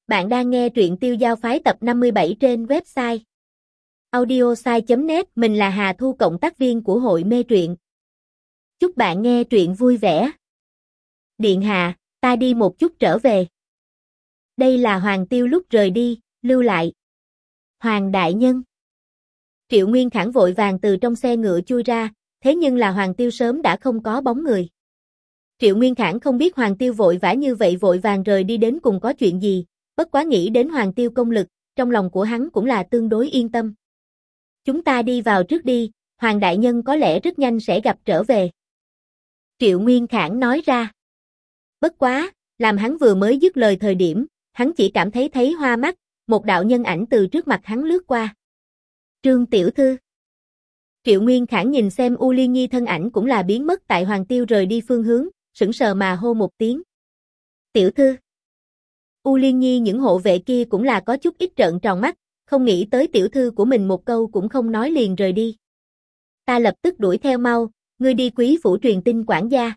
Bạn đang nghe truyện Tiêu Giao Phái tập 57 trên website audiosai.net. Mình là Hà Thu, cộng tác viên của hội mê truyện. Chúc bạn nghe truyện vui vẻ. Điện hạ, ta đi một chút trở về. Đây là Hoàng Tiêu lúc rời đi, lưu lại. Hoàng đại nhân. Triệu Nguyên Khải vội vàng từ trong xe ngựa chui ra, thế nhưng là Hoàng Tiêu sớm đã không có bóng người. Triệu Nguyên Khải không biết Hoàng Tiêu vội vã như vậy vội vàng rời đi đến cùng có chuyện gì, bất quá nghĩ đến Hoàng Tiêu công lực, trong lòng của hắn cũng là tương đối yên tâm. Chúng ta đi vào trước đi, Hoàng đại nhân có lẽ rất nhanh sẽ gặp trở về. Triệu Nguyên Khải nói ra. Bất quá, làm hắn vừa mới dứt lời thời điểm, hắn chỉ cảm thấy hoa mắt, một đạo nhân ảnh từ trước mặt hắn lướt qua. Trương tiểu thư. Triệu Nguyên Khải nhìn xem U Liên Nhi thân ảnh cũng là biến mất tại Hoàng Tiêu rời đi phương hướng, sững sờ mà hô một tiếng. Tiểu thư. U Liên Nhi những hộ vệ kia cũng là có chút ít trợn tròn mắt, không nghĩ tới tiểu thư của mình một câu cũng không nói liền rời đi. Ta lập tức đuổi theo mau, ngươi đi Quý phủ truyền tin quản gia.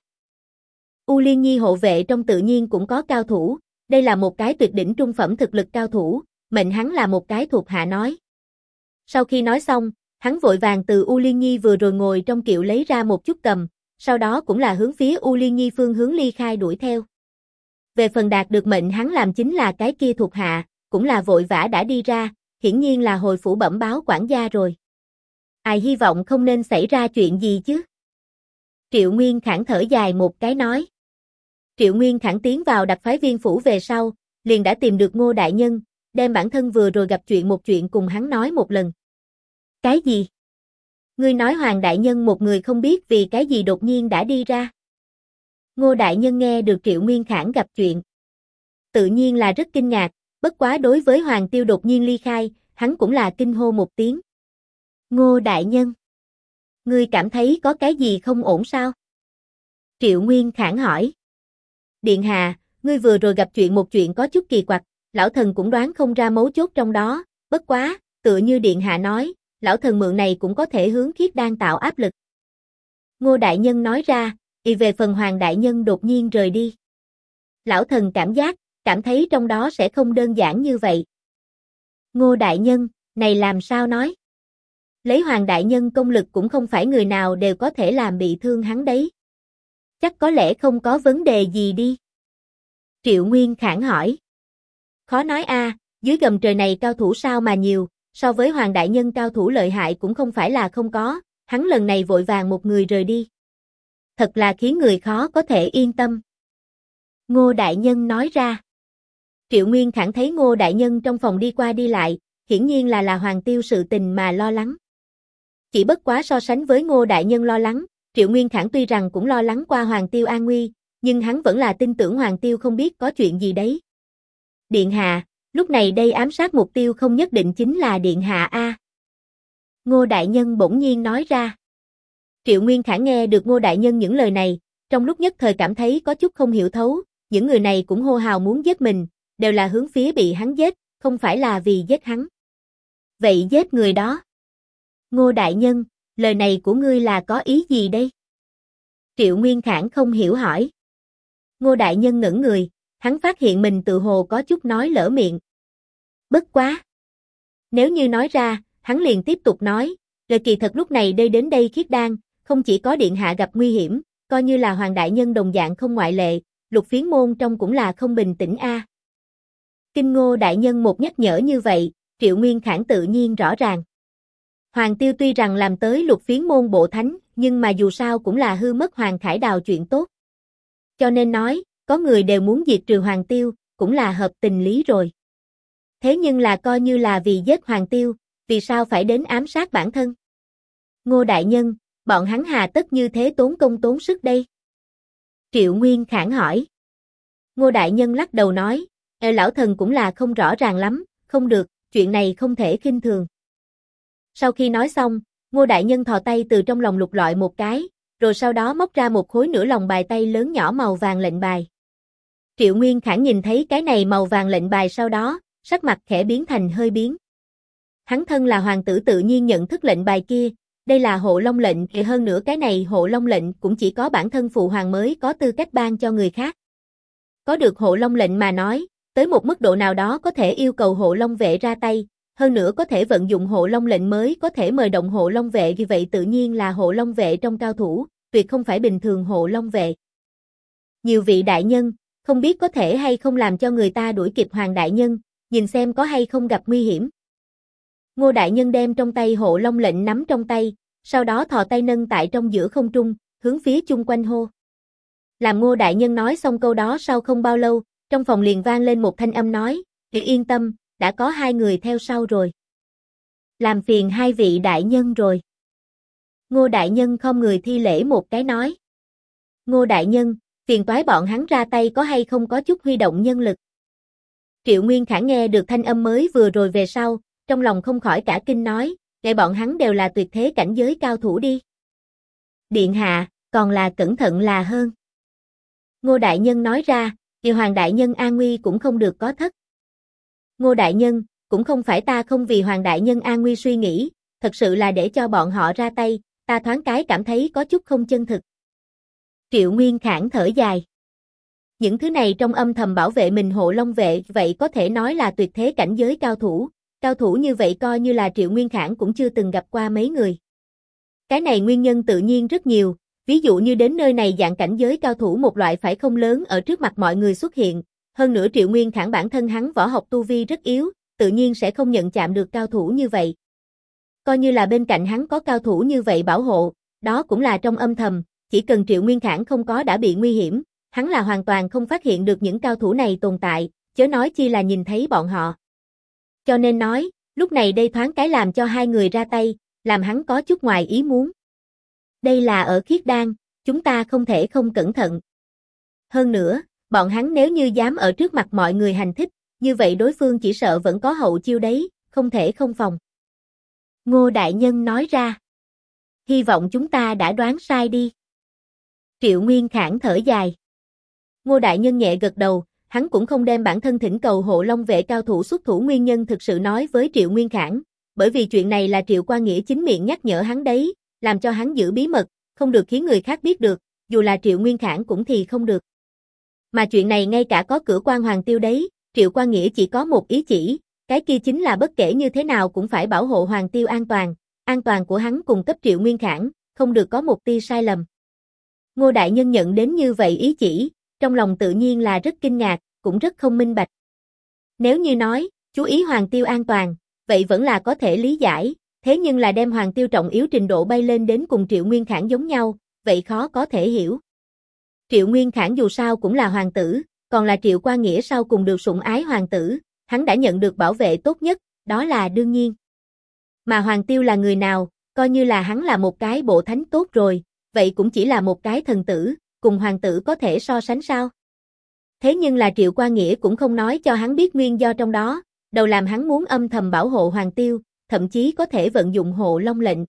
U Liên Nhi hộ vệ trong tự nhiên cũng có cao thủ, đây là một cái tuyệt đỉnh trung phẩm thực lực cao thủ, mệnh hắn là một cái thuộc hạ nói. Sau khi nói xong, hắn vội vàng từ U Liên Nhi vừa rồi ngồi trong kiệu lấy ra một chút cầm, sau đó cũng là hướng phía U Liên Nhi phương hướng ly khai đuổi theo. Về phần đạt được mệnh hắn làm chính là cái kia thuộc hạ, cũng là vội vã đã đi ra, hiển nhiên là hồi phủ bẩm báo quản gia rồi. Ai hy vọng không nên xảy ra chuyện gì chứ? Triệu Nguyên Khải thở dài một cái nói. Triệu Nguyên Khải tiến vào đặc phái viên phủ về sau, liền đã tìm được Ngô đại nhân, đem bản thân vừa rồi gặp một chuyện cùng hắn nói một lần. Cái gì? Ngươi nói Hoàng đại nhân một người không biết vì cái gì đột nhiên đã đi ra? Ngô đại nhân nghe được Triệu Nguyên Khải gặp chuyện, tự nhiên là rất kinh ngạc, bất quá đối với Hoàng Tiêu đột nhiên ly khai, hắn cũng là kinh hô một tiếng. Ngô đại nhân, ngươi cảm thấy có cái gì không ổn sao? Triệu Nguyên Khải hỏi. Điện hạ, ngươi vừa rồi gặp một chuyện có chút kỳ quặc, lão thần cũng đoán không ra mấu chốt trong đó, bất quá, tựa như điện hạ nói, lão thần mượn này cũng có thể hướng Khiết Đan tạo áp lực. Ngô đại nhân nói ra, về phần Hoàng đại nhân đột nhiên rời đi. Lão thần cảm thấy trong đó sẽ không đơn giản như vậy. Ngô đại nhân, này làm sao nói? Lấy Hoàng đại nhân công lực cũng không phải người nào đều có thể làm bị thương hắn đấy. Chắc có lẽ không có vấn đề gì đi. Triệu Nguyên Khải hỏi. Khó nói a, dưới gầm trời này cao thủ sao mà nhiều, so với Hoàng đại nhân cao thủ lợi hại cũng không phải là không có, hắn lần này vội vàng một người rời đi. Thật là khiến người khó có thể yên tâm. Ngô đại nhân nói ra. Triệu Nguyên Khải thấy Ngô đại nhân trong phòng đi qua đi lại, hiển nhiên là Hoàng Tiêu sự tình mà lo lắng. Chỉ bất quá so sánh với Ngô đại nhân lo lắng, Triệu Nguyên Khải tuy rằng cũng lo lắng qua Hoàng Tiêu an nguy, nhưng hắn vẫn là tin tưởng Hoàng Tiêu không biết có chuyện gì đấy. Điện hạ, lúc này đây ám sát mục tiêu không nhất định chính là điện hạ a. Ngô đại nhân bỗng nhiên nói ra. Triệu Nguyên Khải nghe được Ngô đại nhân những lời này, trong lúc nhất thời cảm thấy có chút không hiểu thấu, những người này cũng hô hào muốn giết mình, đều là hướng phía bị hắn giết, không phải là vì giết hắn. Vậy giết người đó. Ngô đại nhân, lời này của ngươi là có ý gì đây? Triệu Nguyên Khải không hiểu hỏi. Ngô đại nhân ngẩn người, hắn phát hiện mình tự hồ có chút nói lỡ miệng. Bất quá. Nếu như nói ra, hắn liền tiếp tục nói, kỳ thật lúc này đến đây Khiết Đan, không chỉ có điện hạ gặp nguy hiểm, coi như là Hoàng đại nhân đồng dạng không ngoại lệ, Lục Phiến môn trong cũng là không bình tĩnh a. Kinh Ngô đại nhân một nhắc nhở như vậy, Triệu Nguyên Khải tự nhiên rõ ràng. Hoàng Tiêu tuy rằng làm tới Lục Phiến môn bộ thánh, nhưng mà dù sao cũng là hư mất Hoàng Khải Đào chuyện tốt. Cho nên nói, có người đều muốn diệt trừ Hoàng Tiêu, cũng là hợp tình lý rồi. Thế nhưng là coi như là vì giết Hoàng Tiêu, vì sao phải đến ám sát bản thân? Ngô đại nhân, bọn hắn hà tất như thế tốn công tốn sức đây? Triệu Nguyên Khải hỏi. Ngô đại nhân lắc đầu nói, lão thần cũng là không rõ ràng lắm, không được, chuyện này không thể khinh thường. Sau khi nói xong, Ngô đại nhân thò tay từ trong lòng lục lọi một cái, rồi sau đó móc ra một khối nửa lòng bài tay lớn nhỏ màu vàng lệnh bài. Triệu Nguyên Khải nhìn thấy cái này màu vàng lệnh bài sau đó, sắc mặt khẽ biến thành hơi biến. Hắn thân là hoàng tử tự nhiên nhận thức lệnh bài kia, đây là hộ long lệnh, hơn nữa cái này hộ long lệnh cũng chỉ có bản thân phụ hoàng mới có tư cách ban cho người khác. Có được hộ long lệnh mà nói, Tới một mức độ nào đó có thể yêu cầu hộ long vệ ra tay, hơn nữa có thể vận dụng hộ long lệnh mới có thể mời động hộ long vệ, vì vậy tự nhiên là hộ long vệ trong cao thủ, tuyệt không phải bình thường hộ long vệ. Nhiều vị đại nhân, không biết có thể hay không làm cho người ta đuổi kịp Hoàng đại nhân, nhìn xem có hay không gặp nguy hiểm. Ngô đại nhân đem trong tay hộ long lệnh nắm trong tay, sau đó thò tay nâng tại trong giữa không trung, hướng phía chung quanh hô. Làm Ngô đại nhân nói xong câu đó sau không bao lâu, trong phòng liền vang lên một thanh âm nói, yên tâm, đã có 2 người theo sau rồi. Làm phiền 2 vị đại nhân rồi. Ngô đại nhân không người thi lễ một cái nói. Ngô đại nhân, phiền toái bọn hắn ra tay có hay không có chút huy động nhân lực. Triệu Nguyên Khải nghe được thanh âm mới vừa rồi về sau, trong lòng không khỏi cả kinh nói, ngay bọn hắn đều là tuyệt thế cảnh giới cao thủ đi. Điện hạ, còn là cẩn thận là hơn. Ngô đại nhân nói ra, thì Hoàng đại nhân an nguy cũng không được có thất. Ngô đại nhân, cũng không phải ta không vì Hoàng đại nhân an nguy suy nghĩ, thật sự là để cho bọn họ ra tay, ta thoáng cái cảm thấy có chút không chân thực. Triệu Nguyên Khải thở dài. Những thứ này trong âm thầm bảo vệ mình hộ long vệ, vậy có thể nói là tuyệt thế cảnh giới cao thủ như vậy coi như là Triệu Nguyên Khải cũng chưa từng gặp qua mấy người. Cái này nguyên nhân tự nhiên rất nhiều, ví dụ như đến nơi này dạng cảnh giới cao thủ một loại phải không lớn ở trước mặt mọi người xuất hiện, hơn nữa Triệu Nguyên Khải bản thân hắn võ học tu vi rất yếu, tự nhiên sẽ không nhận chạm được cao thủ như vậy. Coi như là bên cạnh hắn có cao thủ như vậy bảo hộ, đó cũng là trong âm thầm, chỉ cần Triệu Nguyên Khải không có đã bị nguy hiểm, hắn là hoàn toàn không phát hiện được những cao thủ này tồn tại, chớ nói chi là nhìn thấy bọn họ. Cho nên nói, lúc này đây thoáng cái làm cho 2 người ra tay, làm hắn có chút ngoài ý muốn. Đây là ở Khiết Đan, chúng ta không thể không cẩn thận. Hơn nữa, bọn hắn nếu như dám ở trước mặt mọi người hành thích, như vậy đối phương chỉ sợ vẫn có hậu chiêu đấy, không thể không phòng. Ngô đại nhân nói ra. Hy vọng chúng ta đã đoán sai đi. Triệu Nguyên Khải thở dài. Ngô đại nhân nhẹ gật đầu, hắn cũng không đem bản thân thỉnh cầu hộ long vệ cao thủ xuất thủ nguyên nhân thực sự nói với Triệu Nguyên Khải, bởi vì chuyện này là Triệu Qua Nghĩa chính miệng nhắc nhở hắn đấy, làm cho hắn giữ bí mật, không được khiến người khác biết được, dù là Triệu Nguyên Khải cũng thì không được. Mà chuyện này ngay cả có cửa quan Hoàng Tiêu đấy, Triệu Qua Nghĩa chỉ có một ý chỉ, cái kia chính là bất kể như thế nào cũng phải bảo hộ Hoàng Tiêu an toàn của hắn cùng cấp Triệu Nguyên Khải, không được có một tia sai lầm. Ngô đại nhân nhận đến như vậy ý chỉ, trong lòng tự nhiên là rất kinh ngạc, cũng rất không minh bạch. Nếu như nói, chú ý Hoàng Tiêu an toàn, vậy vẫn là có thể lý giải, thế nhưng là đem Hoàng Tiêu trọng yếu trình độ bay lên đến cùng Triệu Nguyên Khải giống nhau, vậy khó có thể hiểu. Triệu Nguyên Khải dù sao cũng là hoàng tử, còn là Triệu Qua Nghĩa sau cùng được sủng ái hoàng tử, hắn đã nhận được bảo vệ tốt nhất, đó là đương nhiên. Mà Hoàng Tiêu là người nào, coi như là hắn là một cái bộ thánh tốt rồi, vậy cũng chỉ là một cái thần tử, cùng hoàng tử có thể so sánh sao? Thế nhưng là Triệu Qua Nghĩa cũng không nói cho hắn biết nguyên do trong đó, đầu làm hắn muốn âm thầm bảo hộ Hoàng Tiêu, thậm chí có thể vận dụng hộ long lệnh.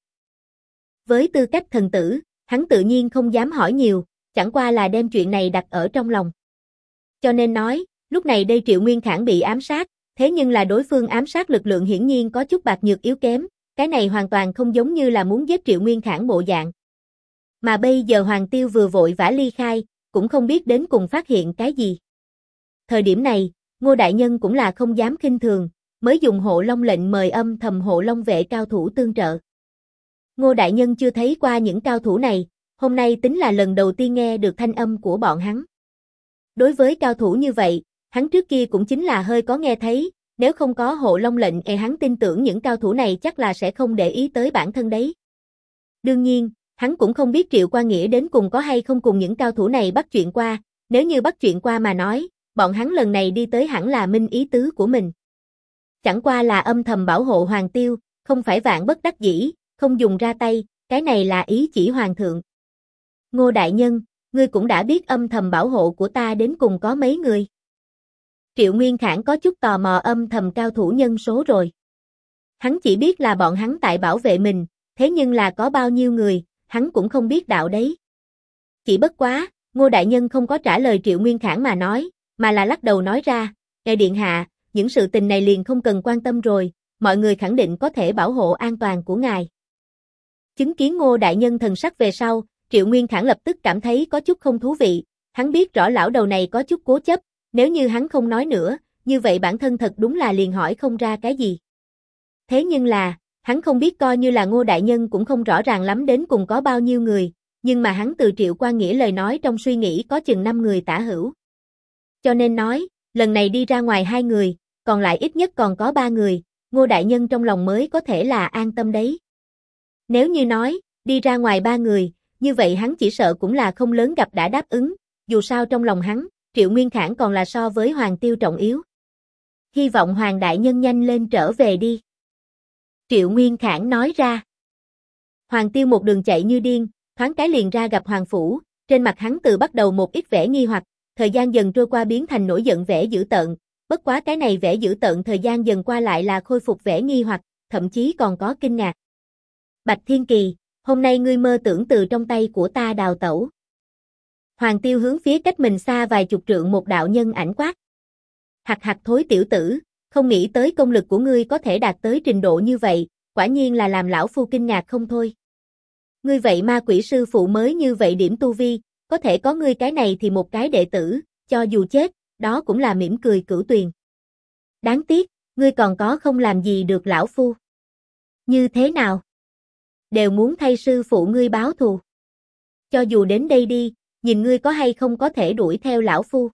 Với tư cách thần tử, hắn tự nhiên không dám hỏi nhiều, chẳng qua là đem chuyện này đặt ở trong lòng. Cho nên nói, lúc này đây Triệu Nguyên Khải bị ám sát, thế nhưng là đối phương ám sát lực lượng hiển nhiên có chút bạc nhược yếu kém, cái này hoàn toàn không giống như là muốn giết Triệu Nguyên Khải bộ dạng. Mà bây giờ Hoàng Tiêu vừa vội vã ly khai, cũng không biết đến cùng phát hiện cái gì. Thời điểm này, Ngô đại nhân cũng là không dám khinh thường, mới dùng hộ long lệnh mời âm thầm hộ long vệ cao thủ tương trợ. Ngô đại nhân chưa thấy qua những cao thủ này, hôm nay tính là lần đầu tiên nghe được thanh âm của bọn hắn. Đối với cao thủ như vậy, hắn trước kia cũng chính là hơi có nghe thấy, nếu không có hộ long lệnh hắn tin tưởng những cao thủ này chắc là sẽ không để ý tới bản thân đấy. Đương nhiên, hắn cũng không biết Triệu Qua Nghĩa đến cùng có hay không cùng những cao thủ này bắt chuyện qua, nếu như bắt chuyện qua mà nói, bọn hắn lần này đi tới hẳn là minh ý tứ của mình. Chẳng qua là âm thầm bảo hộ Hoàng Tiêu, không phải vạn bất đắc dĩ, không dùng ra tay, cái này là ý chỉ Hoàng thượng. Ngô đại nhân, ngươi cũng đã biết âm thầm bảo hộ của ta đến cùng có mấy người. Triệu Nguyên Khải có chút tò mò âm thầm cao thủ nhân số rồi. Hắn chỉ biết là bọn hắn tại bảo vệ mình, thế nhưng là có bao nhiêu người, hắn cũng không biết đạo đấy. Chỉ bất quá, Ngô đại nhân không có trả lời Triệu Nguyên Khải mà nói, mà là lắc đầu nói ra, ngài điện hạ, những sự tình này liền không cần quan tâm rồi, mọi người khẳng định có thể bảo hộ an toàn của ngài. Chứng kiến Ngô đại nhân thần sắc về sau, Triệu Nguyên Khải lập tức cảm thấy có chút không thú vị, hắn biết rõ lão đầu này có chút cố chấp, nếu như hắn không nói nữa, như vậy bản thân thật đúng là liền hỏi không ra cái gì. Thế nhưng là, hắn không biết coi như là Ngô đại nhân cũng không rõ ràng lắm đến cùng có bao nhiêu người, nhưng mà hắn từ Triệu Quan Nghĩa lời nói trong suy nghĩ có chừng 5 người tả hữu. Cho nên nói, lần này đi ra ngoài 2 người, còn lại ít nhất còn có 3 người, Ngô đại nhân trong lòng mới có thể là an tâm đấy. Nếu như nói, đi ra ngoài 3 người, như vậy hắn chỉ sợ cũng là không lớn gặp đã đáp ứng, dù sao trong lòng hắn, Triệu Nguyên Khải còn là so với Hoàng Tiêu trọng yếu. Hy vọng Hoàng đại nhân nhanh lên trở về đi. Triệu Nguyên Khải nói ra. Hoàng Tiêu một đường chạy như điên, thoáng cái liền ra gặp Hoàng Phủ, trên mặt hắn từ bắt đầu một ít vẻ nghi hoặc, thời gian dần trôi qua biến thành nổi giận vẻ dữ tợn, bất quá cái này vẻ dữ tợn thời gian dần qua lại là khôi phục vẻ nghi hoặc, thậm chí còn có kinh ngạc. Bạch Thiên Kỳ, hôm nay ngươi mơ tưởng từ trong tay của ta đào tẩu. Hoàng Tiêu hướng phía cách mình xa vài chục trượng một đạo nhân ảnh quát. Hặc hặc thối tiểu tử, không nghĩ tới công lực của ngươi có thể đạt tới trình độ như vậy, quả nhiên là làm lão phu kinh ngạc không thôi. Ngươi vậy ma quỷ sư phụ mới như vậy điểm tu vi, có thể có ngươi cái này thì một cái đệ tử, cho dù chết, đó cũng là mỉm cười cửu tuyền. Đáng tiếc, ngươi còn có không làm gì được lão phu. Như thế nào? Đều muốn thay sư phụ ngươi báo thù. Cho dù đến đây đi, nhìn ngươi có hay không có thể đuổi theo lão phu.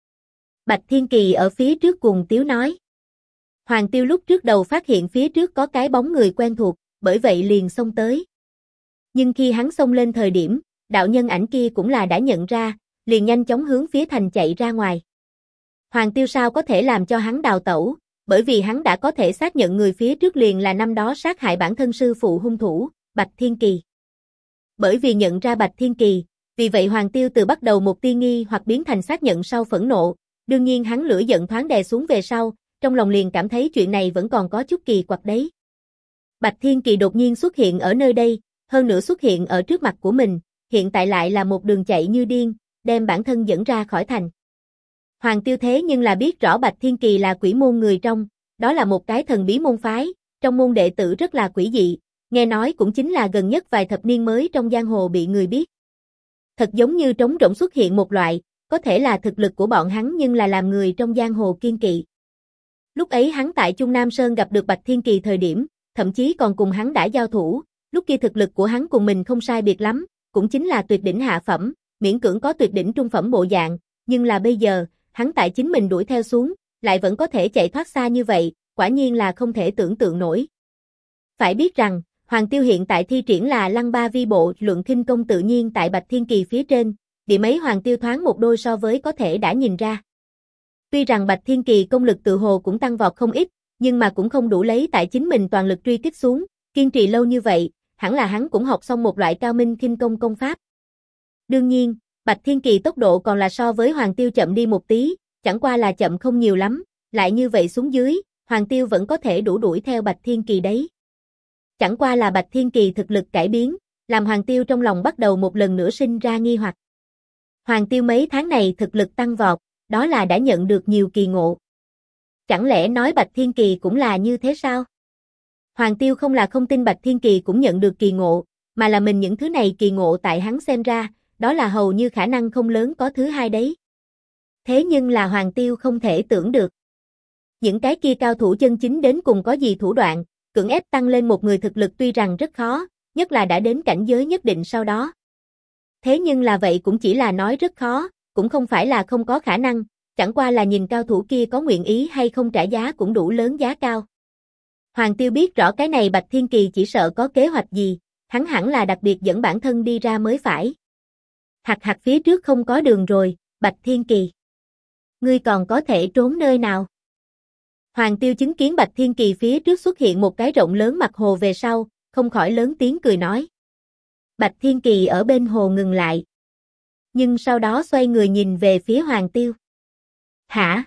Bạch Thiên Kỳ ở phía trước cùng Tiếu nói. Hoàng Tiêu lúc trước đầu phát hiện phía trước có cái bóng người quen thuộc, bởi vậy liền xông tới. Nhưng khi hắn xông lên thời điểm, đạo nhân ảnh kia cũng là đã nhận ra, liền nhanh chóng hướng phía thành chạy ra ngoài. Hoàng Tiêu sao có thể làm cho hắn đào tẩu, bởi vì hắn đã có thể xác nhận người phía trước liền là năm đó sát hại bản thân sư phụ hung thủ, Bạch Thiên Kỳ. Bởi vì nhận ra Bạch Thiên Kỳ, vì vậy Hoàng Tiêu từ bắt đầu một tia nghi hoặc biến thành xác nhận sau phẫn nộ, đương nhiên hắn lửa giận thoáng đè xuống về sau, trong lòng liền cảm thấy chuyện này vẫn còn có chút kỳ quặc đấy. Bạch Thiên Kỳ đột nhiên xuất hiện ở nơi đây, hơn nữa xuất hiện ở trước mặt của mình, hiện tại lại là một đường chạy như điên, đem bản thân dẫn ra khỏi thành. Hoàng Tiêu thế nhưng là biết rõ Bạch Thiên Kỳ là quỷ môn người trong, đó là một cái thần bí môn phái, trong môn đệ tử rất là quỷ dị, nghe nói cũng chính là gần nhất vài thập niên mới trong giang hồ bị người biết. Thật giống như trống rỗng xuất hiện một loại, có thể là thực lực của bọn hắn nhưng là làm người trong giang hồ kiên kỵ. Lúc ấy hắn tại Trung Nam Sơn gặp được Bạch Thiên Kỳ thời điểm, thậm chí còn cùng hắn đã giao thủ, lúc kia thực lực của hắn cùng mình không sai biệt lắm, cũng chính là tuyệt đỉnh hạ phẩm, miễn cưỡng có tuyệt đỉnh trung phẩm bộ dạng, nhưng là bây giờ, hắn tại chính mình đuổi theo xuống, lại vẫn có thể chạy thoát xa như vậy, quả nhiên là không thể tưởng tượng nổi. Phải biết rằng, Hoàng Tiêu hiện tại thi triển là Lăng Ba Vi Bộ luận khinh công tự nhiên tại Bạch Thiên Kỳ phía trên, điểm ấy Hoàng Tiêu thoáng một đôi so với có thể đã nhìn ra. Tuy rằng Bạch Thiên Kỳ công lực tự hồ cũng tăng vọt không ít, nhưng mà cũng không đủ lấy tại chính mình toàn lực truy kích xuống, kiên trì lâu như vậy, hẳn là hắn cũng học xong một loại cao minh khinh công công pháp. Đương nhiên, Bạch Thiên Kỳ tốc độ còn là so với Hoàng Tiêu chậm đi một tí, chẳng qua là chậm không nhiều lắm, lại như vậy xuống dưới, Hoàng Tiêu vẫn có thể đuổi theo Bạch Thiên Kỳ đấy. Chẳng qua là Bạch Thiên Kỳ thực lực cải biến, làm Hoàng Tiêu trong lòng bắt đầu một lần nữa sinh ra nghi hoặc. Hoàng Tiêu mấy tháng này thực lực tăng vọt, đó là đã nhận được nhiều kỳ ngộ. Chẳng lẽ nói Bạch Thiên Kỳ cũng là như thế sao? Hoàng Tiêu không là không tin Bạch Thiên Kỳ cũng nhận được kỳ ngộ, mà là mình những thứ này kỳ ngộ tại hắn xem ra, đó là hầu như khả năng không lớn có thứ hai đấy. Thế nhưng là Hoàng Tiêu không thể tưởng được. Những cái kia cao thủ chân chính đến cùng có gì thủ đoạn, cưỡng ép tăng lên một người thực lực tuy rằng rất khó, nhất là đã đến cảnh giới nhất định sau đó. Thế nhưng là vậy cũng chỉ là nói rất khó, cũng không phải là không có khả năng, chẳng qua là nhìn cao thủ kia có nguyện ý hay không trả giá cũng đủ lớn giá cao. Hoàng Tiêu biết rõ cái này Bạch Thiên Kỳ chỉ sợ có kế hoạch gì, hắn hẳn là đặc biệt dẫn bản thân đi ra mới phải. Hặc hặc phía trước không có đường rồi, Bạch Thiên Kỳ. Ngươi còn có thể trốn nơi nào? Hoàng Tiêu chứng kiến Bạch Thiên Kỳ phía trước xuất hiện một cái rộng lớn mặt hồ về sau, không khỏi lớn tiếng cười nói. Bạch Thiên Kỳ ở bên hồ ngừng lại. Nhưng sau đó xoay người nhìn về phía Hoàng Tiêu. Hả?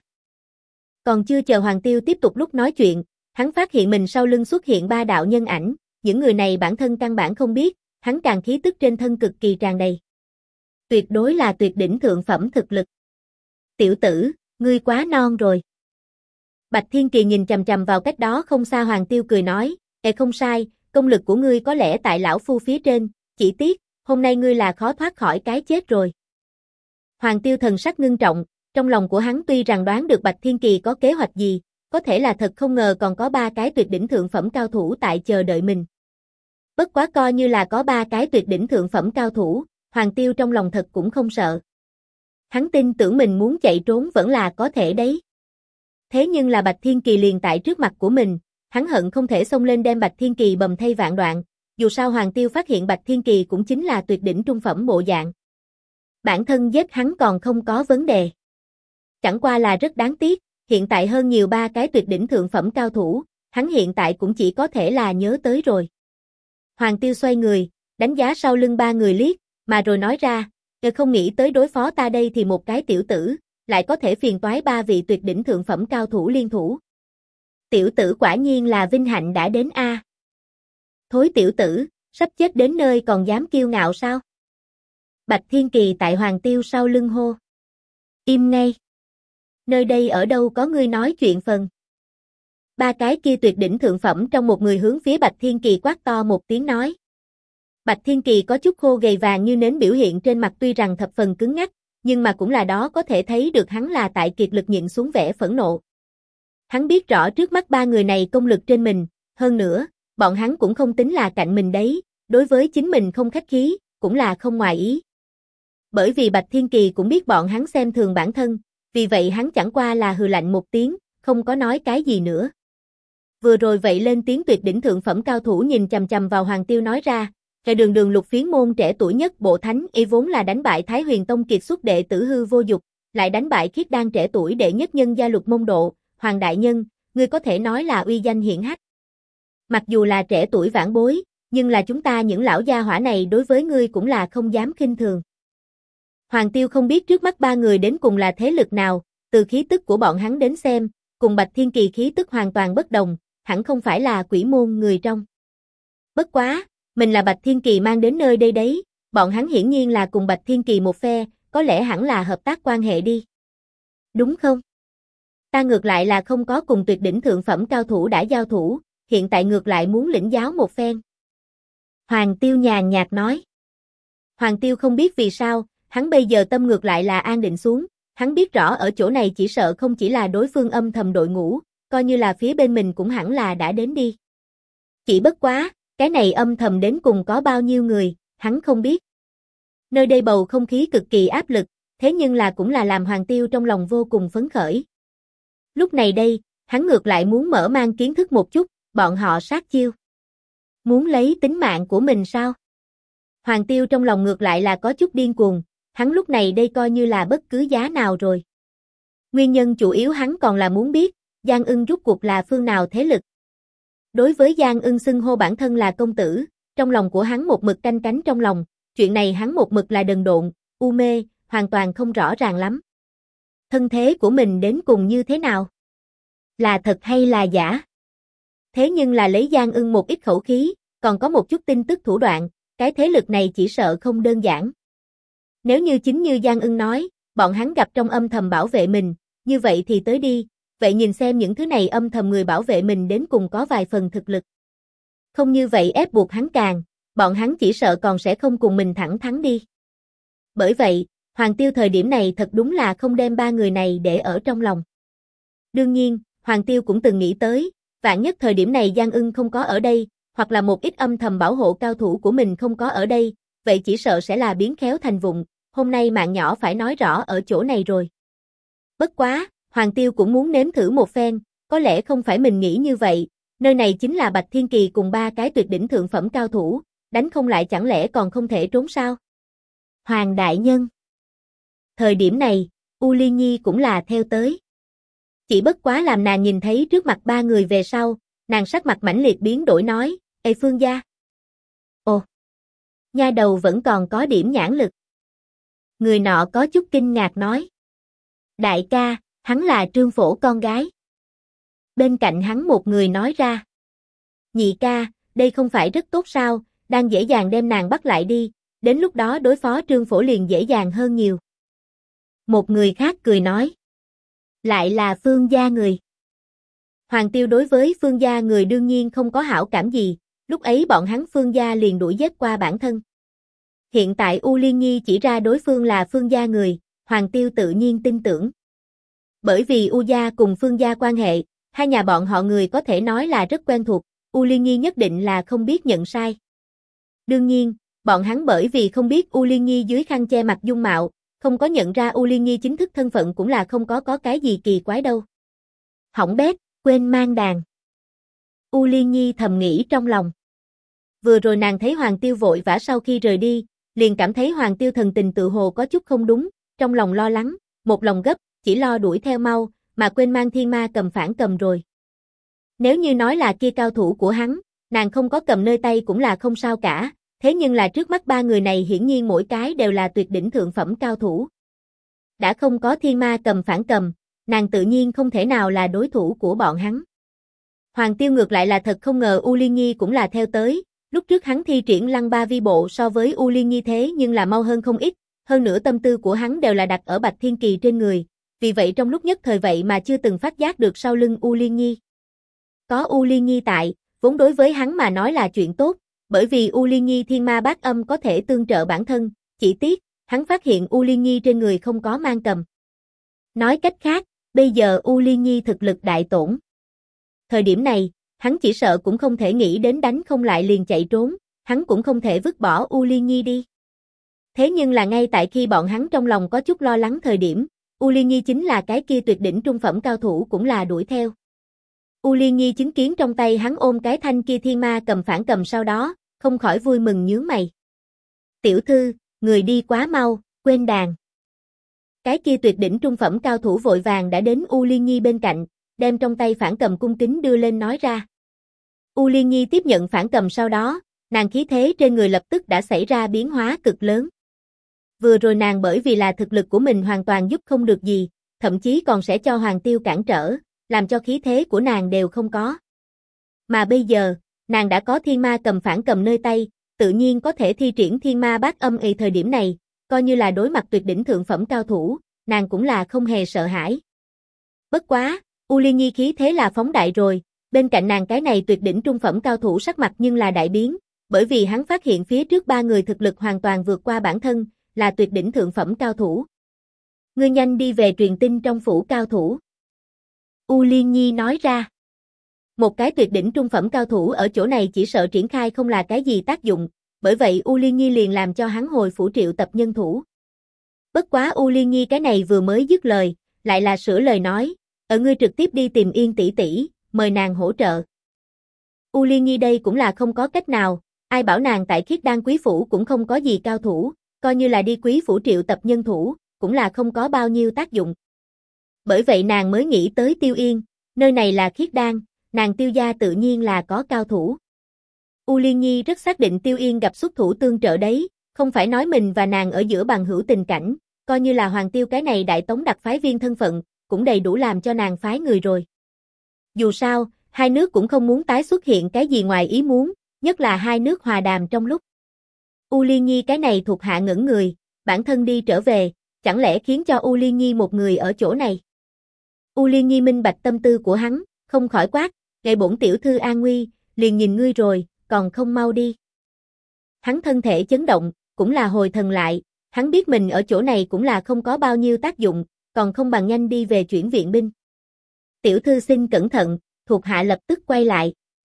Còn chưa chờ Hoàng Tiêu tiếp tục lúc nói chuyện, hắn phát hiện mình sau lưng xuất hiện 3 đạo nhân ảnh, những người này bản thân căn bản không biết, hắn càng khí tức trên thân cực kỳ tràn đầy. Tuyệt đối là tuyệt đỉnh thượng phẩm thực lực. Tiểu tử, ngươi quá non rồi. Bạch Thiên Kỳ nhìn chằm chằm vào cách đó không xa Hoàng Tiêu cười nói, không sai, công lực của ngươi có lẽ tại lão phu phía trên, chỉ tiếc, hôm nay ngươi là khó thoát khỏi cái chết rồi. Hoàng Tiêu thần sắc ngưng trọng, Trong lòng của hắn tuy rằng đoán được Bạch Thiên Kỳ có kế hoạch gì, có thể là thật không ngờ còn có 3 cái tuyệt đỉnh thượng phẩm cao thủ tại chờ đợi mình. Bất quá coi như là có 3 cái tuyệt đỉnh thượng phẩm cao thủ, Hoàng Tiêu trong lòng thật cũng không sợ. Hắn tin tưởng mình muốn chạy trốn vẫn là có thể đấy. Thế nhưng là Bạch Thiên Kỳ liền tại trước mặt của mình, hắn hận không thể xông lên đem Bạch Thiên Kỳ bầm thây vạn đoạn, dù sao Hoàng Tiêu phát hiện Bạch Thiên Kỳ cũng chính là tuyệt đỉnh trung phẩm bộ dạng. Bản thân giết hắn còn không có vấn đề. Chẳng qua là rất đáng tiếc, hiện tại hơn nhiều 3 cái tuyệt đỉnh thượng phẩm cao thủ, hắn hiện tại cũng chỉ có thể là nhớ tới rồi. Hoàng Tiêu xoay người, đánh giá sau lưng 3 người liếc, mà rồi nói ra, không nghĩ tới đối phó ta đây thì một cái tiểu tử, lại có thể phiền toái 3 vị tuyệt đỉnh thượng phẩm cao thủ liên thủ. Tiểu tử quả nhiên là vinh hạnh đã đến a. Thối tiểu tử, sắp chết đến nơi còn dám kiêu ngạo sao? Bạch Thiên Kỳ tại Hoàng Tiêu sau lưng hô. Im ngay. Nơi đây ở đâu có ngươi nói chuyện phần. 3 cái kia tuyệt đỉnh thượng phẩm trong một người hướng phía Bạch Thiên Kỳ quát to một tiếng nói. Bạch Thiên Kỳ có chút khô gầy vàng như nến biểu hiện trên mặt tuy rằng thập phần cứng ngắc, nhưng mà cũng là đó có thể thấy được hắn là tại kiệt lực nhịn xuống vẻ phẫn nộ. Hắn biết rõ trước mắt 3 người này công lực trên mình, hơn nữa, bọn hắn cũng không tính là cạnh mình đấy, đối với chính mình không khách khí, cũng là không ngoài ý. Bởi vì Bạch Thiên Kỳ cũng biết bọn hắn xem thường bản thân, vì vậy hắn chẳng qua là hừ lạnh một tiếng, không có nói cái gì nữa. Vừa rồi vậy lên tiếng tuyệt đỉnh thượng phẩm cao thủ nhìn chằm chằm vào Hoàng Tiêu nói ra, cái đường đường lục phiến môn trẻ tuổi nhất bộ thánh y vốn là đánh bại Thái Huyền Tông kiệt xuất đệ tử Hư Vô Dục, lại đánh bại khiết đan trẻ tuổi đệ nhất nhân gia Lục Mông Độ, Hoàng đại nhân, ngươi có thể nói là uy danh hiển hách. Mặc dù là trẻ tuổi vãn bối, nhưng là chúng ta những lão gia hỏa này đối với ngươi cũng là không dám khinh thường. Hoàng Tiêu không biết trước mắt 3 người đến cùng là thế lực nào, từ khí tức của bọn hắn đến xem, cùng Bạch Thiên Kỳ khí tức hoàn toàn bất đồng, hẳn không phải là quỷ môn người trong. Bất quá, mình là Bạch Thiên Kỳ mang đến nơi đây đấy, bọn hắn hiển nhiên là cùng Bạch Thiên Kỳ một phe, có lẽ hẳn là hợp tác quan hệ đi. Đúng không? Ta ngược lại là không có cùng tuyệt đỉnh thượng phẩm cao thủ đã giao thủ, hiện tại ngược lại muốn lĩnh giáo một phen. Hoàng Tiêu nhàn nhạt nói. Hoàng Tiêu không biết vì sao, hắn bây giờ tâm ngược lại là an định xuống, hắn biết rõ ở chỗ này chỉ sợ không chỉ là đối phương âm thầm đội ngũ, coi như là phía bên mình cũng hẳn là đã đến đi. Chỉ bất quá, cái này âm thầm đến cùng có bao nhiêu người, hắn không biết. Nơi đây bầu không khí cực kỳ áp lực, thế nhưng là cũng là làm Hoàng Tiêu trong lòng vô cùng phấn khởi. Lúc này đây, hắn ngược lại muốn mở mang kiến thức một chút, bọn họ sát chiêu. Muốn lấy tính mạng của mình sao? Hoàng Tiêu trong lòng ngược lại là có chút điên cuồng, hắn lúc này đây coi như là bất cứ giá nào rồi. Nguyên nhân chủ yếu hắn còn là muốn biết, Giang Ưng rút cuộc là phương nào thế lực. Đối với Giang Ưng xưng hô bản thân là công tử, trong lòng của hắn một mực canh cánh trong lòng, chuyện này hắn một mực là đần độn, u mê, hoàn toàn không rõ ràng lắm. Thân thế của mình đến cùng như thế nào? Là thật hay là giả? Thế nhưng là lấy Giang Ưng một ít khẩu khí, còn có một chút tin tức thủ đoạn, cái thế lực này chỉ sợ không đơn giản. Nếu như chính như Giang Ưng nói, bọn hắn gặp trong âm thầm bảo vệ mình, như vậy thì tới đi, vậy nhìn xem những thứ này âm thầm người bảo vệ mình đến cùng có vài phần thực lực. Không như vậy ép buộc hắn càng, bọn hắn chỉ sợ còn sẽ không cùng mình thẳng thắn đi. Bởi vậy, Hoàng Tiêu thời điểm này thật đúng là không đem 3 người này để ở trong lòng. Đương nhiên, Hoàng Tiêu cũng từng nghĩ tới, vạn nhất thời điểm này Giang Ưng không có ở đây, hoặc là một ít âm thầm bảo hộ cao thủ của mình không có ở đây, vậy chỉ sợ sẽ là biến khéo thành vụng, hôm nay mạng nhỏ phải nói rõ ở chỗ này rồi. Bất quá, Hoàng Tiêu cũng muốn nếm thử một phen, có lẽ không phải mình nghĩ như vậy, nơi này chính là Bạch Thiên Kỳ cùng 3 cái tuyệt đỉnh thượng phẩm cao thủ, đánh không lại chẳng lẽ còn không thể trốn sao? Hoàng đại nhân. Thời điểm này, U Liên Nhi cũng là theo tới. Chỉ bất quá làm nàng nhìn thấy trước mặt 3 người về sau, nàng sắc mặt mãnh liệt biến đổi nói, "Ê Phương gia." Ồ, nha đầu vẫn còn có điểm nhãn lực. Người nọ có chút kinh ngạc nói, "Đại ca, hắn là Trương Phổ con gái." Bên cạnh hắn một người nói ra, "Nhị ca, đây không phải rất tốt sao, đang dễ dàng đem nàng bắt lại đi, đến lúc đó đối phó Trương Phổ liền dễ dàng hơn nhiều." Một người khác cười nói, "Lại là Phương gia người." Hoàng Tiêu đối với Phương gia người đương nhiên không có hảo cảm gì, lúc ấy bọn hắn Phương gia liền đuổi giết qua bản thân. Hiện tại U Liên Nhi chỉ ra đối phương là Phương gia người, Hoàng Tiêu tự nhiên tin tưởng. Bởi vì U gia cùng Phương gia quan hệ, hai nhà bọn họ người có thể nói là rất quen thuộc, U Liên Nhi nhất định là không biết nhận sai. Đương nhiên, bọn hắn bởi vì không biết U Liên Nhi dưới khăn che mặt dung mạo, không có nhận ra U Liên Nhi chính thức thân phận cũng là không có cái gì kỳ quái đâu. Hỏng bét, quên mang đàn. U Liên Nhi thầm nghĩ trong lòng. Vừa rồi nàng thấy Hoàng Tiêu vội vã sau khi rời đi, liền cảm thấy Hoàng Tiêu thần tình tự hồ có chút không đúng, trong lòng lo lắng, một lòng gấp, chỉ lo đuổi theo mau, mà quên mang thiên ma cầm phản cầm rồi. Nếu như nói là kia cao thủ của hắn, nàng không có cầm nơi tay cũng là không sao cả, thế nhưng là trước mắt ba người này hiển nhiên mỗi cái đều là tuyệt đỉnh thượng phẩm cao thủ. Đã không có thiên ma cầm phản cầm, nàng tự nhiên không thể nào là đối thủ của bọn hắn. Hoàng Tiêu ngược lại là thật không ngờ U Liên Nhi cũng là theo tới, lúc trước hắn thi triển lăng ba vi bộ so với U Liên Nhi thế nhưng là mau hơn không ít, hơn nữa tâm tư của hắn đều là đặt ở Bạch Thiên Kỳ trên người, vì vậy trong lúc nhất thời vậy mà chưa từng phát giác được sau lưng U Liên Nhi. Có U Liên Nhi tại, vốn đối với hắn mà nói là chuyện tốt, bởi vì U Liên Nhi thiên ma bát âm có thể tương trợ bản thân, chỉ tiếc, hắn phát hiện U Liên Nhi trên người không có mang cầm. Nói cách khác, bây giờ U Liên Nhi thực lực đại tổn. Thời điểm này, hắn chỉ sợ cũng không thể nghĩ đến đánh không lại liền chạy trốn, hắn cũng không thể vứt bỏ U Liên Nhi đi. Thế nhưng là ngay tại khi bọn hắn trong lòng có chút lo lắng thời điểm, U Liên Nhi chính là cái kia tuyệt đỉnh trung phẩm cao thủ cũng là đuổi theo. U Liên Nhi chứng kiến trong tay hắn ôm cái thanh kia thiên ma cầm phản cầm sau đó, không khỏi vui mừng nhướng mày. Tiểu thư, người đi quá mau, quên đàn. Cái kia tuyệt đỉnh trung phẩm cao thủ vội vàng đã đến U Liên Nhi bên cạnh, đem trong tay phản cầm cung kính đưa lên nói ra. U Liên Nhi tiếp nhận phản cầm sau đó, nàng khí thế trên người lập tức đã xảy ra biến hóa cực lớn. Vừa rồi nàng bởi vì là thực lực của mình hoàn toàn giúp không được gì, thậm chí còn sẽ cho Hoàng Tiêu cản trở, làm cho khí thế của nàng đều không có. Mà bây giờ, nàng đã có thiên ma cầm phản cầm nơi tay, tự nhiên có thể thi triển thiên ma bát âm y thời điểm này, coi như là đối mặt tuyệt đỉnh thượng phẩm cao thủ, nàng cũng là không hề sợ hãi. Bất quá, U Liên Nhi khí thế là phóng đại rồi, bên cạnh nàng cái này tuyệt đỉnh trung phẩm cao thủ sắc mặt nhưng là đại biến, bởi vì hắn phát hiện phía trước ba người thực lực hoàn toàn vượt qua bản thân, là tuyệt đỉnh thượng phẩm cao thủ. Ngươi nhanh đi về truyền tin trong phủ cao thủ. U Liên Nhi nói ra. Một cái tuyệt đỉnh trung phẩm cao thủ ở chỗ này chỉ sợ triển khai không là cái gì tác dụng, bởi vậy U Liên Nhi liền làm cho hắn hồi phủ triệu tập nhân thủ. Bất quá U Liên Nhi cái này vừa mới dứt lời, lại là sửa lời nói, ngươi trực tiếp đi tìm Yên tỷ tỷ, mời nàng hỗ trợ. U Liên Nhi đây cũng là không có cách nào, ai bảo nàng tại Khiết Đan quý phủ cũng không có gì cao thủ, coi như là đi quý phủ triệu tập nhân thủ, cũng là không có bao nhiêu tác dụng. Bởi vậy nàng mới nghĩ tới Tiêu Yên, nơi này là Khiết Đan, nàng Tiêu gia tự nhiên là có cao thủ. U Liên Nhi rất xác định Tiêu Yên gặp xuất thủ tương trợ đấy, không phải nói mình và nàng ở giữa bằng hữu tình cảnh, coi như là Hoàng Tiêu cái này đại tống đặc phái viên thân phận, cũng đầy đủ làm cho nàng phái người rồi. Dù sao, hai nước cũng không muốn tái xuất hiện cái gì ngoài ý muốn, nhất là hai nước hòa đàm trong lúc. U Liên Nhi cái này thuộc hạ ngẩn người, bản thân đi trở về, chẳng lẽ khiến cho U Liên Nhi một người ở chỗ này. U Liên Nhi minh bạch tâm tư của hắn, không khỏi quát, "Ngày bổn tiểu thư an nguy, liền nhìn ngươi rồi, còn không mau đi." Hắn thân thể chấn động, cũng là hồi thần lại, hắn biết mình ở chỗ này cũng là không có bao nhiêu tác dụng, còn không bằng nhanh đi về chuyển viện binh. "Tiểu thư xin cẩn thận", thuộc hạ lập tức quay lại.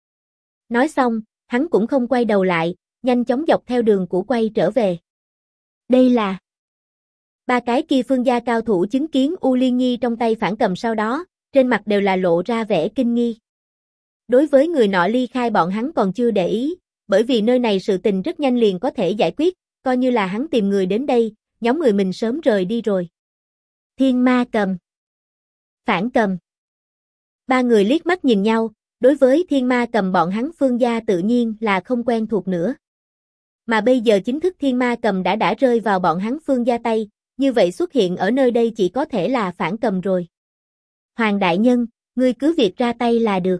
Nói xong, hắn cũng không quay đầu lại, nhanh chóng dọc theo đường cũ quay trở về. Đây là ba cái kia phương gia cao thủ chứng kiến U Liên Nhi trong tay phản cầm sau đó, trên mặt đều là lộ ra vẻ kinh nghi. Đối với người nọ ly khai bọn hắn còn chưa để ý, bởi vì nơi này sự tình rất nhanh liền có thể giải quyết, coi như là hắn tìm người đến đây, nhóm người mình sớm rời đi rồi. Thiên ma cầm, phản cầm. Ba người liếc mắt nhìn nhau, đối với thiên ma cầm bọn hắn phương gia tự nhiên là không quen thuộc nữa. Mà bây giờ chính thức thiên ma cầm đã rơi vào bọn hắn phương gia tay, như vậy xuất hiện ở nơi đây chỉ có thể là phản cầm rồi. Hoàng đại nhân, ngươi cứ việc ra tay là được.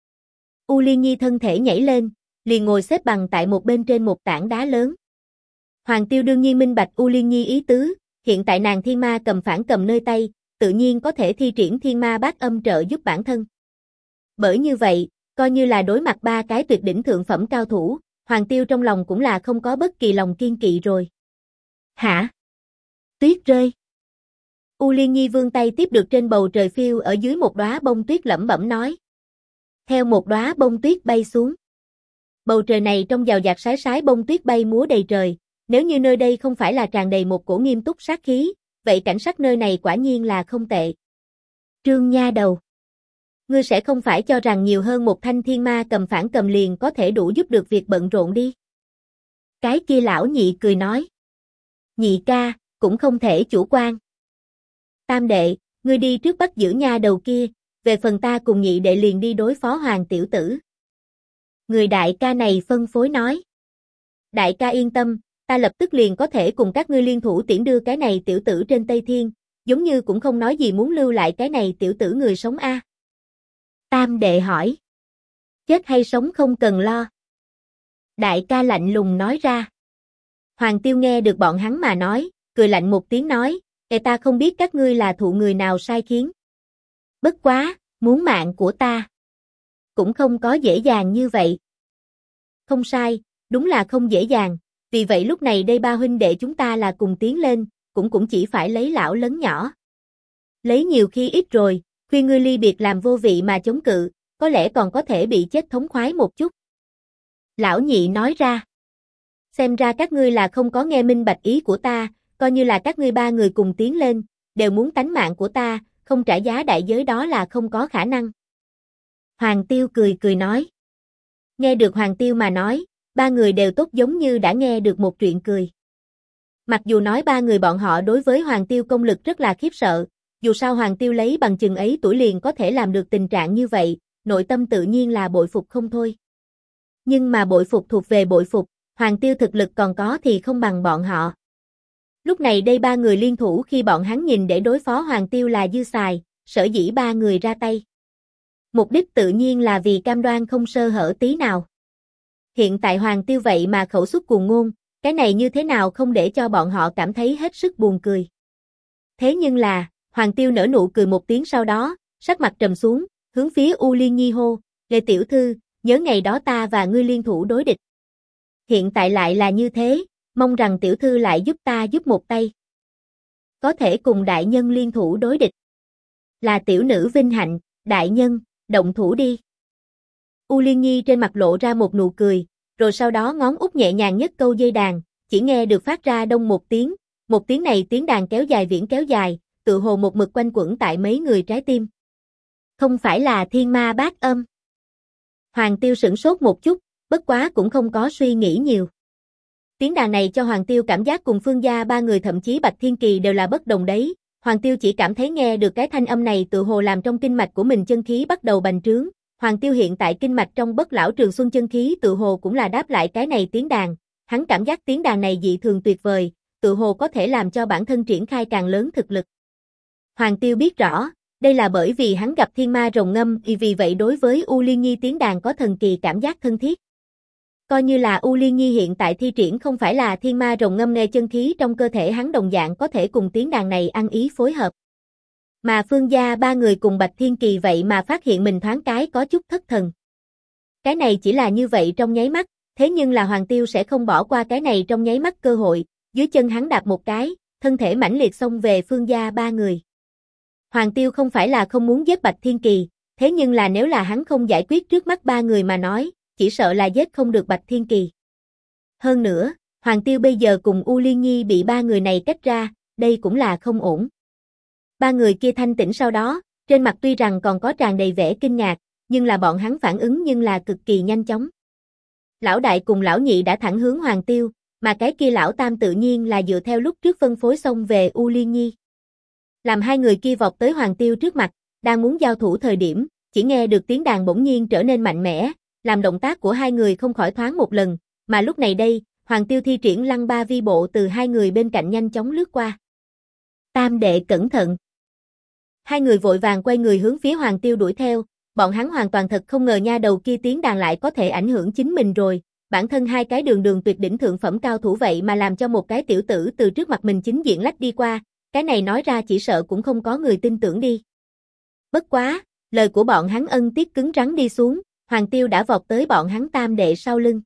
U Liên Nhi thân thể nhảy lên, liền ngồi xếp bằng tại một bên trên một tảng đá lớn. Hoàng Tiêu đương nhiên minh bạch U Liên Nhi ý tứ, hiện tại nàng thiên ma cầm phản cầm nơi tay, tự nhiên có thể thi triển thiên ma bát âm trợ giúp bản thân. Bởi như vậy, coi như là đối mặt ba cái tuyệt đỉnh thượng phẩm cao thủ, Hoàng Tiêu trong lòng cũng là không có bất kỳ lòng kiên kỵ rồi. Hả? Tuyết rơi. U Liên Nhi vươn tay tiếp được trên bầu trời phiêu ở dưới một đóa bông tuyết, lẩm bẩm nói. Theo một đóa bông tuyết bay xuống. Bầu trời này trong giàu dạt sái sái bông tuyết bay múa đầy trời, nếu như nơi đây không phải là tràn đầy một cổ nghiêm túc sát khí, vậy cảnh sắc nơi này quả nhiên là không tệ. Trương nha đầu. Ngươi sẽ không phải cho rằng nhiều hơn một thanh thiên ma cầm phản cầm liền có thể đủ giúp được việc bận rộn đi. Cái kia lão nhị cười nói. Nhị ca, cũng không thể chủ quan. Tam đệ, ngươi đi trước bắt giữ nha đầu kia, về phần ta cùng nhị đệ liền đi đối phó hoàng tiểu tử. Người đại ca này phân phối nói. Đại ca yên tâm, ta lập tức liền có thể cùng các ngươi liên thủ tiễn đưa cái này tiểu tử trên Tây Thiên, giống như cũng không nói gì muốn lưu lại cái này tiểu tử người sống a. Tam đệ hỏi. Chết hay sống không cần lo. Đại ca lạnh lùng nói ra. Hoàng Tiêu nghe được bọn hắn mà nói, cười lạnh một tiếng nói, ta không biết các ngươi là thụ người nào sai khiến. Bất quá, muốn mạng của ta. Cũng không có dễ dàng như vậy. Không sai, đúng là không dễ dàng, vì vậy lúc này đây ba huynh đệ chúng ta là cùng tiến lên, cũng chỉ phải lấy lão lấn nhỏ. Lấy nhiều khi ít rồi, khuyên ngươi ly biệt làm vô vị mà chống cự, có lẽ còn có thể bị chết thống khoái một chút. Lão nhị nói ra. Xem ra các ngươi là không có nghe minh bạch ý của ta, coi như là các ngươi ba người cùng tiến lên, đều muốn tánh mạng của ta, không trả giá đại giới đó là không có khả năng. Hoàng Tiêu cười cười nói. Nghe được Hoàng Tiêu mà nói, ba người đều tốt giống như đã nghe được một chuyện cười. Mặc dù nói ba người bọn họ đối với Hoàng Tiêu công lực rất là khiếp sợ, dù sao Hoàng Tiêu lấy bằng chừng ấy tuổi liền có thể làm được tình trạng như vậy, nội tâm tự nhiên là bội phục không thôi. Nhưng mà bội phục thuộc về bội phục, Hoàng Tiêu thực lực còn có thì không bằng bọn họ. Lúc này đây ba người liên thủ khi bọn hắn nhìn để đối phó Hoàng Tiêu là dư xài, sở dĩ ba người ra tay. Mục đích tự nhiên là vì cam đoan không sơ hở tí nào. Hiện tại Hoàng Tiêu vậy mà khẩu xuất cuồng ngôn, cái này như thế nào không để cho bọn họ cảm thấy hết sức buồn cười. Thế nhưng là, Hoàng Tiêu nở nụ cười một tiếng sau đó, sắc mặt trầm xuống, hướng phía U Liên Nhi hô, Lê tiểu thư, nhớ ngày đó ta và ngươi liên thủ đối địch. Hiện tại lại là như thế, mong rằng tiểu thư lại giúp ta giúp một tay. Có thể cùng đại nhân liên thủ đối địch. Là tiểu nữ vinh hạnh, đại nhân, động thủ đi. U Liên Nhi trên mặt lộ ra một nụ cười, rồi sau đó ngón út nhẹ nhàng nhấc câu dây đàn, chỉ nghe được phát ra đông một tiếng này tiếng đàn kéo dài viễn kéo dài, tự hồ một mực quanh quẩn tại mấy người trái tim. Không phải là thiên ma bát âm. Hoàng Tiêu sửng sốt một chút, bất quá cũng không có suy nghĩ nhiều. Tiếng đàn này cho Hoàng Tiêu cảm giác cùng Phương gia ba người thậm chí Bạch Thiên Kỳ đều là bất đồng đấy. Hoàng Tiêu chỉ cảm thấy nghe được cái thanh âm này tự hồ làm trong kinh mạch của mình chân khí bắt đầu bành trướng. Hoàng Tiêu hiện tại kinh mạch trong Bất Lão Trường Xuân chân khí tự hồ cũng là đáp lại cái này tiếng đàn. Hắn cảm giác tiếng đàn này dị thường tuyệt vời, tự hồ có thể làm cho bản thân triển khai càng lớn thực lực. Hoàng Tiêu biết rõ, đây là bởi vì hắn gặp thiên ma rồng ngâm, vì vậy đối với U Liên Nhi tiếng đàn có thần kỳ cảm giác thân thiết. Coi như là U Liên Nhi hiện tại thi triển không phải là thiên ma rồng ngâm, nghe chân khí trong cơ thể hắn đồng dạng có thể cùng tiếng đàn này ăn ý phối hợp. Mà Phương gia ba người cùng Bạch Thiên Kỳ vậy mà phát hiện mình thoáng cái có chút thất thần. Cái này chỉ là như vậy trong nháy mắt, thế nhưng là Hoàng Tiêu sẽ không bỏ qua cái này trong nháy mắt cơ hội, dưới chân hắn đạp một cái, thân thể mãnh liệt xông về Phương gia ba người. Hoàng Tiêu không phải là không muốn giết Bạch Thiên Kỳ, thế nhưng là nếu là hắn không giải quyết trước mắt ba người mà nói, chỉ sợ là giết không được Bạch Thiên Kỳ. Hơn nữa, Hoàng Tiêu bây giờ cùng U Liên Nhi bị ba người này cách ra, đây cũng là không ổn. Ba người kia thanh tĩnh sau đó, trên mặt tuy rằng còn có tràn đầy vẻ kinh ngạc, nhưng là bọn hắn phản ứng nhưng là cực kỳ nhanh chóng. Lão đại cùng lão nhị đã thẳng hướng Hoàng Tiêu, mà cái kia lão tam tự nhiên là dựa theo lúc trước phân phối xông về U Liên Nhi. Làm hai người kia vọt tới Hoàng Tiêu trước mặt, đang muốn giao thủ thời điểm, chỉ nghe được tiếng đàn bỗng nhiên trở nên mạnh mẽ, làm động tác của hai người không khỏi thoáng một lần, mà lúc này đây, Hoàng Tiêu thi triển lăng ba vi bộ từ hai người bên cạnh nhanh chóng lướt qua. Tam đệ cẩn thận. Hai người vội vàng quay người hướng phía Hoàng Tiêu đuổi theo, bọn hắn hoàn toàn thật không ngờ nha đầu kia tiếng đàn lại có thể ảnh hưởng chính mình rồi, bản thân hai cái đường tuyệt đỉnh thượng phẩm cao thủ vậy mà làm cho một cái tiểu tử từ trước mặt mình chính diện lách đi qua, cái này nói ra chỉ sợ cũng không có người tin tưởng đi. Bất quá, lời của bọn hắn ân tiếp cứng rắn đi xuống, Hoàng Tiêu đã vọt tới bọn hắn tam đệ sau lưng.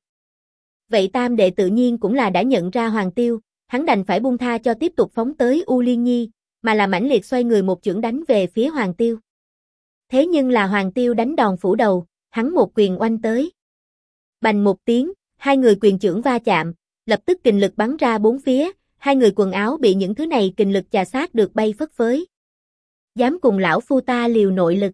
Vậy tam đệ tự nhiên cũng là đã nhận ra Hoàng Tiêu, hắn đành phải buông tha cho tiếp tục phóng tới U Liên Nhi, mà là mãnh liệt xoay người một chưởng đánh về phía Hoàng Tiêu. Thế nhưng là Hoàng Tiêu đánh đòn phủ đầu, hắn một quyền oanh tới. Bành một tiếng, hai người quyền chưởng va chạm, lập tức kình lực bắn ra bốn phía, hai người quần áo bị những thứ này kình lực chà sát được bay phất phới. Dám cùng lão phu ta liều nội lực.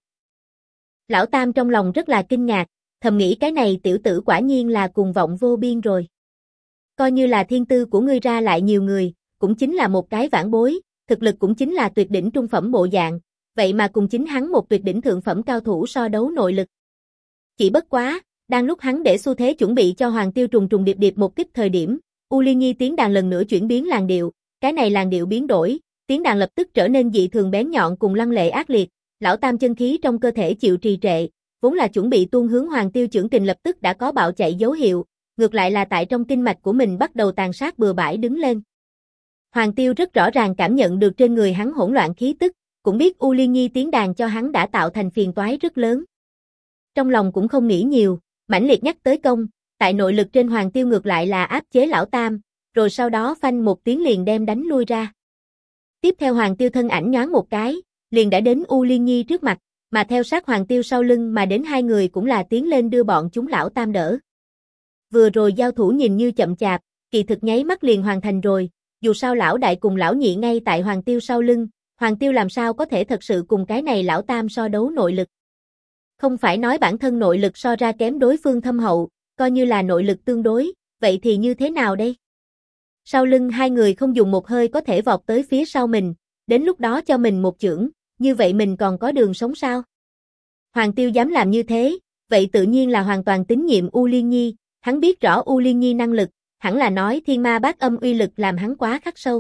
Lão Tam trong lòng rất là kinh ngạc, thầm nghĩ cái này tiểu tử quả nhiên là cuồng vọng vô biên rồi. Coi như là thiên tư của ngươi ra lại nhiều người, cũng chính là một cái vãn bối, thực lực cũng chính là tuyệt đỉnh trung phẩm bộ dạng, vậy mà cùng chính hắn một tuyệt đỉnh thượng phẩm cao thủ so đấu nội lực. Chỉ bất quá, đang lúc hắn để xu thế chuẩn bị cho Hoàng Tiêu trùng trùng điệp điệp một kích thời điểm, U Liên Nhi tiếng đàn lần nữa chuyển biến làn điệu, cái này làn điệu biến đổi, tiếng đàn lập tức trở nên dị thường bén nhọn cùng lăng lệ ác liệt, lão Tam chân khí trong cơ thể chịu trì trệ, vốn là chuẩn bị tuôn hướng Hoàng Tiêu chưởng kình lập tức đã có bạo chạy dấu hiệu, ngược lại là tại trong kinh mạch của mình bắt đầu tàn sát bừa bãi đứng lên. Hoàng Tiêu rất rõ ràng cảm nhận được trên người hắn hỗn loạn khí tức, cũng biết U Liên Nhi tiếng đàn cho hắn đã tạo thành phiền toái rất lớn. Trong lòng cũng không nghĩ nhiều, mãnh liệt nhắc tới công, tại nội lực trên Hoàng Tiêu ngược lại là áp chế lão Tam, rồi sau đó phanh một tiếng liền đem đánh lui ra. Tiếp theo Hoàng Tiêu thân ảnh nhoáng một cái, liền đã đến U Liên Nhi trước mặt, mà theo sát Hoàng Tiêu sau lưng mà đến hai người cũng là tiến lên đưa bọn chúng lão Tam đỡ. Vừa rồi giao thủ nhìn như chậm chạp, kỳ thực nháy mắt liền hoàn thành rồi, dù sao lão đại cùng lão nhị ngay tại Hoàng Tiêu sau lưng, Hoàng Tiêu làm sao có thể thật sự cùng cái này lão Tam so đấu nội lực. Không phải nói bản thân nội lực so ra kém đối phương thâm hậu, coi như là nội lực tương đối, vậy thì như thế nào đây? Sau lưng hai người không dùng một hơi có thể vọt tới phía sau mình, đến lúc đó cho mình một chưởng, như vậy mình còn có đường sống sao? Hoàng Tiêu dám làm như thế, vậy tự nhiên là hoàn toàn tín nhiệm U Liên Nhi, hắn biết rõ U Liên Nhi năng lực, hẳn là nói thiên ma bát âm uy lực làm hắn quá khắc sâu.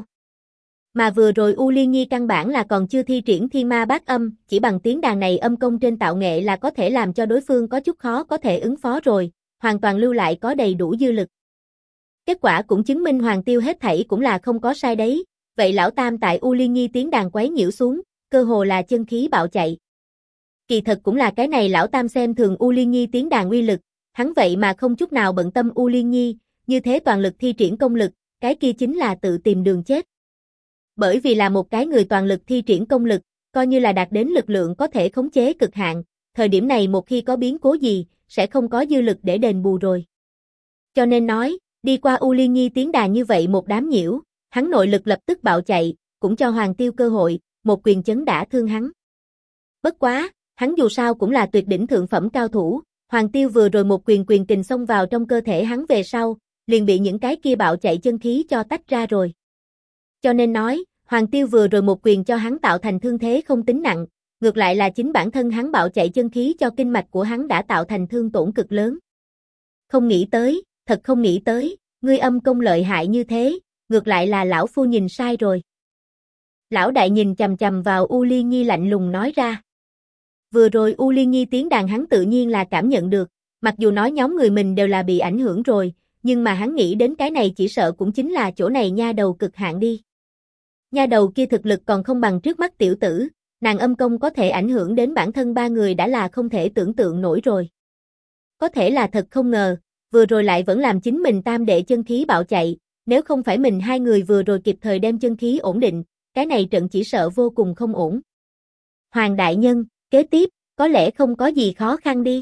Mà vừa rồi U Liên Nhi căn bản là còn chưa thi triển thiên ma bát âm, chỉ bằng tiếng đàn này âm công trên tạo nghệ là có thể làm cho đối phương có chút khó có thể ứng phó rồi, hoàn toàn lưu lại có đầy đủ dư lực. Kết quả cũng chứng minh Hoàng Tiêu hết thảy cũng là không có sai đấy, vậy lão Tam tại U Liên Nhi tiếng đàn quấy nhiễu xuống, cơ hồ là chân khí bạo chạy. Kỳ thật cũng là cái này lão Tam xem thường U Liên Nhi tiếng đàn uy lực, hắn vậy mà không chút nào bận tâm U Liên Nhi, như thế toàn lực thi triển công lực, cái kia chính là tự tìm đường chết. Bởi vì là một cái người toàn lực thi triển công lực, coi như là đạt đến lực lượng có thể khống chế cực hạn, thời điểm này một khi có biến cố gì, sẽ không có dư lực để đền bù rồi. Cho nên nói, đi qua U Liên Nhi tiếng đàn như vậy một đám nhiễu, hắn nội lực lập tức bạo chạy, cũng cho Hoàng Tiêu cơ hội, một quyền chấn đả thương hắn. Bất quá, hắn dù sao cũng là tuyệt đỉnh thượng phẩm cao thủ, Hoàng Tiêu vừa rồi một quyền kình xông vào trong cơ thể hắn về sau, liền bị những cái kia bạo chạy chân khí cho tách ra rồi. Cho nên nói, Hoàng Tiêu vừa rồi một quyền cho hắn tạo thành thương thế không tính nặng, ngược lại là chính bản thân hắn bạo chạy chân khí cho kinh mạch của hắn đã tạo thành thương tổn cực lớn. Không nghĩ tới, thật không nghĩ tới, ngươi âm công lợi hại như thế, ngược lại là lão phu nhìn sai rồi. Lão đại nhìn chằm chằm vào U Liên Nhi lạnh lùng nói ra. Vừa rồi U Liên Nhi tiếng đàn hắn tự nhiên là cảm nhận được, mặc dù nói nhóm người mình đều là bị ảnh hưởng rồi, nhưng mà hắn nghĩ đến cái này chỉ sợ cũng chính là chỗ này nha đầu cực hạn đi. Nha đầu kia thực lực còn không bằng trước mắt tiểu tử, nàng âm công có thể ảnh hưởng đến bản thân ba người đã là không thể tưởng tượng nổi rồi. Có thể là thật không ngờ, vừa rồi lại vẫn làm chính mình tam đệ chân khí bạo chạy, nếu không phải mình hai người vừa rồi kịp thời đem chân khí ổn định, cái này trận chỉ sợ vô cùng không ổn. Hoàng đại nhân, kế tiếp, có lẽ không có gì khó khăn đi.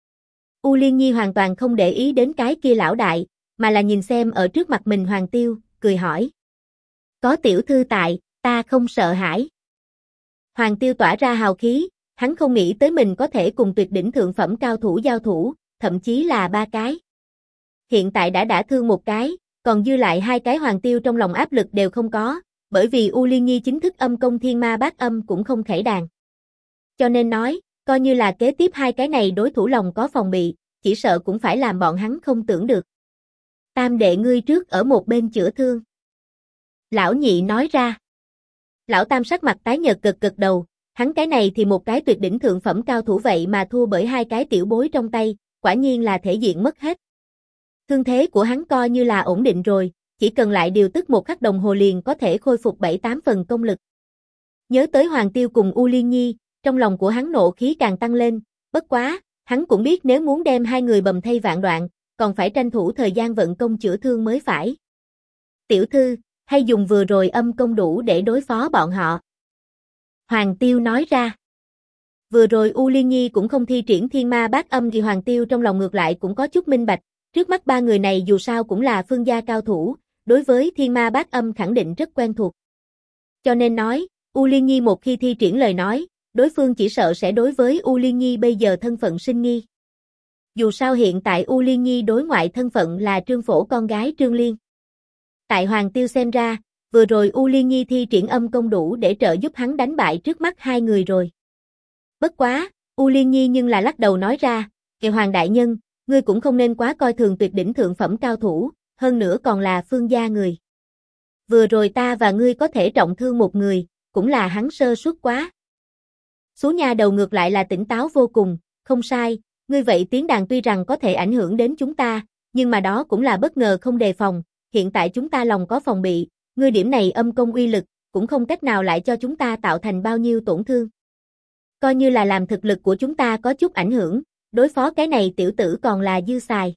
U Liên Nhi hoàn toàn không để ý đến cái kia lão đại, mà là nhìn xem ở trước mặt mình Hoàng Tiêu, cười hỏi. Có tiểu thư tại, ta không sợ hãi. Hoàng Tiêu tỏa ra hào khí, hắn không nghĩ tới mình có thể cùng tuyệt đỉnh thượng phẩm cao thủ giao thủ, thậm chí là ba cái. Hiện tại đã đả thương một cái, còn dư lại hai cái Hoàng Tiêu trong lòng áp lực đều không có, bởi vì U Liên Nhi chính thức âm công thiên ma bát âm cũng không khởi đàn. Cho nên nói, coi như là kế tiếp hai cái này đối thủ lòng có phòng bị, chỉ sợ cũng phải làm bọn hắn không tưởng được. Tam đệ ngươi trước ở một bên chữa thương. Lão nhị nói ra. Lão Tam sắc mặt tái nhợt gật gật đầu, hắn cái này thì một cái tuyệt đỉnh thượng phẩm cao thủ vậy mà thua bởi hai cái tiểu bối trong tay, quả nhiên là thể diện mất hết. Thương thế của hắn coi như là ổn định rồi, chỉ cần lại điều tức một khắc đồng hồ liền có thể khôi phục 7-8 phần công lực. Nhớ tới Hoàng Tiêu cùng U Liên Nhi, trong lòng của hắn nộ khí càng tăng lên, bất quá, hắn cũng biết nếu muốn đem hai người bầm thây vạn đoạn, còn phải tranh thủ thời gian vận công chữa thương mới phải. Tiểu thư, hay dùng vừa rồi âm công đủ để đối phó bọn họ. Hoàng Tiêu nói ra. Vừa rồi U Liên Nhi cũng không thi triển thiên ma bát âm thì Hoàng Tiêu trong lòng ngược lại cũng có chút minh bạch, trước mắt ba người này dù sao cũng là phương gia cao thủ, đối với thiên ma bát âm khẳng định rất quen thuộc. Cho nên nói, U Liên Nhi một khi thi triển lời nói, đối phương chỉ sợ sẽ đối với U Liên Nhi bây giờ thân phận sinh nghi. Dù sao hiện tại U Liên Nhi đối ngoại thân phận là Trương Phổ con gái Trương Liên. Tại Hoàng Tiêu xem ra, vừa rồi U Liên Nhi thi triển âm công đủ để trợ giúp hắn đánh bại trước mắt hai người rồi. Bất quá, U Liên Nhi nhưng là lắc đầu nói ra, kìa Hoàng đại nhân, ngươi cũng không nên quá coi thường tuyệt đỉnh thượng phẩm cao thủ, hơn nữa còn là phương gia người. Vừa rồi ta và ngươi có thể trọng thương một người, cũng là hắn sơ suất quá. Số nha đầu ngược lại là tỉnh táo vô cùng, không sai, ngươi vậy tiếng đàn tuy rằng có thể ảnh hưởng đến chúng ta, nhưng mà đó cũng là bất ngờ không đề phòng, hiện tại chúng ta lòng có phòng bị, ngươi điểm này âm công uy lực, cũng không cách nào lại cho chúng ta tạo thành bao nhiêu tổn thương. Coi như là làm thực lực của chúng ta có chút ảnh hưởng, đối phó cái này tiểu tử còn là dư xài.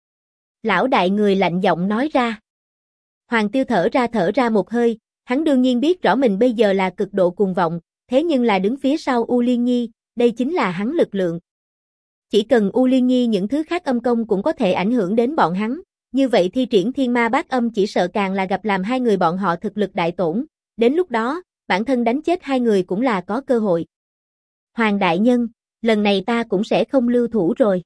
Lão đại người lạnh giọng nói ra. Hoàng Tiêu thở ra một hơi, hắn đương nhiên biết rõ mình bây giờ là cực độ cuồng vọng, thế nhưng là đứng phía sau U Liên Nhi, đây chính là hắn lực lượng. Chỉ cần U Liên Nhi những thứ khác âm công cũng có thể ảnh hưởng đến bọn hắn, như vậy thi triển thiên ma bát âm chỉ sợ càng là gặp làm hai người bọn họ thực lực đại tổn, đến lúc đó, bản thân đánh chết hai người cũng là có cơ hội. Hoàng đại nhân, lần này ta cũng sẽ không lưu thủ rồi.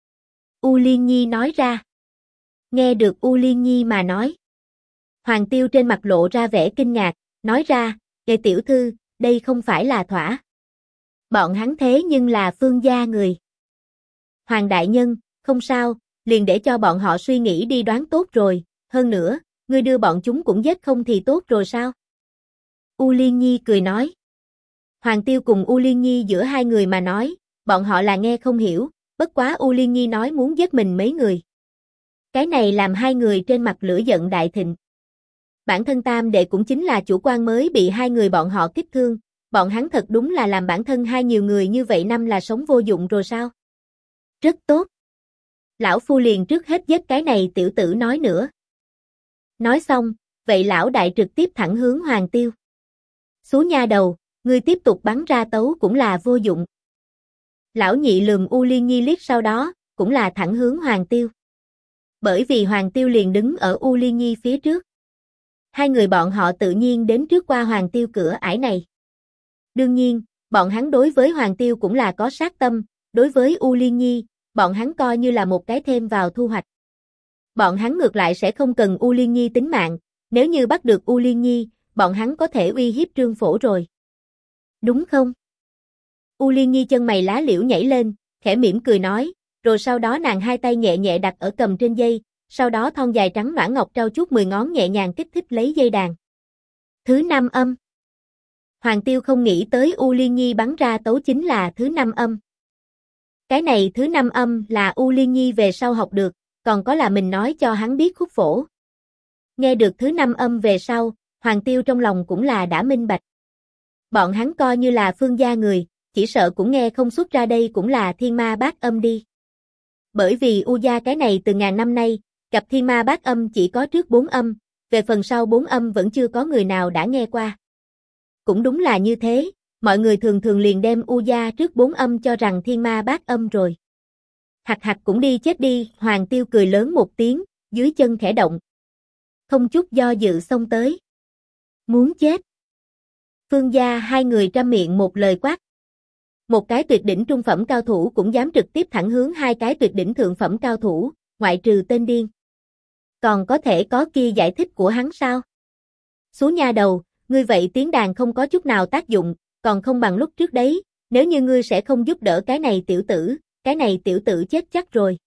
U Liên Nhi nói ra. Nghe được U Liên Nhi mà nói. Hoàng Tiêu trên mặt lộ ra vẻ kinh ngạc, nói ra, "Kệ tiểu thư, đây không phải là thỏa. Bọn hắn thế nhưng là phương gia người." Hoàng đại nhân, không sao, liền để cho bọn họ suy nghĩ đi đoán tốt rồi, hơn nữa, ngươi đưa bọn chúng cũng giết không thì tốt rồi sao? U Liên Nhi cười nói. Hoàng Tiêu cùng U Liên Nhi giữa hai người mà nói, bọn họ là nghe không hiểu, bất quá U Liên Nhi nói muốn giết mình mấy người. Cái này làm hai người trên mặt lửa giận đại thịnh. Bản thân tam đệ cũng chính là chủ quan mới bị hai người bọn họ kích thương, bọn hắn thật đúng là làm bản thân hai nhiều người như vậy năm là sống vô dụng rồi sao? Rất tốt. Lão phu liền trước hết giết cái này tiểu tử nói nữa. Nói xong, vậy lão đại trực tiếp thẳng hướng Hoàng Tiêu. Xú nha đầu, ngươi tiếp tục bắn ra tấu cũng là vô dụng. Lão nhị lườm U Liên Nhi liếc sau đó, cũng là thẳng hướng Hoàng Tiêu. Bởi vì Hoàng Tiêu liền đứng ở U Liên Nhi phía trước. Hai người bọn họ tự nhiên đến trước qua Hoàng Tiêu cửa ải này. Đương nhiên, bọn hắn đối với Hoàng Tiêu cũng là có sát tâm, đối với U Liên Nhi, bọn hắn coi như là một cái thêm vào thu hoạch. Bọn hắn ngược lại sẽ không cần U Liên Nhi tính mạng, nếu như bắt được U Liên Nhi, bọn hắn có thể uy hiếp Trương Phổ rồi. Đúng không? U Liên Nhi chân mày lá liễu nhảy lên, khẽ mỉm cười nói, rồi sau đó nàng hai tay nhẹ nhẹ đặt ở cầm trên dây, sau đó thon dài trắng nõn ngọc trao chuốt 10 ngón nhẹ nhàng kích thích lấy dây đàn. Thứ năm âm. Hoàng Tiêu không nghĩ tới U Liên Nhi bắn ra tấu chính là thứ năm âm. Cái này thứ năm âm là U Liên Nhi về sau học được, còn có là mình nói cho hắn biết khúc phổ. Nghe được thứ năm âm về sau, Hoàng Tiêu trong lòng cũng là đã minh bạch. Bọn hắn coi như là phương gia người, chỉ sợ cũng nghe không xuất ra đây cũng là thiên ma bát âm đi. Bởi vì U gia cái này từ ngàn năm nay, gặp thiên ma bát âm chỉ có trước 4 âm, về phần sau 4 âm vẫn chưa có người nào đã nghe qua. Cũng đúng là như thế, mọi người thường thường liền đem U gia trước 4 âm cho rằng thiên ma bát âm rồi. Hạc hạc cũng đi chết đi, Hoàng Tiêu cười lớn một tiếng, dưới chân khẽ động. Không chút do dự xông tới. Muốn chết. Phương gia hai người trăm miệng một lời quát. Một cái tuyệt đỉnh trung phẩm cao thủ cũng dám trực tiếp thẳng hướng hai cái tuyệt đỉnh thượng phẩm cao thủ, ngoại trừ tên điên. Còn có thể có kia giải thích của hắn sao? Xú nha đầu, ngươi vậy tiếng đàn không có chút nào tác dụng, còn không bằng lúc trước đấy, nếu như ngươi sẽ không giúp đỡ cái này tiểu tử chết chắc rồi.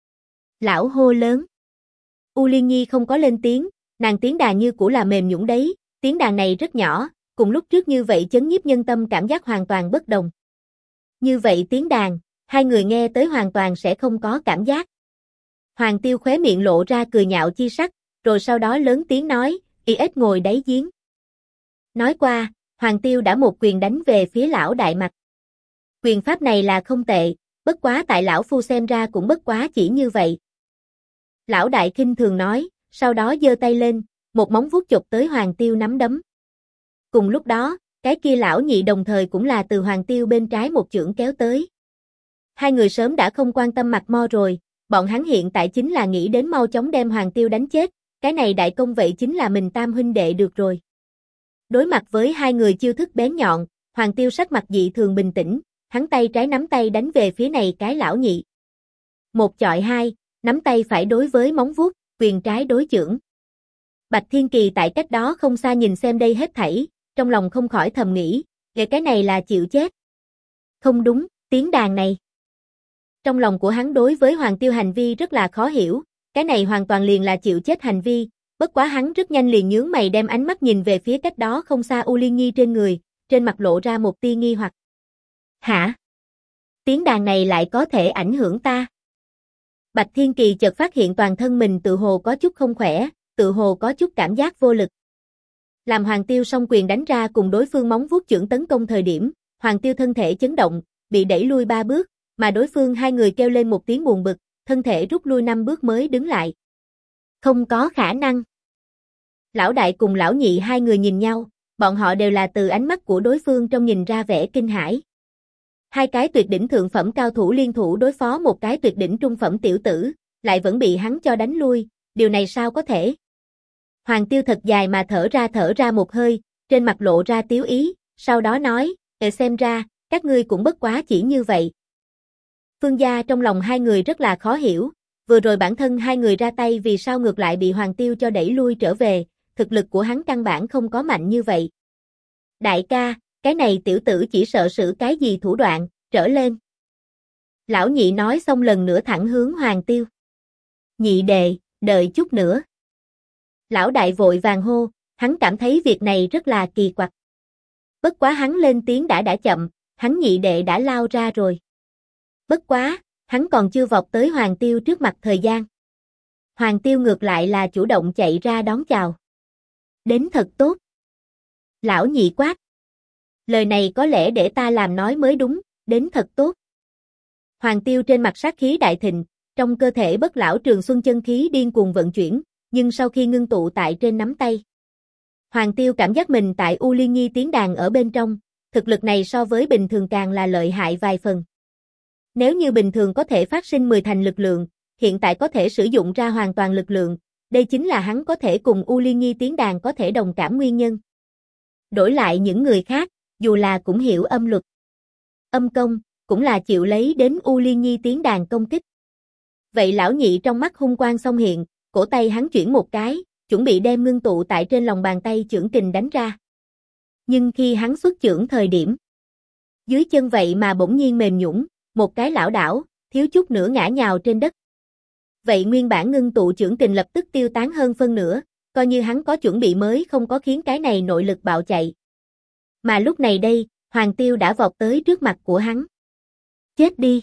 Lão hô lớn. U Liên Nhi không có lên tiếng, nàng tiếng đàn như cũ là mềm nhũn đấy, tiếng đàn này rất nhỏ, cùng lúc trước như vậy chấn nhiếp nhân tâm cảm giác hoàn toàn bất đồng. Như vậy tiếng đàn, hai người nghe tới hoàn toàn sẽ không có cảm giác. Hoàng Tiêu khóe miệng lộ ra cười nhạo chi sắc, rồi sau đó lớn tiếng nói, IS ngồi đáy giếng. Nói qua, Hoàng Tiêu đã một quyền đánh về phía lão đại mặt. Quyền pháp này là không tệ, bất quá tại lão phu xem ra cũng bất quá chỉ như vậy. Lão đại khinh thường nói, sau đó giơ tay lên, một móng vuốt chụp tới Hoàng Tiêu nắm đấm. Cùng lúc đó, cái kia lão nhị đồng thời cũng là từ Hoàng Tiêu bên trái một chưởng kéo tới. Hai người sớm đã không quan tâm mặt mo rồi, bọn hắn hiện tại chính là nghĩ đến mau chóng đem Hoàng Tiêu đánh chết, cái này đại công vậy chính là mình tam huynh đệ được rồi. Đối mặt với hai người chiêu thức bén nhọn, Hoàng Tiêu sắc mặt dị thường bình tĩnh, hắn tay trái nắm tay đánh về phía này cái lão nhị. Một chọi hai, nắm tay phải đối với móng vuốt, quyền trái đối chưởng. Bạch Thiên Kỳ tại cách đó không xa nhìn xem đây hết thảy, trong lòng không khỏi thầm nghĩ, cái này là chịu chết. Không đúng, tiếng đàn này. Trong lòng của hắn đối với Hoàng Tiêu hành vi rất là khó hiểu, cái này hoàn toàn liền là chịu chết hành vi, bất quá hắn rất nhanh liền nhướng mày đem ánh mắt nhìn về phía cách đó không xa U Liên Nhi trên người, trên mặt lộ ra một tia nghi hoặc. Hả? Tiếng đàn này lại có thể ảnh hưởng ta? Bạch Thiên Kỳ chợt phát hiện toàn thân mình tự hồ có chút không khỏe, tự hồ có chút cảm giác vô lực. Làm Hoàng Tiêu song quyền đánh ra cùng đối phương móng vuốt chưởng tấn công thời điểm, Hoàng Tiêu thân thể chấn động, bị đẩy lui 3 bước, mà đối phương hai người kêu lên một tiếng buồn bực, thân thể rút lui 5 bước mới đứng lại. Không có khả năng. Lão đại cùng lão nhị hai người nhìn nhau, bọn họ đều là từ ánh mắt của đối phương trong nhìn ra vẻ kinh hãi. Hai cái tuyệt đỉnh thượng phẩm cao thủ liên thủ đối phó một cái tuyệt đỉnh trung phẩm tiểu tử, lại vẫn bị hắn cho đánh lui, điều này sao có thể? Hoàng Tiêu thật dài mà thở ra một hơi, trên mặt lộ ra tiếu ý, sau đó nói, xem ra, các ngươi cũng bất quá chỉ như vậy. Phương gia trong lòng hai người rất là khó hiểu, vừa rồi bản thân hai người ra tay vì sao ngược lại bị Hoàng Tiêu cho đẩy lui trở về, thực lực của hắn căn bản không có mạnh như vậy. Đại ca, cái này tiểu tử chỉ sợ sử cái gì thủ đoạn, trở lên. Lão nhị nói xong lần nữa thẳng hướng Hoàng Tiêu. Nhị đệ, đợi chút nữa. Lão đại vội vàng hô, hắn cảm thấy việc này rất là kỳ quặc. Bất quá hắn lên tiếng đã chậm, hắn nhị đệ đã lao ra rồi. Bất quá, hắn còn chưa vọt tới Hoàng Tiêu trước mặt thời gian. Hoàng Tiêu ngược lại là chủ động chạy ra đón chào. Đến thật tốt. Lão nhị quát. Lời này có lẽ để ta làm nói mới đúng, đến thật tốt. Hoàng Tiêu trên mặt sát khí đại thịnh, trong cơ thể bất lão trường xuân chân khí điên cuồng vận chuyển, nhưng sau khi ngưng tụ tại trên nắm tay. Hoàng Tiêu cảm giác mình tại U Liên Nhi tiếng đàn ở bên trong, thực lực này so với bình thường càng là lợi hại vài phần. Nếu như bình thường có thể phát sinh 10 thành lực lượng, hiện tại có thể sử dụng ra hoàn toàn lực lượng, đây chính là hắn có thể cùng U Liên Nhi tiếng đàn có thể đồng cảm nguyên nhân. Đổi lại những người khác, dù là cũng hiểu âm luật, âm công, cũng là chịu lấy đến U Liên Nhi tiếng đàn công kích. Vậy lão nhị trong mắt hung quang xông hiện, cổ tay hắn chuyển một cái, chuẩn bị đem ngưng tụ tại trên lòng bàn tay chưởng kình đánh ra. Nhưng khi hắn xuất chưởng thời điểm, dưới chân vậy mà bỗng nhiên mềm nhũn, một cái lảo đảo, thiếu chút nữa ngã nhào trên đất. Vậy nguyên bản ngưng tụ chưởng kình lập tức tiêu tán hơn phân nửa, coi như hắn có chuẩn bị mới không có khiến cái này nội lực bạo chạy. Mà lúc này đây, Hoàng Tiêu đã vọt tới trước mặt của hắn. Chết đi!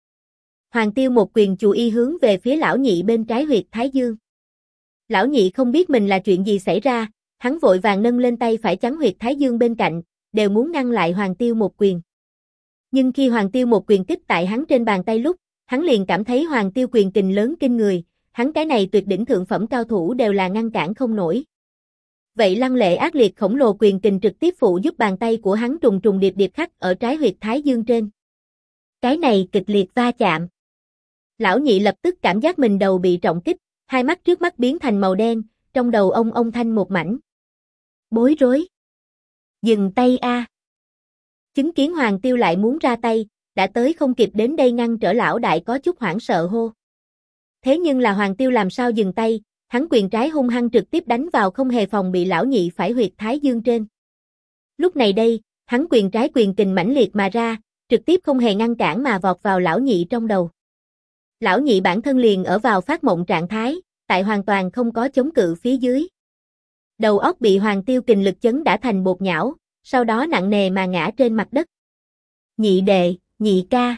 Hoàng Tiêu một quyền chù y hướng về phía lão nhị bên trái huyệt thái dương. Lão nhị không biết mình là chuyện gì xảy ra, hắn vội vàng nâng lên tay phải chắn huyệt thái dương bên cạnh, đều muốn ngăn lại Hoàng Tiêu một quyền. Nhưng khi Hoàng Tiêu một quyền kích tại hắn trên bàn tay lúc, hắn liền cảm thấy Hoàng Tiêu quyền kình lớn kinh người, hắn cái này tuyệt đỉnh thượng phẩm cao thủ đều là ngăn cản không nổi. Vậy lăng lệ ác liệt khổng lồ quyền kình trực tiếp phụ giúp bàn tay của hắn trùng trùng điệp điệp khắc ở trái huyệt thái dương trên. Cái này kịch liệt va chạm. Lão nhị lập tức cảm giác mình đầu bị trọng kích, hai mắt trước mắt biến thành màu đen, trong đầu ông thanh một mảnh. Bối rối. Dừng tay a. Chứng kiến Hoàng Tiêu lại muốn ra tay, đã tới không kịp đến đây ngăn trở lão đại có chút hoảng sợ hô. Thế nhưng là Hoàng Tiêu làm sao dừng tay, hắn quyền trái hung hăng trực tiếp đánh vào không hề phòng bị lão nhị phải huyệt thái dương trên. Lúc này đây, hắn quyền trái quyền kình mãnh liệt mà ra, trực tiếp không hề ngăn cản mà vọt vào lão nhị trong đầu. Lão nhị bản thân liền ở vào phát mộng trạng thái, tại hoàn toàn không có chống cự phía dưới. Đầu óc bị Hoàng Tiêu kình lực chấn đã thành bột nhão, sau đó nặng nề mà ngã trên mặt đất. Nhị đệ, nhị ca.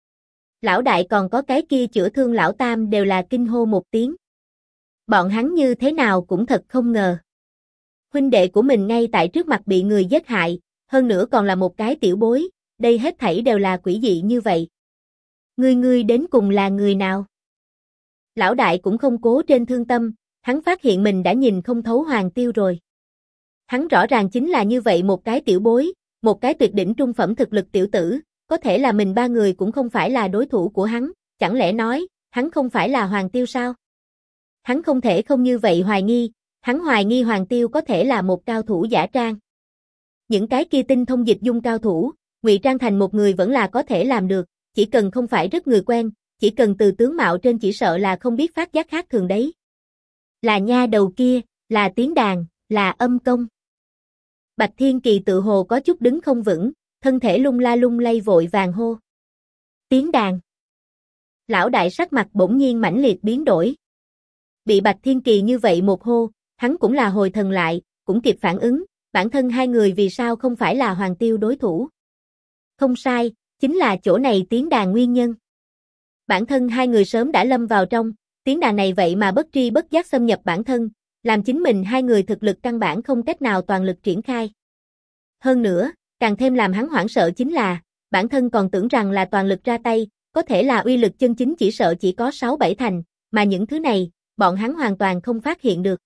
Lão đại còn có cái kia chữa thương lão tam đều là kinh hô một tiếng. Bọn hắn như thế nào cũng thật không ngờ. Huynh đệ của mình ngay tại trước mặt bị người giết hại, hơn nữa còn là một cái tiểu bối, đây hết thảy đều là quỷ dị như vậy. Ngươi đến cùng là người nào? Lão đại cũng không cố trên thương tâm, hắn phát hiện mình đã nhìn không thấu Hoàng Tiêu rồi. Hắn rõ ràng chính là như vậy một cái tiểu bối, một cái tuyệt đỉnh trung phẩm thực lực tiểu tử, có thể là mình ba người cũng không phải là đối thủ của hắn, chẳng lẽ nói, hắn không phải là Hoàng Tiêu sao? Hắn không thể không như vậy hoài nghi, hắn hoài nghi Hoàng Tiêu có thể là một cao thủ giả trang. Những cái kia tinh thông dịch dung cao thủ, ngụy trang thành một người vẫn là có thể làm được, chỉ cần không phải rất người quen, chỉ cần từ tướng mạo trên chỉ sợ là không biết phát giác khác thường đấy. Là nha đầu kia, là tiếng đàn, là âm công. Bạch Thiên Kỳ tự hồ có chút đứng không vững, thân thể lung la lung lay vội vàng hô. Tiếng đàn. Lão đại sắc mặt bỗng nhiên mãnh liệt biến đổi. Bị Bạch Thiên Kỳ như vậy một hô, hắn cũng là hồi thần lại, cũng kịp phản ứng, bản thân hai người vì sao không phải là Hoàng Tiêu đối thủ. Không sai, chính là chỗ này tiếng đàn nguyên nhân. Bản thân hai người sớm đã lâm vào trong, tiếng đàn này vậy mà bất tri bất giác xâm nhập bản thân, làm chính mình hai người thực lực căn bản không cách nào toàn lực triển khai. Hơn nữa, càng thêm làm hắn hoảng sợ chính là, bản thân còn tưởng rằng là toàn lực ra tay, có thể là uy lực chân chính chỉ sợ chỉ có 6-7 thành, mà những thứ này, bọn hắn hoàn toàn không phát hiện được.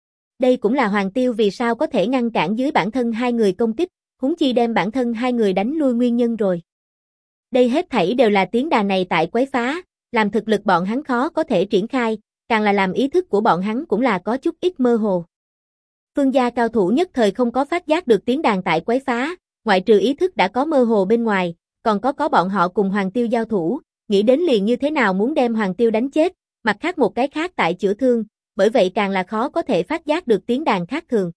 Đây cũng là Hoàng Tiêu vì sao có thể ngăn cản dưới bản thân hai người công kích, huống chi đem bản thân hai người đánh lui nguyên nhân rồi. Đây hết thảy đều là tiếng đàn này tại quấy phá, làm thực lực bọn hắn khó có thể triển khai, càng là làm ý thức của bọn hắn cũng là có chút ít mơ hồ. Phương gia cao thủ nhất thời không có phát giác được tiếng đàn tại quấy phá, ngoại trừ ý thức đã có mơ hồ bên ngoài, còn có bọn họ cùng Hoàng Tiêu giao thủ, nghĩ đến liền như thế nào muốn đem Hoàng Tiêu đánh chết, mặt khác một cái khác tại chữa thương, bởi vậy càng là khó có thể phát giác được tiếng đàn khác thường.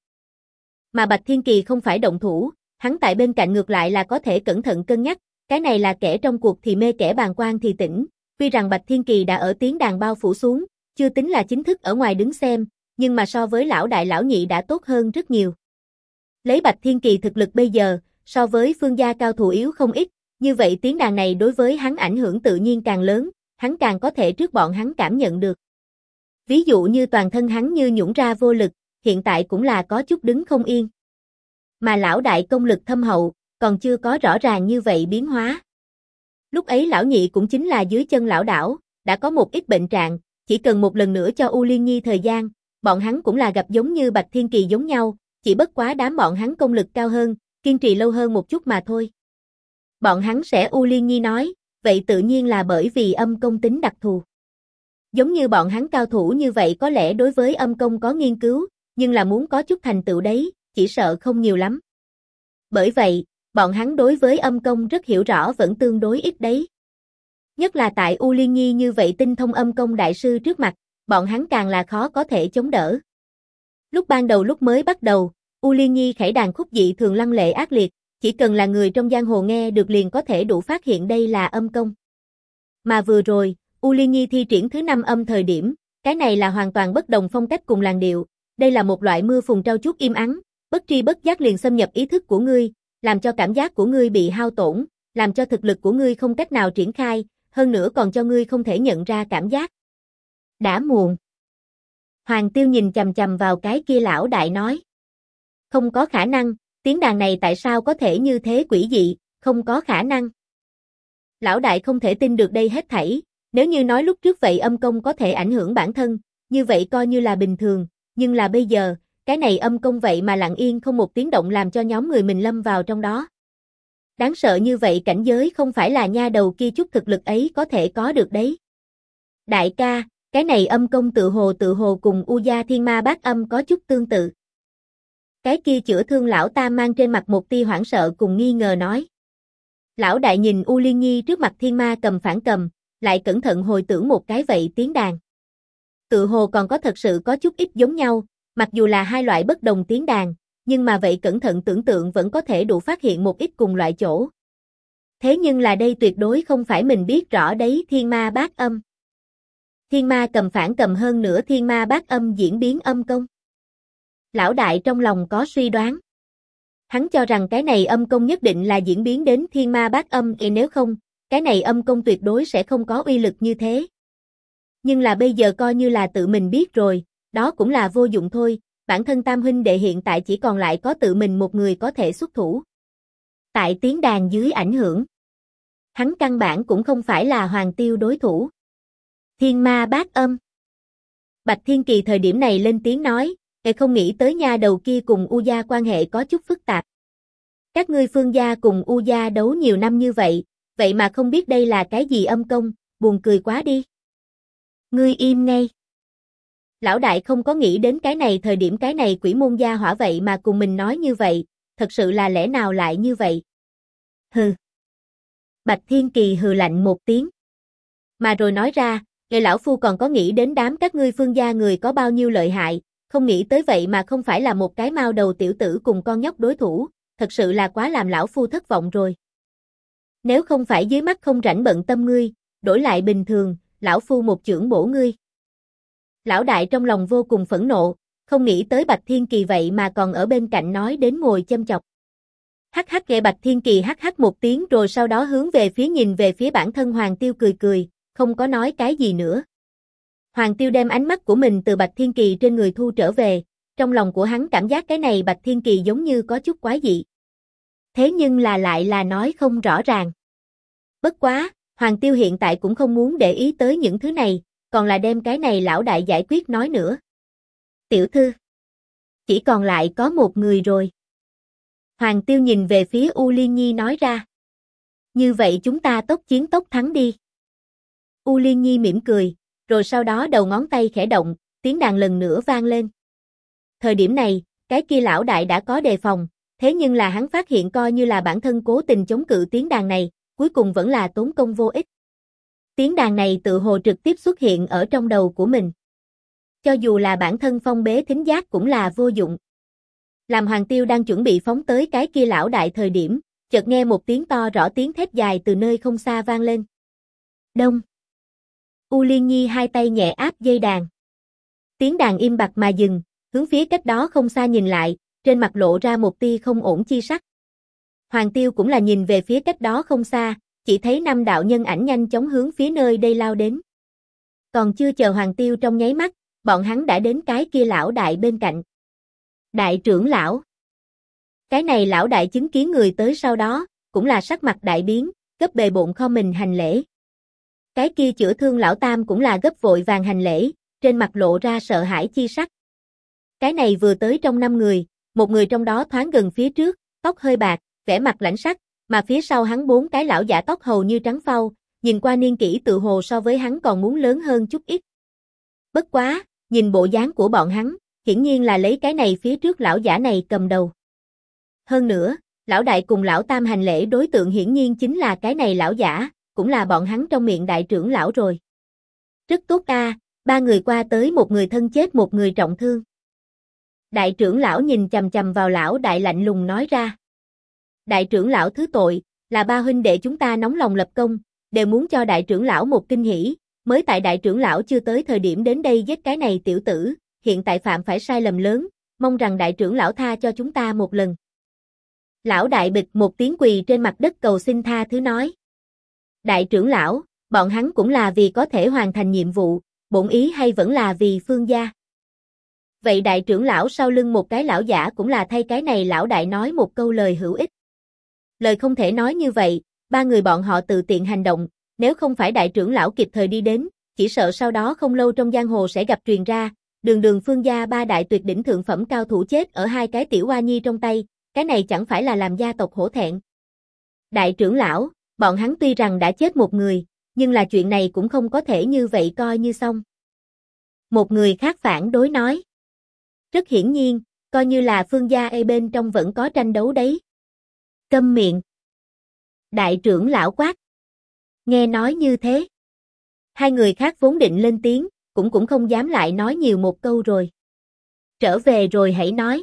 Mà Bạch Thiên Kỳ không phải động thủ, hắn tại bên cạnh ngược lại là có thể cẩn thận cân nhắc, cái này là kẻ trong cuộc thì mê kẻ bàng quan thì tỉnh, tuy rằng Bạch Thiên Kỳ đã ở tiếng đàn bao phủ xuống, chưa tính là chính thức ở ngoài đứng xem, nhưng mà so với lão đại lão nhị đã tốt hơn rất nhiều. Lấy Bạch Thiên Kỳ thực lực bây giờ, so với Phương gia cao thủ yếu không ít, như vậy tiếng đàn này đối với hắn ảnh hưởng tự nhiên càng lớn, hắn càng có thể trước bọn hắn cảm nhận được. Ví dụ như toàn thân hắn như nhũn ra vô lực, hiện tại cũng là có chút đứng không yên. Mà lão đại công lực thâm hậu, còn chưa có rõ ràng như vậy biến hóa. Lúc ấy lão nhị cũng chính là dưới chân lão đảo, đã có một ít bệnh trạng, chỉ cần một lần nữa cho U Liên Nhi thời gian, bọn hắn cũng là gặp giống như Bạch Thiên Kỳ giống nhau, chỉ bất quá đám bọn hắn công lực cao hơn, kiên trì lâu hơn một chút mà thôi. Bọn hắn sẽ U Liên Nhi nói, vậy tự nhiên là bởi vì âm công tính đặc thù. Giống như bọn hắn cao thủ như vậy có lẽ đối với âm công có nghiên cứu, nhưng là muốn có chút thành tựu đấy, chỉ sợ không nhiều lắm. Bởi vậy, bọn hắn đối với âm công rất hiểu rõ vẫn tương đối ít đấy. Nhất là tại U Liên Nhi như vậy tinh thông âm công đại sư trước mặt, bọn hắn càng là khó có thể chống đỡ. Lúc ban đầu lúc mới bắt đầu, U Liên Nhi khẩy đàn khúc dị thường lăng lệ ác liệt, chỉ cần là người trong giang hồ nghe được liền có thể đủ phát hiện đây là âm công. Mà vừa rồi, U Liên Nhi thi triển thứ 5 âm thời điểm, cái này là hoàn toàn bất đồng phong cách cùng làn điệu, đây là một loại mưa phùn trao chuốt im ắng, bất tri bất giác liền xâm nhập ý thức của ngươi, làm cho cảm giác của ngươi bị hao tổn, làm cho thực lực của ngươi không cách nào triển khai, hơn nữa còn cho ngươi không thể nhận ra cảm giác. Đã muộn. Hoàng Tiêu nhìn chằm chằm vào cái kia lão đại nói. Không có khả năng, tiếng đàn này tại sao có thể như thế quỷ dị, không có khả năng. Lão đại không thể tin được đây hết thảy, nếu như nói lúc trước vậy âm công có thể ảnh hưởng bản thân, như vậy coi như là bình thường, nhưng là bây giờ, cái này âm công vậy mà lặng yên không một tiếng động làm cho nhóm người mình lâm vào trong đó. Đáng sợ như vậy cảnh giới không phải là nha đầu kia chút thực lực ấy có thể có được đấy. Đại ca, cái này âm công tự hồ cùng U Gia Thiên Ma Bát Âm có chút tương tự. Cái kia chữa thương lão ta mang trên mặt một tia hoảng sợ cùng nghi ngờ nói. Lão đại nhìn U Liên Nhi trước mặt thiên ma cầm phản cầm, lại cẩn thận hồi tưởng một cái vậy tiếng đàn. Tự hồ còn có thật sự có chút ít giống nhau, mặc dù là hai loại bất đồng tiếng đàn, nhưng mà vậy cẩn thận tưởng tượng vẫn có thể đủ phát hiện một ít cùng loại chỗ. Thế nhưng là đây tuyệt đối không phải mình biết rõ đấy thiên ma bát âm. Thiên ma cầm phản cầm hơn nữa thiên ma bát âm diễn biến âm công. Lão đại trong lòng có suy đoán. Hắn cho rằng cái này âm công nhất định là diễn biến đến thiên ma bát âm, nếu không, cái này âm công tuyệt đối sẽ không có uy lực như thế. Nhưng là bây giờ coi như là tự mình biết rồi, đó cũng là vô dụng thôi, bản thân tam huynh đệ hiện tại chỉ còn lại có tự mình một người có thể xuất thủ. Tại tiếng đàn dưới ảnh hưởng, hắn căn bản cũng không phải là Hoàng Tiêu đối thủ. Thiên ma bát âm. Bạch Thiên Kỳ thời điểm này lên tiếng nói, Không nghĩ tới nha đầu kia cùng U gia quan hệ có chút phức tạp. Các ngươi Phương gia cùng U gia đấu nhiều năm như vậy, vậy mà không biết đây là cái gì âm công, buồn cười quá đi. Ngươi im ngay. Lão đại không có nghĩ đến cái này thời điểm cái này quỷ môn gia hỏa vậy mà cùng mình nói như vậy, thật sự là lẽ nào lại như vậy? Hừ. Bạch Thiên Kỳ hừ lạnh một tiếng. Mà rồi nói ra, lão phu còn có nghĩ đến đám các ngươi Phương gia người có bao nhiêu lợi hại, không nghĩ tới vậy mà không phải là một cái mao đầu tiểu tử cùng con nhóc đối thủ, thật sự là quá làm lão phu thất vọng rồi. Nếu không phải dưới mắt không rảnh bận tâm ngươi, đổi lại bình thường, lão phu một chưởng bổ ngươi. Lão đại trong lòng vô cùng phẫn nộ, không nghĩ tới Bạch Thiên Kỳ vậy mà còn ở bên cạnh nói đến ngồi châm chọc. Hắc hắc ghê Bạch Thiên Kỳ hắc hắc một tiếng rồi sau đó hướng về phía nhìn về phía bản thân Hoàng Tiêu cười cười, không có nói cái gì nữa. Hoàng Tiêu đem ánh mắt của mình từ Bạch Thiên Kỳ trên người thu trở về, trong lòng của hắn cảm giác cái này Bạch Thiên Kỳ giống như có chút quái dị. Thế nhưng lại là nói không rõ ràng. Bất quá, Hoàng Tiêu hiện tại cũng không muốn để ý tới những thứ này, còn là đem cái này lão đại giải quyết nói nữa. Tiểu thư, chỉ còn lại có một người rồi. Hoàng Tiêu nhìn về phía U Liên Nhi nói ra. Như vậy chúng ta tốc chiến tốc thắng đi. U Liên Nhi mỉm cười, rồi sau đó đầu ngón tay khẽ động, tiếng đàn lần nữa vang lên. Thời điểm này, cái kia lão đại đã có đề phòng, thế nhưng là hắn phát hiện coi như là bản thân cố tình chống cự tiếng đàn này, cuối cùng vẫn là tốn công vô ích. Tiếng đàn này tự hồ trực tiếp xuất hiện ở trong đầu của mình. Cho dù là bản thân phong bế thính giác cũng là vô dụng. Làm Hoàng Tiêu đang chuẩn bị phóng tới cái kia lão đại thời điểm, chợt nghe một tiếng to rõ tiếng thét dài từ nơi không xa vang lên. Đông. U Liên Nhi hai tay nhẹ áp dây đàn. Tiếng đàn im bặt mà dừng, hướng phía cách đó không xa nhìn lại, trên mặt lộ ra một tia không ổn chi sắc. Hoàng Tiêu cũng là nhìn về phía cách đó không xa, chỉ thấy 5 đạo nhân ảnh nhanh chóng hướng phía nơi đây lao đến. Còn chưa chờ Hoàng Tiêu trong nháy mắt, bọn hắn đã đến cái kia lão đại bên cạnh. Đại trưởng lão. Cái này lão đại chứng kiến người tới sau đó, cũng là sắc mặt đại biến, gấp bề bộn kho mình hành lễ. Cái kia chữa thương lão tam cũng là gấp vội vàng hành lễ, trên mặt lộ ra sợ hãi chi sắc. Cái này vừa tới trong 5 người, một người trong đó thoáng gần phía trước, tóc hơi bạc, vẻ mặt lãnh sắc, mà phía sau hắn 4 cái lão giả tóc hầu như trắng phau, nhìn qua niên kỷ tự hồ so với hắn còn muốn lớn hơn chút ít. Bất quá, nhìn bộ dáng của bọn hắn, hiển nhiên là lấy cái này phía trước lão giả này cầm đầu. Hơn nữa, lão đại cùng lão tam hành lễ đối tượng hiển nhiên chính là cái này lão giả, cũng là bọn hắn trong miệng đại trưởng lão rồi. Rất tốt a, 3 người qua tới một người thân chết một người trọng thương. Đại trưởng lão nhìn chằm chằm vào lão đại lạnh lùng nói ra. Đại trưởng lão thứ tội, là 3 huynh đệ chúng ta nóng lòng lập công, đều muốn cho đại trưởng lão một kinh hỉ, mới tại đại trưởng lão chưa tới thời điểm đến đây giết cái này tiểu tử, hiện tại phạm phải sai lầm lớn, mong rằng đại trưởng lão tha cho chúng ta một lần. Lão đại bịch một tiếng quỳ trên mặt đất cầu xin tha thứ nói. Đại trưởng lão, bọn hắn cũng là vì có thể hoàn thành nhiệm vụ, bổn ý hay vẫn là vì Phương gia? Vậy đại trưởng lão sau lưng một cái lão giả cũng là thay cái này lão đại nói một câu lời hữu ích. Lời không thể nói như vậy, 3 người bọn họ tự tiện hành động, nếu không phải đại trưởng lão kịp thời đi đến, chỉ sợ sau đó không lâu trong giang hồ sẽ gặp truyền ra, đường Phương gia 3 đại tuyệt đỉnh thượng phẩm cao thủ chết ở 2 cái tiểu oa nhi trong tay, cái này chẳng phải là làm gia tộc hổ thẹn. Đại trưởng lão, bọn hắn tuy rằng đã chết một người, nhưng là chuyện này cũng không có thể như vậy coi như xong. Một người khác phản đối nói. Rất hiển nhiên, coi như là Phương gia bên trong vẫn có tranh đấu đấy. Câm miệng. Đại trưởng lão quát. Nghe nói như thế. 2 người khác vốn định lên tiếng, cũng không dám lại nói nhiều một câu rồi. Trở về rồi hãy nói.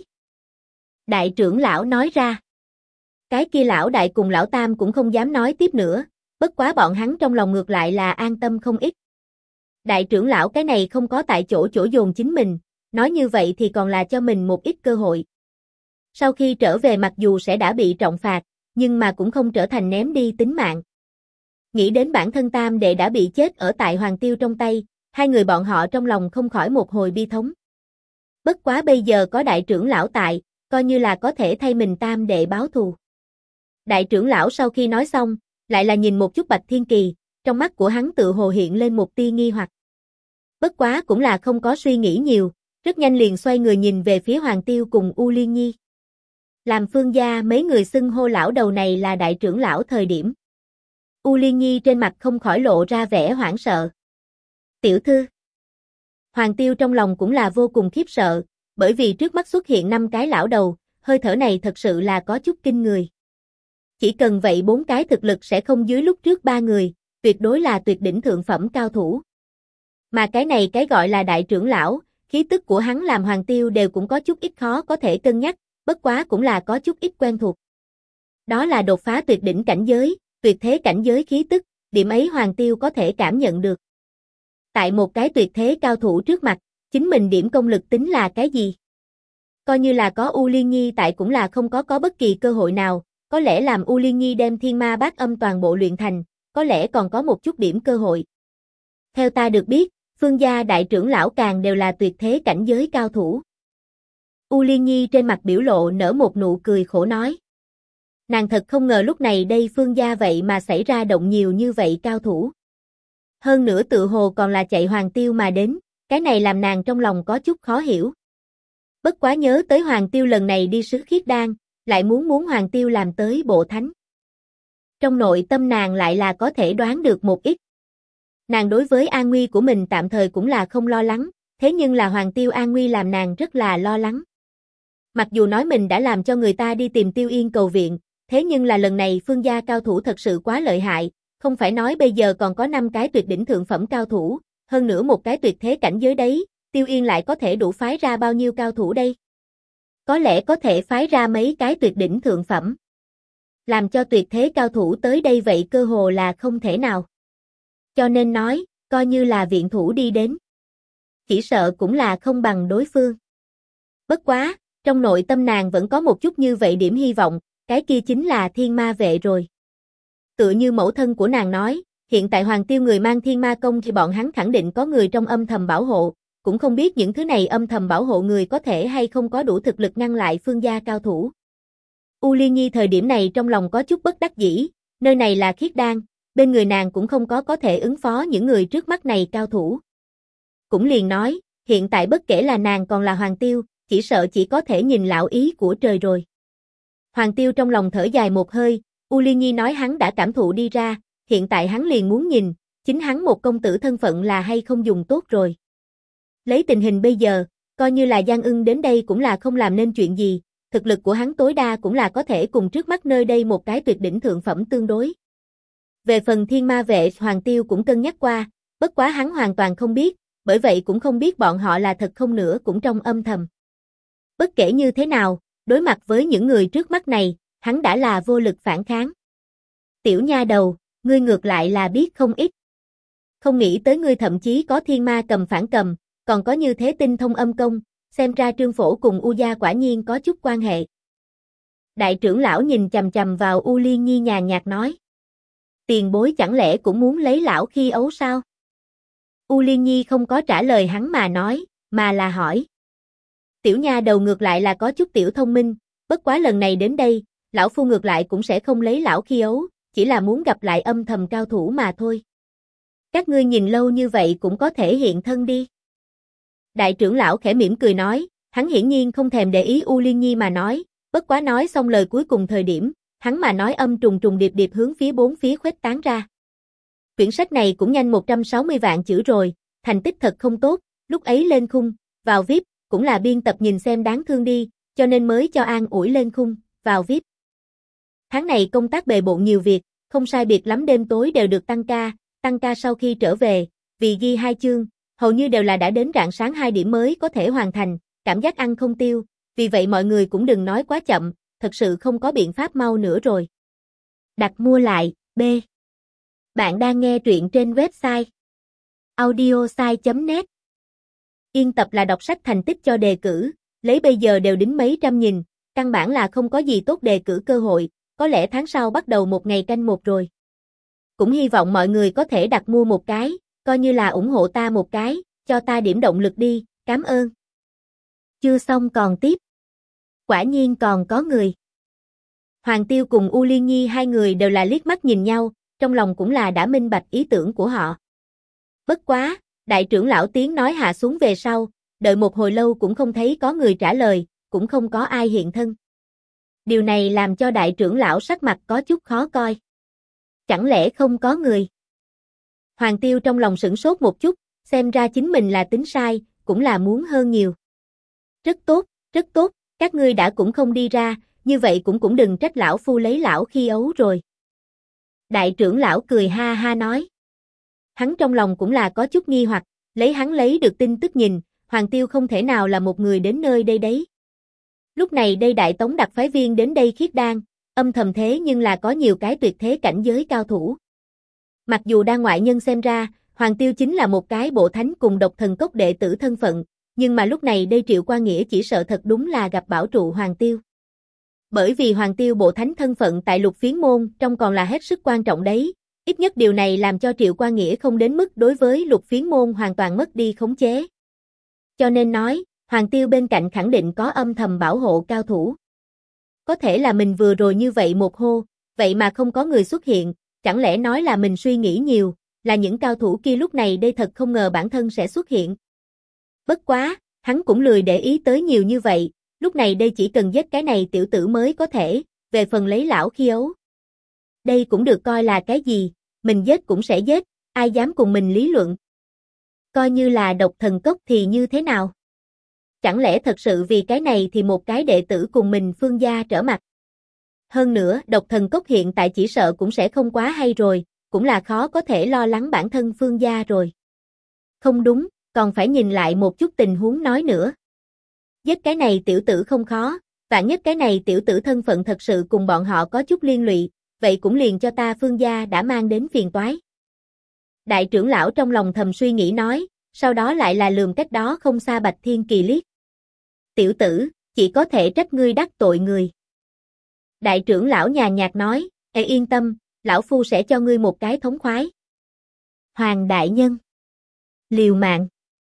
Đại trưởng lão nói ra. Cái kia lão đại cùng lão tam cũng không dám nói tiếp nữa, bất quá bọn hắn trong lòng ngược lại là an tâm không ít. Đại trưởng lão cái này không có tại chỗ dồn chính mình, nói như vậy thì còn là cho mình một ít cơ hội. Sau khi trở về mặc dù sẽ đã bị trọng phạt, nhưng mà cũng không trở thành ném đi tính mạng. Nghĩ đến bản thân tam đệ đã bị chết ở tại Hoàng Tiêu trong tay, 2 người bọn họ trong lòng không khỏi một hồi bi thống. Bất quá bây giờ có đại trưởng lão tại, coi như là có thể thay mình tam đệ báo thù. Đại trưởng lão sau khi nói xong, lại là nhìn một chút Bạch Thiên Kỳ, trong mắt của hắn tự hồ hiện lên một tia nghi hoặc. Bất quá cũng là không có suy nghĩ nhiều, rất nhanh liền xoay người nhìn về phía Hoàng Tiêu cùng U Liên Nhi. Làm Phương gia mấy người xưng hô lão đầu này là đại trưởng lão thời điểm. U Liên Nhi trên mặt không khỏi lộ ra vẻ hoảng sợ. Tiểu thư. Hoàng Tiêu trong lòng cũng là vô cùng khiếp sợ, bởi vì trước mắt xuất hiện 5 cái lão đầu, hơi thở này thật sự là có chút kinh người. Chỉ cần vậy 4 cái thực lực sẽ không dưới lúc trước 3 người, tuyệt đối là tuyệt đỉnh thượng phẩm cao thủ. Mà cái này cái gọi là đại trưởng lão, khí tức của hắn làm Hoàng Tiêu đều cũng có chút ít khó có thể cân nhắc, bất quá cũng là có chút ít quen thuộc. Đó là đột phá tuyệt đỉnh cảnh giới, tuyệt thế cảnh giới khí tức, điểm ấy Hoàng Tiêu có thể cảm nhận được. Tại một cái tuyệt thế cao thủ trước mặt, chính mình điểm công lực tính là cái gì? Coi như là có U Liên Nhi tại cũng là không có bất kỳ cơ hội nào, có lẽ làm U Liên Nhi đem thiên ma bát âm toàn bộ luyện thành, có lẽ còn có một chút điểm cơ hội. Theo ta được biết, Phương gia đại trưởng lão càng đều là tuyệt thế cảnh giới cao thủ. U Liên Nhi trên mặt biểu lộ nở một nụ cười khổ nói. Nàng thật không ngờ lúc này đây Phương gia vậy mà xảy ra động nhiều như vậy cao thủ. Hơn nữa tự hồ còn là chạy Hoàng Tiêu mà đến, cái này làm nàng trong lòng có chút khó hiểu. Bất quá nhớ tới Hoàng Tiêu lần này đi sứ khiết đan, lại muốn Hoàng Tiêu làm tới bộ thánh. Trong nội tâm nàng lại là có thể đoán được một ít. Nàng đối với an nguy của mình tạm thời cũng là không lo lắng, thế nhưng là Hoàng Tiêu an nguy làm nàng rất là lo lắng. Mặc dù nói mình đã làm cho người ta đi tìm Tiêu Yên cầu viện, thế nhưng là lần này Phương gia cao thủ thật sự quá lợi hại, không phải nói bây giờ còn có 5 cái tuyệt đỉnh thượng phẩm cao thủ, hơn nữa một cái tuyệt thế cảnh giới đấy, Tiêu Yên lại có thể đủ phái ra bao nhiêu cao thủ đây? Có lẽ có thể phái ra mấy cái tuyệt đỉnh thượng phẩm. Làm cho tuyệt thế cao thủ tới đây vậy cơ hồ là không thể nào. Cho nên nói, coi như là viện thủ đi đến. Chỉ sợ cũng là không bằng đối phương. Bất quá, trong nội tâm nàng vẫn có một chút như vậy điểm hy vọng, cái kia chính là thiên ma vệ rồi. Tựa như mẫu thân của nàng nói, hiện tại Hoàng Tiêu người mang thiên ma công thì bọn hắn khẳng định có người trong âm thầm bảo hộ, cũng không biết những thứ này âm thầm bảo hộ người có thể hay không có đủ thực lực ngăn lại Phương gia cao thủ. U Liên Nhi thời điểm này trong lòng có chút bất đắc dĩ, nơi này là khiết đan, bên người nàng cũng không có thể ứng phó những người trước mắt này cao thủ. Cũng liền nói, hiện tại bất kể là nàng còn là Hoàng Tiêu, chỉ sợ chỉ có thể nhìn lão ý của trời rồi. Hoàng Tiêu trong lòng thở dài một hơi, U Liên Nhi nói hắn đã cảm thụ đi ra, hiện tại hắn liền muốn nhìn, chính hắn một công tử thân phận là hay không dùng tốt rồi. Lấy tình hình bây giờ, coi như là Giang Ưng đến đây cũng là không làm nên chuyện gì, thực lực của hắn tối đa cũng là có thể cùng trước mắt nơi đây một cái tuyệt đỉnh thượng phẩm tương đối. Về phần thiên ma vệ Hoàng Tiêu cũng cân nhắc qua, bất quá hắn hoàn toàn không biết, bởi vậy cũng không biết bọn họ là thật không nữa cũng trong âm thầm. Bất kể như thế nào, đối mặt với những người trước mắt này, hắn đã là vô lực phản kháng. Tiểu nha đầu, ngươi ngược lại là biết không ít. Không nghĩ tới ngươi thậm chí có thiên ma cầm phản cầm, còn có như thế tinh thông âm công, xem ra Trương Phổ cùng U gia quả nhiên có chút quan hệ. Đại trưởng lão nhìn chằm chằm vào U Liên Nhi nhàn nhạt nói. Tiền bối chẳng lẽ cũng muốn lấy lão khi ấu sao? U Liên Nhi không có trả lời hắn mà nói, mà là hỏi. Tiểu nha đầu ngược lại là có chút tiểu thông minh, bất quá lần này đến đây, lão phu ngược lại cũng sẽ không lấy lão khi ấu, chỉ là muốn gặp lại âm thầm cao thủ mà thôi. Các ngươi nhìn lâu như vậy cũng có thể hiện thân đi. Đại trưởng lão khẽ mỉm cười nói, hắn hiển nhiên không thèm để ý U Liên Nhi mà nói, bất quá nói xong lời cuối cùng thời điểm, hắn mà nói âm trùng trùng điệp điệp hướng phía bốn phía khuếch tán ra. Quyển sách này cũng nhanh 160 vạn chữ rồi, thành tích thật không tốt, lúc ấy lên khung, vào VIP, cũng là biên tập nhìn xem đáng thương đi, cho nên mới cho an ủi lên khung, vào VIP. Tháng này công tác bề bộn nhiều việc, không sai biệt lắm đêm tối đều được tăng ca sau khi trở về, vì ghi 2 chương, hầu như đều là đã đến rạng sáng 2 điểm mới có thể hoàn thành, cảm giác ăn không tiêu, vì vậy mọi người cũng đừng nói quá chậm, thật sự không có biện pháp mau nữa rồi. Đặt mua lại, B. Bạn đang nghe truyện trên website audiosai.net. Yên tập là đọc sách thành tích cho đề cử, lấy bây giờ đều đính mấy trăm nghìn, căn bản là không có gì tốt đề cử cơ hội, có lẽ tháng sau bắt đầu một ngày canh một rồi. Cũng hy vọng mọi người có thể đặt mua một cái, coi như là ủng hộ ta một cái, cho ta điểm động lực đi, cảm ơn. Chưa xong còn tiếp. Quả nhiên còn có người. Hoàng Tiêu cùng U Liên Nhi hai người đều là liếc mắt nhìn nhau, trong lòng cũng là đã minh bạch ý tưởng của họ. Bất quá, đại trưởng lão tiếng nói hạ xuống về sau, đợi một hồi lâu cũng không thấy có người trả lời, cũng không có ai hiện thân. Điều này làm cho đại trưởng lão sắc mặt có chút khó coi. Chẳng lẽ không có người? Hoàng Tiêu trong lòng sửng sốt một chút, xem ra chính mình là tính sai, cũng là muốn hơn nhiều. Rất tốt, các ngươi đã cũng không đi ra, như vậy cũng đừng trách lão phu lấy lão khi ấu rồi. Đại trưởng lão cười ha ha nói. Hắn trong lòng cũng là có chút nghi hoặc, hắn lấy được tin tức nhìn, Hoàng Tiêu không thể nào là một người đến nơi đây đấy. Lúc này đây Đại Tống đặc phái viên đến đây khiết đan, âm thầm thế nhưng là có nhiều cái tuyệt thế cảnh giới cao thủ. Mặc dù đa ngoại nhân xem ra, Hoàng Tiêu chính là một cái bộ thánh cùng độc thần cốc đệ tử thân phận, nhưng mà lúc này đây Triệu Qua Nghĩa chỉ sợ thật đúng là gặp bảo trụ Hoàng Tiêu. Bởi vì Hoàng Tiêu bộ thánh thân phận tại Lục Phiến môn trong còn là hết sức quan trọng đấy, ít nhất điều này làm cho Triệu Qua Nghĩa không đến mức đối với Lục Phiến môn hoàn toàn mất đi khống chế. Cho nên nói, Hoàng Tiêu bên cạnh khẳng định có âm thầm bảo hộ cao thủ. Có thể là mình vừa rồi như vậy một hô, vậy mà không có người xuất hiện, chẳng lẽ nói là mình suy nghĩ nhiều, là những cao thủ kia lúc này đây thật không ngờ bản thân sẽ xuất hiện. Bất quá, hắn cũng lười để ý tới nhiều như vậy, lúc này đây chỉ cần giết cái này tiểu tử mới có thể, về phần lấy lão khi ấu. Đây cũng được coi là cái gì, mình giết cũng sẽ giết, ai dám cùng mình lý luận. Coi như là độc thần cốc thì như thế nào? Chẳng lẽ thật sự vì cái này thì một cái đệ tử cùng mình Phương gia trở mặt? Hơn nữa, độc thần cốc hiện tại chỉ sợ cũng sẽ không quá hay rồi, cũng là khó có thể lo lắng bản thân Phương gia rồi. Không đúng, còn phải nhìn lại một chút tình huống nói nữa. Giết cái này tiểu tử không khó, vạn nhất cái này tiểu tử thân phận thật sự cùng bọn họ có chút liên lụy, vậy cũng liền cho ta Phương gia đã mang đến phiền toái. Đại trưởng lão trong lòng thầm suy nghĩ nói, sau đó lại là lườm cách đó không xa Bạch Thiên Kỳ liếc. Tiểu tử, chỉ có thể trách ngươi đắc tội người. Đại trưởng lão nhàn nhạt nói, yên tâm, lão phu sẽ cho ngươi một cái thống khoái. Hoàng đại nhân. Liều mạng.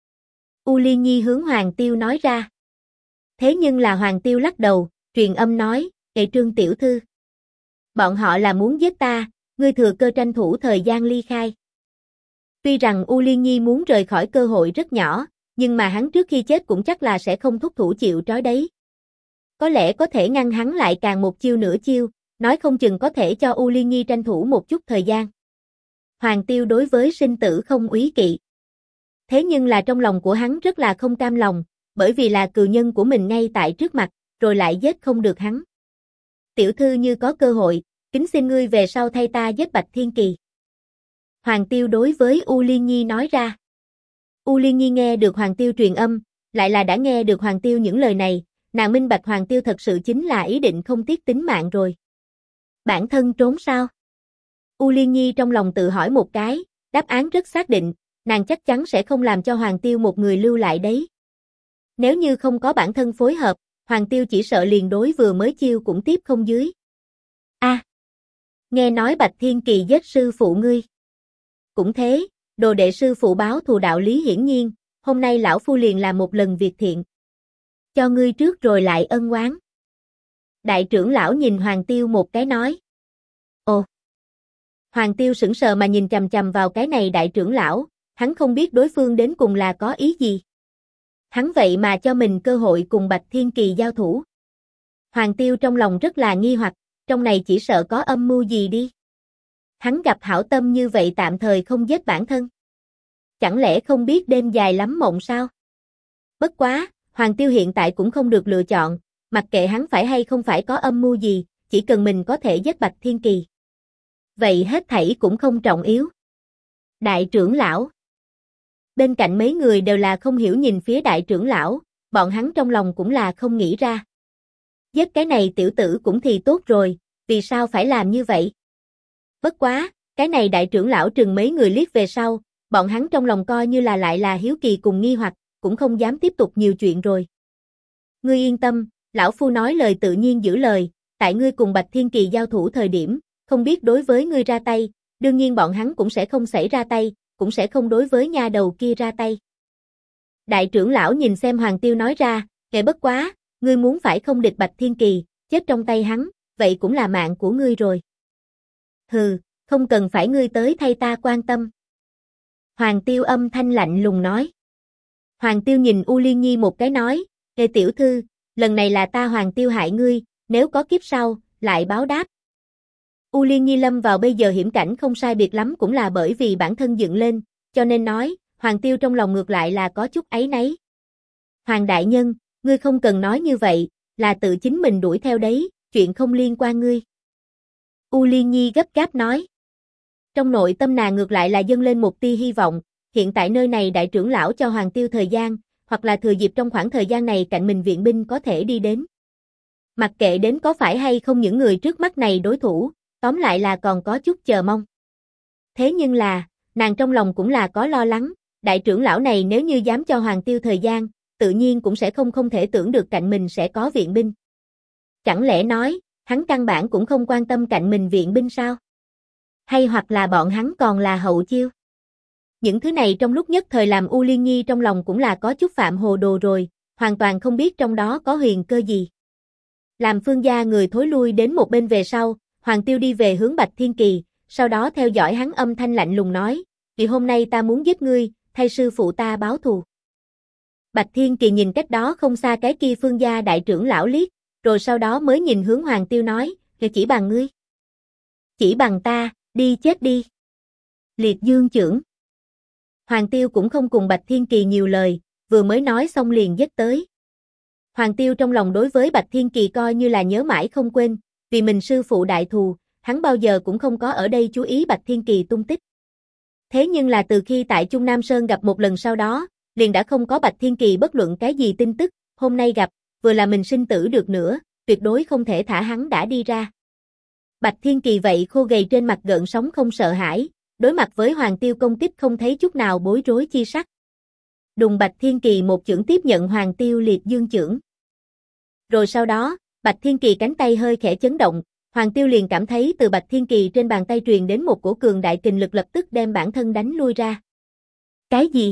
U Liên Nhi hướng Hoàng Tiêu nói ra. Thế nhưng là Hoàng Tiêu lắc đầu, truyền âm nói, Trương tiểu thư. Bọn họ là muốn giết ta, ngươi thừa cơ tranh thủ thời gian ly khai. Tuy rằng U Liên Nhi muốn rời khỏi cơ hội rất nhỏ, nhưng mà hắn trước khi chết cũng chắc là sẽ không thúc thủ chịu trói đấy. Có lẽ có thể ngăn hắn lại càng một chiêu nửa chiêu, nói không chừng có thể cho U Liên Nhi tranh thủ một chút thời gian. Hoàng Tiêu đối với sinh tử không úy kỵ. Thế nhưng là trong lòng của hắn rất là không cam lòng, bởi vì là cừu nhân của mình ngay tại trước mặt, rồi lại giết không được hắn. Tiểu thư như có cơ hội, kính xin ngươi về sau thay ta giết Bạch Thiên Kỳ. Hoàng Tiêu đối với U Liên Nhi nói ra. U Liên Nhi nghe được Hoàng Tiêu truyền âm, lại là đã nghe được Hoàng Tiêu những lời này, nàng minh bạch Hoàng Tiêu thật sự chính là ý định không tiếc tính mạng rồi. Bản thân trốn sao? U Liên Nhi trong lòng tự hỏi một cái, đáp án rất xác định, nàng chắc chắn sẽ không làm cho Hoàng Tiêu một người lưu lại đấy. Nếu như không có bản thân phối hợp, Hoàng Tiêu chỉ sợ liền đối vừa mới chiêu cũng tiếp không dưới. Nghe nói Bạch Thiên Kỳ giết sư phụ ngươi. Cũng thế, đồ đệ sư phụ báo thù đạo lý hiển nhiên, hôm nay lão phu liền làm một lần việc thiện. Cho ngươi trước rồi lại ân oán. Đại trưởng lão nhìn Hoàng Tiêu một cái nói. Ồ! Hoàng Tiêu sững sờ mà nhìn chằm chằm vào cái này đại trưởng lão, hắn không biết đối phương đến cùng là có ý gì. Hắn vậy mà cho mình cơ hội cùng Bạch Thiên Kỳ giao thủ. Hoàng Tiêu trong lòng rất là nghi hoặc, trong này chỉ sợ có âm mưu gì đi. Hắn gặp hảo tâm như vậy tạm thời không giết bản thân. Chẳng lẽ không biết đêm dài lắm mộng sao? Bất quá, Hoàng Tiêu hiện tại cũng không được lựa chọn, mặc kệ hắn phải hay không phải có âm mưu gì, chỉ cần mình có thể giết Bạch Thiên Kỳ. Vậy hết thảy cũng không trọng yếu. Đại trưởng lão. Bên cạnh mấy người đều là không hiểu nhìn phía đại trưởng lão, bọn hắn trong lòng cũng là không nghĩ ra. Giết cái này tiểu tử cũng thì tốt rồi, vì sao phải làm như vậy? Bất quá, cái này đại trưởng lão trừng mấy người liếc về sau, bọn hắn trong lòng coi như là lại là hiếu kỳ cùng nghi hoặc, cũng không dám tiếp tục nhiều chuyện rồi. Ngươi yên tâm, lão phu nói lời tự nhiên giữ lời, tại ngươi cùng Bạch Thiên Kỳ giao thủ thời điểm, không biết đối với ngươi ra tay, đương nhiên bọn hắn cũng sẽ không xảy ra tay, cũng sẽ không đối với nha đầu kia ra tay. Đại trưởng lão nhìn xem Hoàng Tiêu nói ra, bất quá, ngươi muốn phải không địch Bạch Thiên Kỳ, chết trong tay hắn, vậy cũng là mạng của ngươi rồi. Hừ, không cần phải ngươi tới thay ta quan tâm. Hoàng Tiêu âm thanh lạnh lùng nói. Hoàng Tiêu nhìn U Liên Nhi một cái nói, Ê tiểu thư, lần này là ta Hoàng Tiêu hại ngươi, nếu có kiếp sau, lại báo đáp. U Liên Nhi lâm vào bây giờ hiểm cảnh không sai biệt lắm cũng là bởi vì bản thân dựng lên, cho nên nói, Hoàng Tiêu trong lòng ngược lại là có chút áy náy. Hoàng đại nhân, ngươi không cần nói như vậy, là tự chính mình đuổi theo đấy, chuyện không liên quan ngươi. U Liên Nhi gấp gáp nói. Trong nội tâm nàng ngược lại là dâng lên một tia hy vọng, hiện tại nơi này đại trưởng lão cho Hoàng Tiêu thời gian, hoặc là thừa dịp trong khoảng thời gian này cạnh mình viện binh có thể đi đến. Mặc kệ đến có phải hay không những người trước mắt này đối thủ, tóm lại là còn có chút chờ mong. Thế nhưng là, nàng trong lòng cũng là có lo lắng, đại trưởng lão này nếu như dám cho Hoàng Tiêu thời gian, tự nhiên cũng sẽ không thể tưởng được cạnh mình sẽ có viện binh. Chẳng lẽ nói, hắn căn bản cũng không quan tâm cạnh mình viện binh sao? Hay hoặc là bọn hắn còn là hậu chiêu? Những thứ này trong lúc nhất thời làm U Liên Nhi trong lòng cũng là có chút phạm hồ đồ rồi, hoàn toàn không biết trong đó có huyền cơ gì. Làm Phương gia người thối lui đến một bên về sau, Hoàng Tiêu đi về hướng Bạch Thiên Kỳ, sau đó theo dõi hắn âm thanh lạnh lùng nói, vì hôm nay ta muốn giết ngươi, thay sư phụ ta báo thù. Bạch Thiên Kỳ nhìn cách đó không xa cái kia Phương gia đại trưởng lão liếc, rồi sau đó mới nhìn hướng Hoàng Tiêu nói, chỉ bằng ngươi. Chỉ bằng ta, đi chết đi. Liệt dương chưởng. Hoàng Tiêu cũng không cùng Bạch Thiên Kỳ nhiều lời, vừa mới nói xong liền giết tới. Hoàng Tiêu trong lòng đối với Bạch Thiên Kỳ coi như là nhớ mãi không quên, vì mình sư phụ đại thù, hắn bao giờ cũng không có ở đây chú ý Bạch Thiên Kỳ tung tích. Thế nhưng là từ khi tại Trung Nam Sơn gặp một lần sau đó, liền đã không có Bạch Thiên Kỳ bất luận cái gì tin tức, hôm nay gặp, vừa là mình sinh tử được nữa, tuyệt đối không thể thả hắn đã đi ra. Bạch Thiên Kỳ vậy khô gầy trên mặt gợn sóng không sợ hãi, đối mặt với Hoàng Tiêu công kích không thấy chút nào bối rối chi sắc. Đùng Bạch Thiên Kỳ một chưởng tiếp nhận Hoàng Tiêu liệt dương chưởng. Rồi sau đó, Bạch Thiên Kỳ cánh tay hơi khẽ chấn động, Hoàng Tiêu liền cảm thấy từ Bạch Thiên Kỳ trên bàn tay truyền đến một cổ cường đại kình lực lập tức đem bản thân đánh lui ra. Cái gì?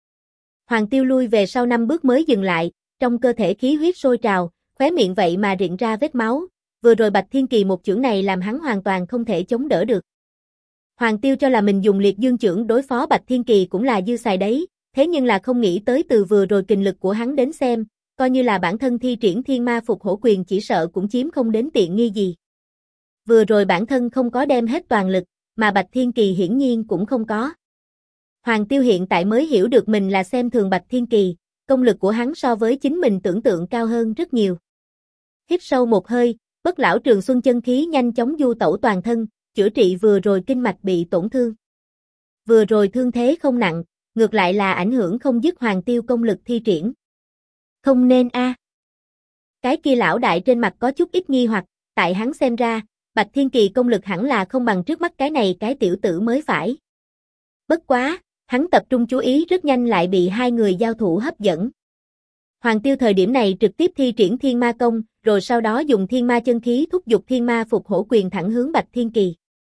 Hoàng Tiêu lui về sau 5 bước mới dừng lại, trong cơ thể khí huyết sôi trào, khóe miệng vậy mà rịn ra vết máu, vừa rồi Bạch Thiên Kỳ một chưởng này làm hắn hoàn toàn không thể chống đỡ được. Hoàng Tiêu cho là mình dùng liệt dương chưởng đối phó Bạch Thiên Kỳ cũng là dư xài đấy, thế nhưng là không nghĩ tới từ vừa rồi kình lực của hắn đến xem, coi như là bản thân thi triển thiên ma phục hổ quyền chỉ sợ cũng chiếm không đến tiện nghi gì. Vừa rồi bản thân không có đem hết toàn lực, mà Bạch Thiên Kỳ hiển nhiên cũng không có. Hoàng Tiêu hiện tại mới hiểu được mình là xem thường Bạch Thiên Kỳ, công lực của hắn so với chính mình tưởng tượng cao hơn rất nhiều. Hít sâu một hơi, Bất lão Trường Xuân chân khí nhanh chóng du tẩu toàn thân, chữa trị vừa rồi kinh mạch bị tổn thương. Vừa rồi thương thế không nặng, ngược lại là ảnh hưởng không dứt Hoàng Tiêu công lực thi triển. Không nên a. Cái kia lão đại trên mặt có chút ít nghi hoặc, tại hắn xem ra, Bạch Thiên Kỳ công lực hẳn là không bằng trước mắt cái này cái tiểu tử mới phải. Bất quá, hắn tập trung chú ý rất nhanh lại bị hai người giao thủ hấp dẫn. Hoàng Tiêu thời điểm này trực tiếp thi triển thiên ma công, rồi sau đó dùng thiên ma chân khí thúc giục thiên ma phục hổ quyền thẳng hướng Bạch Thiên Kỳ.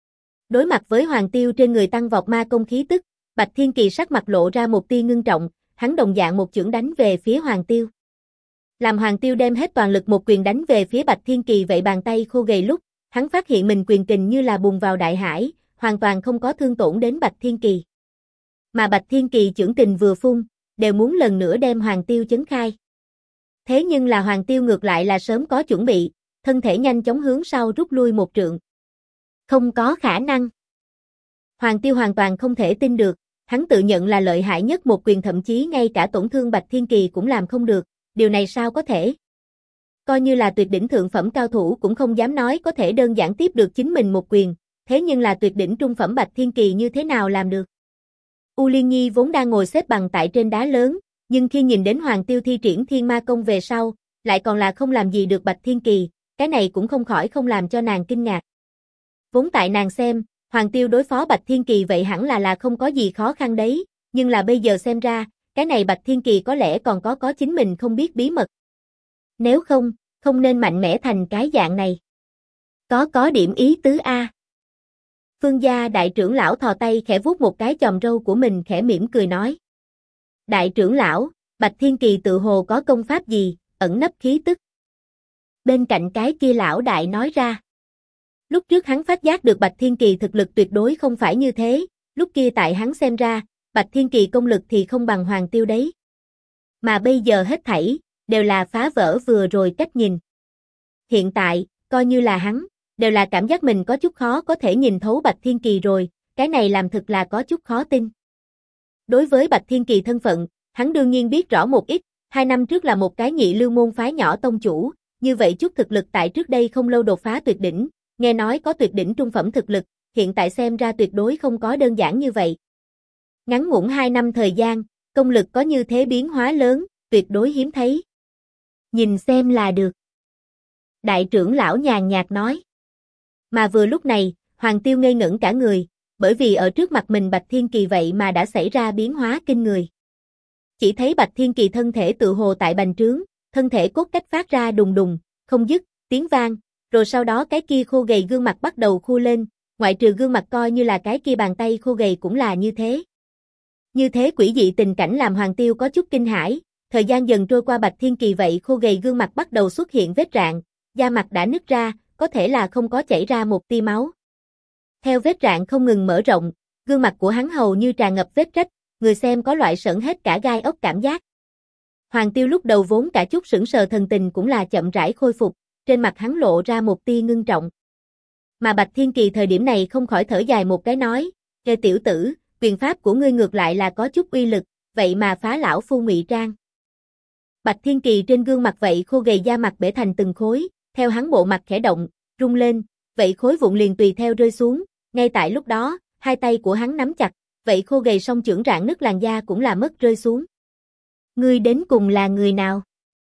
Đối mặt với Hoàng Tiêu trên người tăng vọt ma công khí tức, Bạch Thiên Kỳ sắc mặt lộ ra một tia ngưng trọng, hắn đồng dạng một chưởng đánh về phía Hoàng Tiêu. Làm Hoàng Tiêu đem hết toàn lực một quyền đánh về phía Bạch Thiên Kỳ vậy bàn tay khô gầy lúc, hắn phát hiện mình quyền kình như là bùn vào đại hải, hoàn toàn không có thương tổn đến Bạch Thiên Kỳ. Mà Bạch Thiên Kỳ chưởng kình vừa phun, đều muốn lần nữa đem Hoàng Tiêu chấn khai. Thế nhưng là Hoàng Tiêu ngược lại là sớm có chuẩn bị, thân thể nhanh chóng hướng sau rút lui một trượng. Không có khả năng. Hoàng Tiêu hoàn toàn không thể tin được, hắn tự nhận là lợi hại nhất một quyền thậm chí ngay cả tổn thương Bạch Thiên Kỳ cũng làm không được, điều này sao có thể? Coi như là tuyệt đỉnh thượng phẩm cao thủ cũng không dám nói có thể đơn giản tiếp được chính mình một quyền, thế nhưng là tuyệt đỉnh trung phẩm Bạch Thiên Kỳ như thế nào làm được? U Liên Nhi vốn đang ngồi xếp bằng tại trên đá lớn, nhưng khi nhìn đến Hoàng Tiêu thi triển thiên ma công về sau, lại còn là không làm gì được Bạch Thiên Kỳ, cái này cũng không khỏi không làm cho nàng kinh ngạc. Vốn tại nàng xem, Hoàng Tiêu đối phó Bạch Thiên Kỳ vậy hẳn là không có gì khó khăn đấy, nhưng là bây giờ xem ra, cái này Bạch Thiên Kỳ có lẽ còn có chính mình không biết bí mật. Nếu không, không nên mạnh mẽ thành cái dạng này. Có điểm ý tứ a. Phương gia đại trưởng lão thò tay khẽ vuốt một cái chòm râu của mình khẽ mỉm cười nói. Đại trưởng lão, Bạch Thiên Kỳ tự hồ có công pháp gì, ẩn nấp khí tức. Bên cạnh cái kia lão đại nói ra. Lúc trước hắn phát giác được Bạch Thiên Kỳ thực lực tuyệt đối không phải như thế, lúc kia tại hắn xem ra, Bạch Thiên Kỳ công lực thì không bằng Hoàng Tiêu đấy. Mà bây giờ hết thảy, đều là phá vỡ vừa rồi cách nhìn. Hiện tại, coi như là hắn, đều là cảm giác mình có chút khó có thể nhìn thấu Bạch Thiên Kỳ rồi, cái này làm thực là có chút khó tin. Đối với Bạch Thiên Kỳ thân phận, hắn đương nhiên biết rõ một ít, 2 năm trước là một cái nhị lưu môn phái nhỏ tông chủ, như vậy chút thực lực tại trước đây không lâu đột phá tuyệt đỉnh, nghe nói có tuyệt đỉnh trung phẩm thực lực, hiện tại xem ra tuyệt đối không có đơn giản như vậy. Ngắn ngủn 2 năm thời gian, công lực có như thế biến hóa lớn, tuyệt đối hiếm thấy. Nhìn xem là được. Đại trưởng lão nhàn nhạt nói. Mà vừa lúc này, Hoàng Tiêu ngây ngẩn cả người, bởi vì ở trước mặt mình Bạch Thiên Kỳ vậy mà đã xảy ra biến hóa kinh người. Chỉ thấy Bạch Thiên Kỳ thân thể tự hồ tại bành trướng, thân thể cốt cách phát ra đùng đùng, không dứt, tiếng vang, rồi sau đó cái kia khô gầy gương mặt bắt đầu khu lên, ngoại trừ gương mặt coi như là cái kia bàn tay khô gầy cũng là như thế. Như thế quỷ dị tình cảnh làm Hoàng Tiêu có chút kinh hãi, thời gian dần trôi qua Bạch Thiên Kỳ vậy khô gầy gương mặt bắt đầu xuất hiện vết rạn, da mặt đã nứt ra, có thể là không có chảy ra một tia máu. Theo vết rạn không ngừng mở rộng, gương mặt của hắn hầu như tràn ngập vết rách, người xem có loại sởn hết cả gai ốc cảm giác. Hoàng Tiêu lúc đầu vốn cả chút sững sờ thần tình cũng là chậm rãi khôi phục, trên mặt hắn lộ ra một tia ngưng trọng. Mà Bạch Thiên Kỳ thời điểm này không khỏi thở dài một cái nói, "Ê tiểu tử, quyền pháp của ngươi ngược lại là có chút uy lực, vậy mà phá lão phu ngụy trang." Bạch Thiên Kỳ trên gương mặt vậy khô gầy da mặt bể thành từng khối, theo hắn bộ mặt khẽ động, rung lên, vậy khối vụn liền tùy theo rơi xuống, ngay tại lúc đó, hai tay của hắn nắm chặt, vậy khô gầy song chưởng rạn nứt làn da cũng là mất rơi xuống. Ngươi đến cùng là người nào?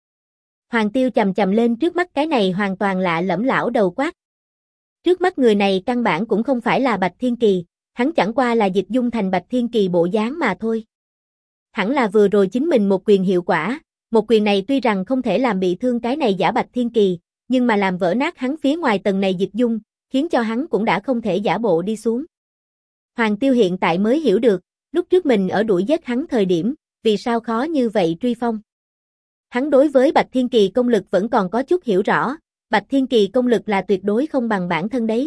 Hoàng Tiêu chầm chầm lên trước mắt cái này hoàn toàn lạ lẫm lão đầu quát. Trước mắt người này căn bản cũng không phải là Bạch Thiên Kỳ, hắn chẳng qua là dịch dung thành Bạch Thiên Kỳ bộ dáng mà thôi. Hẳn là vừa rồi chính mình một quyền hiệu quả, một quyền này tuy rằng không thể làm bị thương cái này giả Bạch Thiên Kỳ, nhưng mà làm vỡ nát hắn phía ngoài tầng này dịch dung, khiến cho hắn cũng đã không thể giả bộ đi xuống. Hoàng Tiêu hiện tại mới hiểu được, lúc trước mình ở đuổi giết hắn thời điểm, vì sao khó như vậy truy phong. Hắn đối với Bạch Thiên Kỳ công lực vẫn còn có chút hiểu rõ, Bạch Thiên Kỳ công lực là tuyệt đối không bằng bản thân đấy.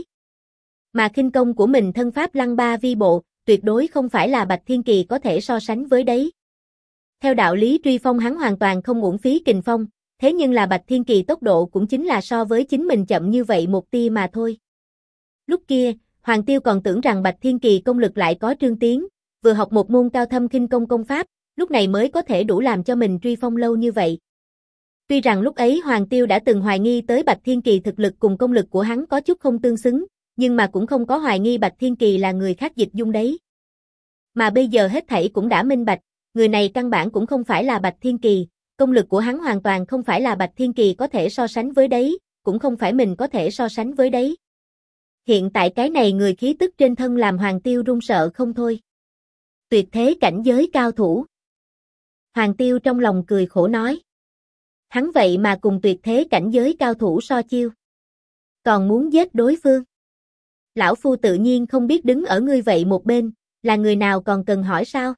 Mà khinh công của mình thân pháp lăng ba vi bộ, tuyệt đối không phải là Bạch Thiên Kỳ có thể so sánh với đấy. Theo đạo lý truy phong hắn hoàn toàn không uổng phí kình phong, thế nhưng là Bạch Thiên Kỳ tốc độ cũng chính là so với chính mình chậm như vậy một tia mà thôi. Lúc kia, Hoàng Tiêu còn tưởng rằng Bạch Thiên Kỳ công lực lại có trương tiến, vừa học một môn cao thâm khinh công công pháp, lúc này mới có thể đủ làm cho mình truy phong lâu như vậy. Tuy rằng lúc ấy Hoàng Tiêu đã từng hoài nghi tới Bạch Thiên Kỳ thực lực cùng công lực của hắn có chút không tương xứng, nhưng mà cũng không có hoài nghi Bạch Thiên Kỳ là người khác dịch dung đấy. Mà bây giờ hết thảy cũng đã minh bạch, người này căn bản cũng không phải là Bạch Thiên Kỳ, công lực của hắn hoàn toàn không phải là Bạch Thiên Kỳ có thể so sánh với đấy, cũng không phải mình có thể so sánh với đấy. Hiện tại cái này người khí tức trên thân làm Hoàng Tiêu run sợ không thôi. Tuyệt thế cảnh giới cao thủ. Hoàng Tiêu trong lòng cười khổ nói. Hắn vậy mà cùng tuyệt thế cảnh giới cao thủ so chiêu. Còn muốn giết đối phương. Lão phu tự nhiên không biết đứng ở ngươi vậy một bên, là người nào còn cần hỏi sao?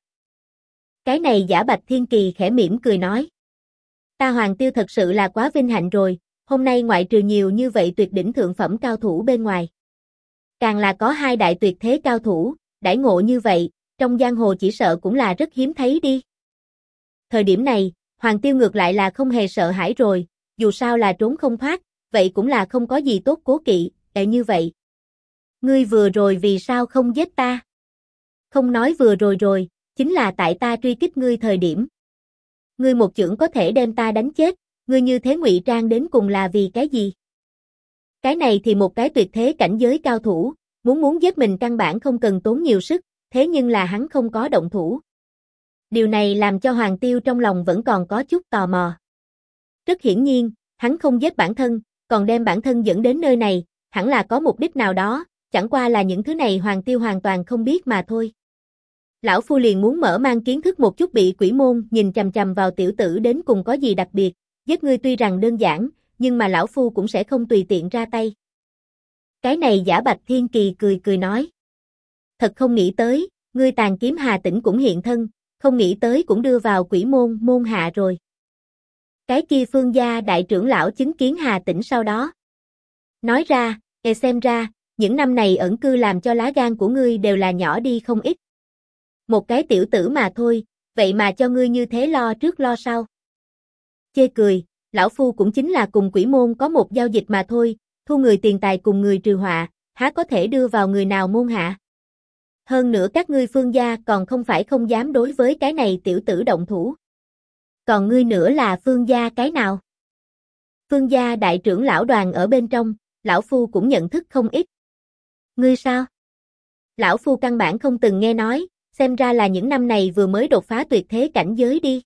Cái này giả Bạch Thiên Kỳ khẽ mỉm cười nói. Ta Hoàng Tiêu thật sự là quá vinh hạnh rồi, hôm nay ngoại trừ nhiều như vậy tuyệt đỉnh thượng phẩm cao thủ bên ngoài. Càng là có 2 đại tuyệt thế cao thủ, đãi ngộ như vậy, trong giang hồ chỉ sợ cũng là rất hiếm thấy đi. Thời điểm này, Hoàng Tiêu ngược lại là không hề sợ hãi rồi, dù sao là trốn không thoát, vậy cũng là không có gì tốt cố kỵ, như vậy. Ngươi vừa rồi vì sao không giết ta? Không nói vừa rồi, chính là tại ta truy kích ngươi thời điểm. Ngươi một chưởng có thể đem ta đánh chết, ngươi như thế ngụy trang đến cùng là vì cái gì? Cái này thì một cái tuyệt thế cảnh giới cao thủ, muốn giết mình căn bản không cần tốn nhiều sức, thế nhưng là hắn không có động thủ. Điều này làm cho Hoàng Tiêu trong lòng vẫn còn có chút tò mò. Rất hiển nhiên, hắn không giết bản thân, còn đem bản thân dẫn đến nơi này, hẳn là có mục đích nào đó, chẳng qua là những thứ này Hoàng Tiêu hoàn toàn không biết mà thôi. Lão phu liền muốn mở mang kiến thức một chút bị quỷ môn nhìn chằm chằm vào tiểu tử đến cùng có gì đặc biệt, giết ngươi tuy rằng đơn giản, nhưng mà lão phu cũng sẽ không tùy tiện ra tay. Cái này giả Bạch Thiên Kỳ cười nói. Thật không nghĩ tới, ngươi tàn kiếm Hà Tĩnh cũng hiện thân, không nghĩ tới cũng đưa vào quỷ môn hạ rồi. Cái kia Phương gia đại trưởng lão chứng kiến Hà Tĩnh sau đó. Nói ra, xem ra, những năm này ẩn cư làm cho lá gan của ngươi đều là nhỏ đi không ít. Một cái tiểu tử mà thôi, vậy mà cho ngươi như thế lo trước lo sau. Chê cười, lão phu cũng chính là cùng quỷ môn có một giao dịch mà thôi, thu người tiền tài cùng người trừ họa, há có thể đưa vào người nào môn hạ. Hơn nữa các ngươi Phương gia còn không phải không dám đối với cái này tiểu tử động thủ. Còn ngươi nữa là Phương gia cái nào? Phương gia đại trưởng lão đoàn ở bên trong, lão phu cũng nhận thức không ít. Ngươi sao? Lão phu căn bản không từng nghe nói, xem ra là những năm này vừa mới đột phá tuyệt thế cảnh giới đi.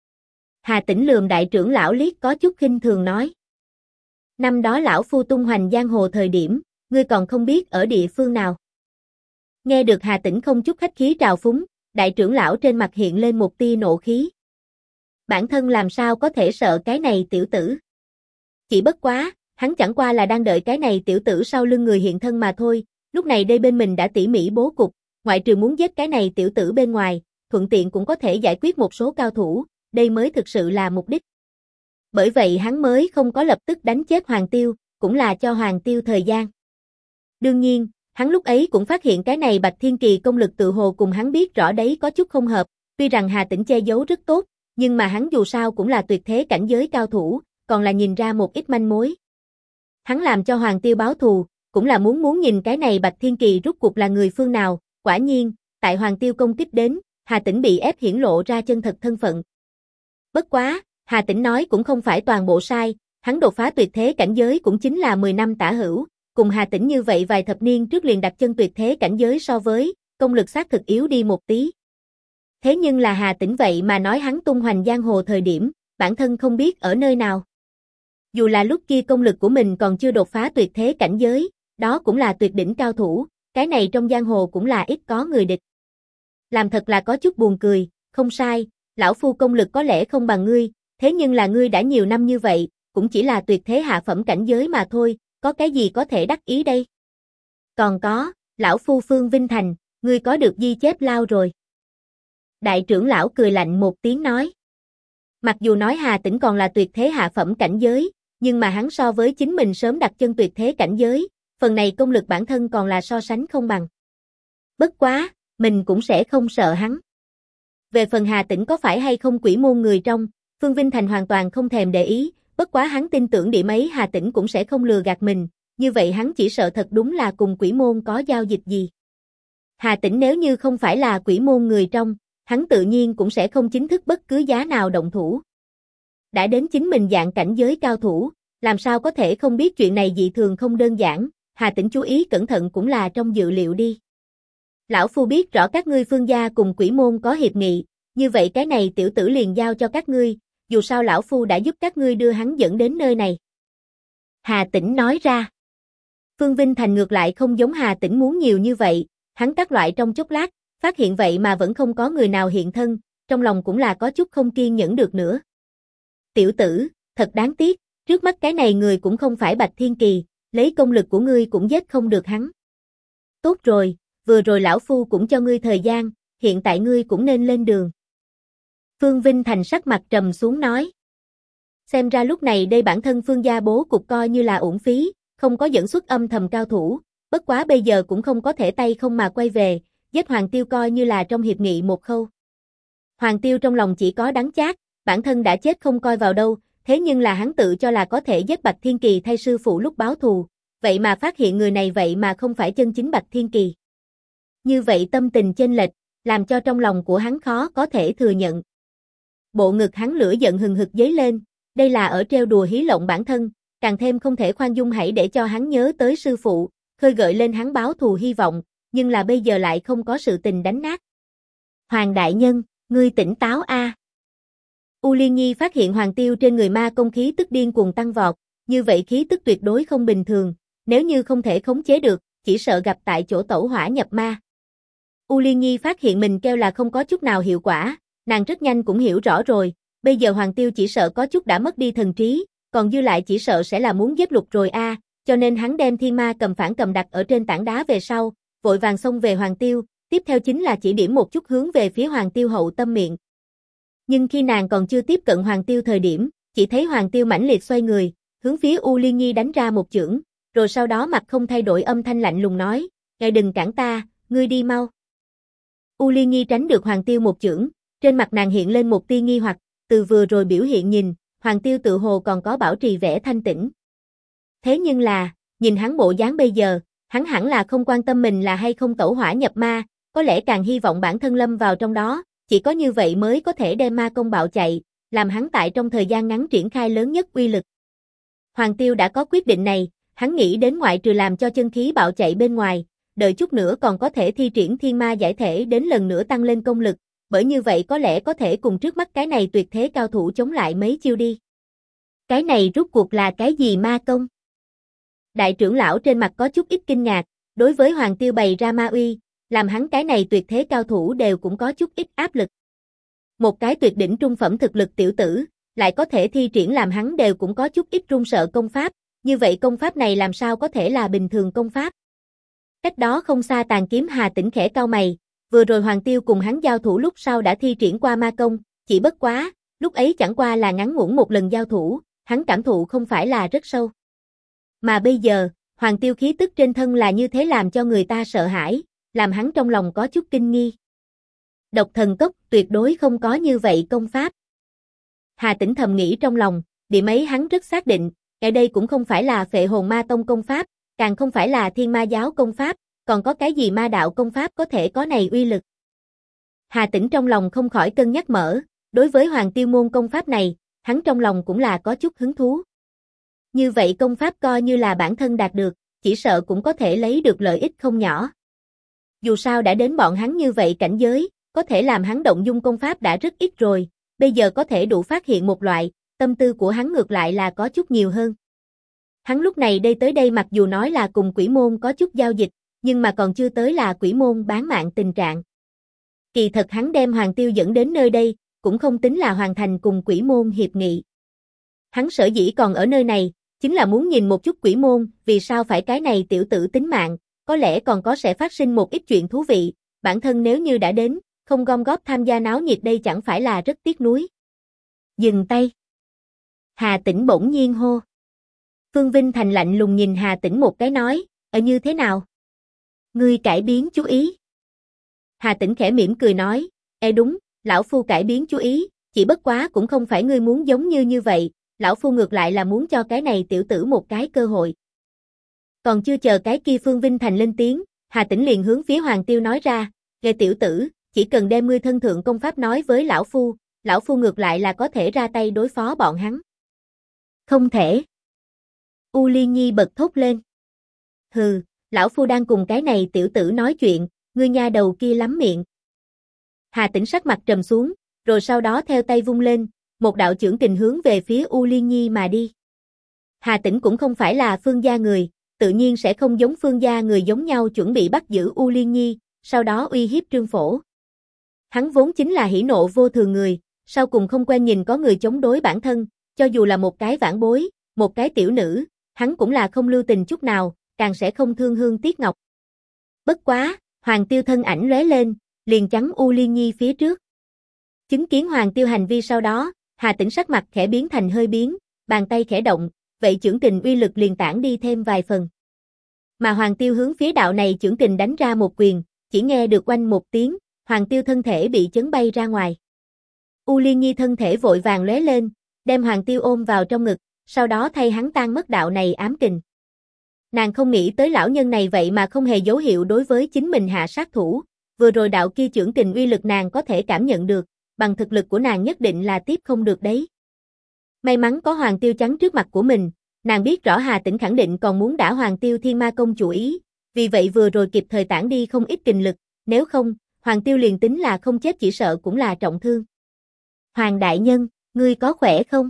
Hà Tĩnh lườm đại trưởng lão liếc có chút khinh thường nói. Năm đó lão phu tung hoành giang hồ thời điểm, ngươi còn không biết ở địa phương nào. Nghe được Hà Tĩnh không chút khách khí trào phúng, đại trưởng lão trên mặt hiện lên một tia nộ khí. Bản thân làm sao có thể sợ cái này tiểu tử. Chỉ bất quá, hắn chẳng qua là đang đợi cái này tiểu tử sau lưng người hiện thân mà thôi, lúc này đây bên mình đã tỉ mỉ bố cục, ngoại trừ muốn giết cái này tiểu tử bên ngoài, thuận tiện cũng có thể giải quyết một số cao thủ, đây mới thực sự là mục đích. Bởi vậy hắn mới không có lập tức đánh chết Hoàng Tiêu, cũng là cho Hoàng Tiêu thời gian. Đương nhiên, hắn lúc ấy cũng phát hiện cái này Bạch Thiên Kỳ công lực tự hồ cùng hắn biết rõ đấy có chút không hợp, tuy rằng Hà Tĩnh che giấu rất tốt, nhưng mà hắn dù sao cũng là tuyệt thế cảnh giới cao thủ, còn là nhìn ra một ít manh mối. Hắn làm cho Hoàng Tiêu báo thù, cũng là muốn nhìn cái này Bạch Thiên Kỳ rút cuộc là người phương nào, quả nhiên, tại Hoàng Tiêu công kích đến, Hà Tĩnh bị ép hiển lộ ra chân thật thân phận. Bất quá, Hà Tĩnh nói cũng không phải toàn bộ sai, hắn đột phá tuyệt thế cảnh giới cũng chính là 10 năm tả hữu, cùng Hà Tĩnh như vậy vài thập niên trước liền đặt chân tuyệt thế cảnh giới so với, công lực xác thực yếu đi một tí. Thế nhưng là Hà Tĩnh vậy mà nói hắn tung hoành giang hồ thời điểm, bản thân không biết ở nơi nào. Dù là lúc kia công lực của mình còn chưa đột phá tuyệt thế cảnh giới, đó cũng là tuyệt đỉnh cao thủ, cái này trong giang hồ cũng là ít có người địch. Làm thật là có chút buồn cười, không sai, lão phu công lực có lẽ không bằng ngươi, thế nhưng là ngươi đã nhiều năm như vậy, cũng chỉ là tuyệt thế hạ phẩm cảnh giới mà thôi, có cái gì có thể đắc ý đây? Còn có, lão phu Phương Vinh Thành, ngươi có được ghi chép lao rồi. Đại trưởng lão cười lạnh một tiếng nói. Mặc dù nói Hà Tĩnh còn là tuyệt thế hạ phẩm cảnh giới, nhưng mà hắn so với chính mình sớm đặt chân tuyệt thế cảnh giới, phần này công lực bản thân còn là so sánh không bằng. Bất quá, mình cũng sẽ không sợ hắn. Về phần Hà Tĩnh có phải hay không quỷ môn người trong, Phương Vinh Thành hoàn toàn không thèm để ý, bất quá hắn tin tưởng điểm ấy Hà Tĩnh cũng sẽ không lừa gạt mình, như vậy hắn chỉ sợ thật đúng là cùng quỷ môn có giao dịch gì. Hà Tĩnh nếu như không phải là quỷ môn người trong, hắn tự nhiên cũng sẽ không chính thức bất cứ giá nào động thủ. Đã đến chính mình dạng cảnh giới cao thủ, làm sao có thể không biết chuyện này dị thường không đơn giản, Hà Tĩnh chú ý cẩn thận cũng là trong dự liệu đi. Lão phu biết rõ các ngươi Phương gia cùng quỷ môn có hiệp nghị, như vậy cái này tiểu tử liền giao cho các ngươi, dù sao lão phu đã giúp các ngươi đưa hắn dẫn đến nơi này. Hà Tĩnh nói ra. Phương Vinh Thành ngược lại không giống Hà Tĩnh muốn nhiều như vậy, hắn các loại trong chốc lát, phát hiện vậy mà vẫn không có người nào hiện thân, trong lòng cũng là có chút không kiên nhẫn được nữa. Tiểu tử, thật đáng tiếc, trước mắt cái này người cũng không phải Bạch Thiên Kỳ, lấy công lực của ngươi cũng giết không được hắn. Tốt rồi, vừa rồi lão phu cũng cho ngươi thời gian, hiện tại ngươi cũng nên lên đường. Phương Vinh Thành sắc mặt trầm xuống nói. Xem ra lúc này đây bản thân Phương gia bố cục coi như là uổng phí, không có dẫn xuất âm thầm cao thủ, bất quá bây giờ cũng không có thể tay không mà quay về, giết Hoàng Tiêu coi như là trong hiệp nghị một khâu. Hoàng Tiêu trong lòng chỉ có đắng chát, bản thân đã chết không coi vào đâu, thế nhưng là hắn tự cho là có thể giết Bạch Thiên Kỳ thay sư phụ lúc báo thù, vậy mà phát hiện người này vậy mà không phải chân chính Bạch Thiên Kỳ. Như vậy tâm tình chênh lệch, làm cho trong lòng của hắn khó có thể thừa nhận. Bộ ngực hắn lửa giận hừng hực dấy lên, đây là ở trêu đùa hí lộng bản thân, càng thêm không thể khoan dung hãy để cho hắn nhớ tới sư phụ, khơi gợi lên hắn báo thù hy vọng, nhưng là bây giờ lại không có sự tình đánh nát. Hoàng đại nhân, ngươi tỉnh táo a. U Liên Nhi phát hiện Hoàng Tiêu trên người ma công khí tức điên cuồng tăng vọt, như vậy khí tức tuyệt đối không bình thường, nếu như không thể khống chế được, chỉ sợ gặp tại chỗ tẩu hỏa nhập ma. U Liên Nhi phát hiện mình kêu là không có chút nào hiệu quả, nàng rất nhanh cũng hiểu rõ rồi, bây giờ Hoàng Tiêu chỉ sợ có chút đã mất đi thần trí, còn dư lại chỉ sợ sẽ là muốn giết lục rồi a, cho nên hắn đem thiên ma cầm phản cầm đặt ở trên tảng đá về sau, vội vàng xông về Hoàng Tiêu, tiếp theo chính là chỉ điểm một chút hướng về phía Hoàng Tiêu hậu tâm miệng. Nhưng khi nàng còn chưa tiếp cận Hoàng Tiêu thời điểm, chỉ thấy Hoàng Tiêu mãnh liệt xoay người, hướng phía U Liên Nhi đánh ra một chưởng, rồi sau đó mặt không thay đổi âm thanh lạnh lùng nói, ngài đừng cản ta, ngươi đi mau. U Liên Nhi tránh được Hoàng Tiêu một chưởng, Trên mặt nàng hiện lên một tia nghi hoặc, từ vừa rồi biểu hiện nhìn, Hoàng Tiêu tự hồ còn có bảo trì vẻ thanh tĩnh. Thế nhưng là, nhìn hắn bộ dáng bây giờ, hắn hẳn là không quan tâm mình là hay không tẩu hỏa nhập ma, có lẽ càng hy vọng bản thân lâm vào trong đó, chỉ có như vậy mới có thể đem ma công bạo chạy, làm hắn tại trong thời gian ngắn triển khai lớn nhất uy lực. Hoàng Tiêu đã có quyết định này, hắn nghĩ đến ngoại trừ làm cho chân khí bạo chạy bên ngoài, đợi chút nữa còn có thể thi triển thiên ma giải thể đến lần nữa tăng lên công lực, bởi như vậy có lẽ có thể cùng trước mắt cái này tuyệt thế cao thủ chống lại mấy chiêu đi. Cái này rút cuộc là cái gì ma công? Đại trưởng lão trên mặt có chút ít kinh ngạc, đối với Hoàng Tiêu bày ra ma uy, làm hắn cái này tuyệt thế cao thủ đều cũng có chút ít áp lực. Một cái tuyệt đỉnh trung phẩm thực lực tiểu tử, lại có thể thi triển làm hắn đều cũng có chút ít run sợ công pháp, như vậy công pháp này làm sao có thể là bình thường công pháp? Cách đó không xa Tàn Kiếm Hà Tĩnh khẽ cau mày, vừa rồi Hoàng Tiêu cùng hắn giao thủ lúc sau đã thi triển qua ma công, chỉ bất quá, lúc ấy chẳng qua là ngắn ngủn một lần giao thủ, hắn cảm thụ không phải là rất sâu. Mà bây giờ, Hoàng Tiêu khí tức trên thân là như thế làm cho người ta sợ hãi, làm hắn trong lòng có chút kinh nghi. Độc Thần Cốc tuyệt đối không có như vậy công pháp. Hà Tĩnh thầm nghĩ trong lòng, điểm ấy hắn rất xác định, cái đây cũng không phải là Phệ Hồn Ma Tông công pháp, càng không phải là Thiên Ma Giáo công pháp, còn có cái gì ma đạo công pháp có thể có này uy lực. Hà Tĩnh trong lòng không khỏi cân nhắc mở, đối với Hoàng Tiêu môn công pháp này, hắn trong lòng cũng là có chút hứng thú. Như vậy công pháp coi như là bản thân đạt được, chỉ sợ cũng có thể lấy được lợi ích không nhỏ. Dù sao đã đến bọn hắn như vậy cảnh giới, có thể làm hắn động dung công pháp đã rất ít rồi, bây giờ có thể đủ phát hiện một loại, tâm tư của hắn ngược lại là có chút nhiều hơn. Hắn lúc này tới đây mặc dù nói là cùng quỷ môn có chút giao dịch, nhưng mà còn chưa tới là quỷ môn bán mạng tình trạng. Kỳ thật hắn đem Hoàng Tiêu dẫn đến nơi đây, cũng không tính là hoàn thành cùng quỷ môn hiệp nghị. Hắn sở dĩ còn ở nơi này, chính là muốn nhìn một chút quỷ môn, vì sao phải cái này tiểu tử tính mạng, có lẽ còn có sẽ phát sinh một ít chuyện thú vị, bản thân nếu như đã đến, không gom góp tham gia náo nhiệt đây chẳng phải là rất tiếc nuối. Dừng tay. Hà Tĩnh bỗng nhiên hô. Phương Vinh Thành lạnh lùng nhìn Hà Tĩnh một cái nói, như thế nào? Ngươi cải biến chú ý. Hà Tĩnh khẽ mỉm cười nói, đúng, lão phu cải biến chú ý, chỉ bất quá cũng không phải ngươi muốn giống như vậy, lão phu ngược lại là muốn cho cái này tiểu tử một cái cơ hội. Còn chưa chờ cái kia Phương Vinh Thành lên tiếng, Hà Tĩnh liền hướng phía Hoàng Tiêu nói ra, ghê tiểu tử, chỉ cần đem ngươi thân thượng công pháp nói với lão phu ngược lại là có thể ra tay đối phó bọn hắn. Không thể. U Liên Nhi bật thốt lên. Hừ, lão phu đang cùng cái này tiểu tử nói chuyện, ngươi nha đầu kia lắm miệng. Hà Tĩnh sắc mặt trầm xuống, rồi sau đó theo tay vung lên, một đạo chưởng kình hướng về phía U Liên Nhi mà đi. Hà Tĩnh cũng không phải là Phương gia người, tự nhiên sẽ không giống Phương gia người giống nhau chuẩn bị bắt giữ U Liên Nhi, sau đó uy hiếp Trương Phổ. Hắn vốn chính là hỉ nộ vô thường người, sau cùng không quen nhìn có người chống đối bản thân, cho dù là một cái vãn bối, một cái tiểu nữ, hắn cũng là không lưu tình chút nào, càng sẽ không thương hương tiếc ngọc. Bất quá, Hoàng Tiêu thân ảnh lóe lên, liền chắn U Liên Nhi phía trước. Chứng kiến Hoàng Tiêu hành vi sau đó, Hà Tĩnh sắc mặt khẽ biến thành hơi biến, bàn tay khẽ động, vậy chưởng kình uy lực liền tản đi thêm vài phần. Mà Hoàng Tiêu hướng phía đạo này chưởng kình đánh ra một quyền, chỉ nghe được oanh một tiếng, Hoàng Tiêu thân thể bị chấn bay ra ngoài. U Liên Nhi thân thể vội vàng lóe lên, đem Hoàng Tiêu ôm vào trong ngực, sau đó thay hắn tan mất đạo này ám kình. Nàng không nghĩ tới lão nhân này vậy mà không hề dấu hiệu đối với chính mình hạ sát thủ, vừa rồi đạo kia chưởng kình uy lực nàng có thể cảm nhận được, bằng thực lực của nàng nhất định là tiếp không được đấy. May mắn có Hoàng Tiêu chắn trước mặt của mình, nàng biết rõ Hà Tĩnh khẳng định còn muốn đả Hoàng Tiêu Thiên Ma Công chủ ý, vì vậy vừa rồi kịp thời tản đi không ít kình lực, nếu không, Hoàng Tiêu liền tính là không chết chỉ sợ cũng là trọng thương. Hoàng đại nhân, ngươi có khỏe không?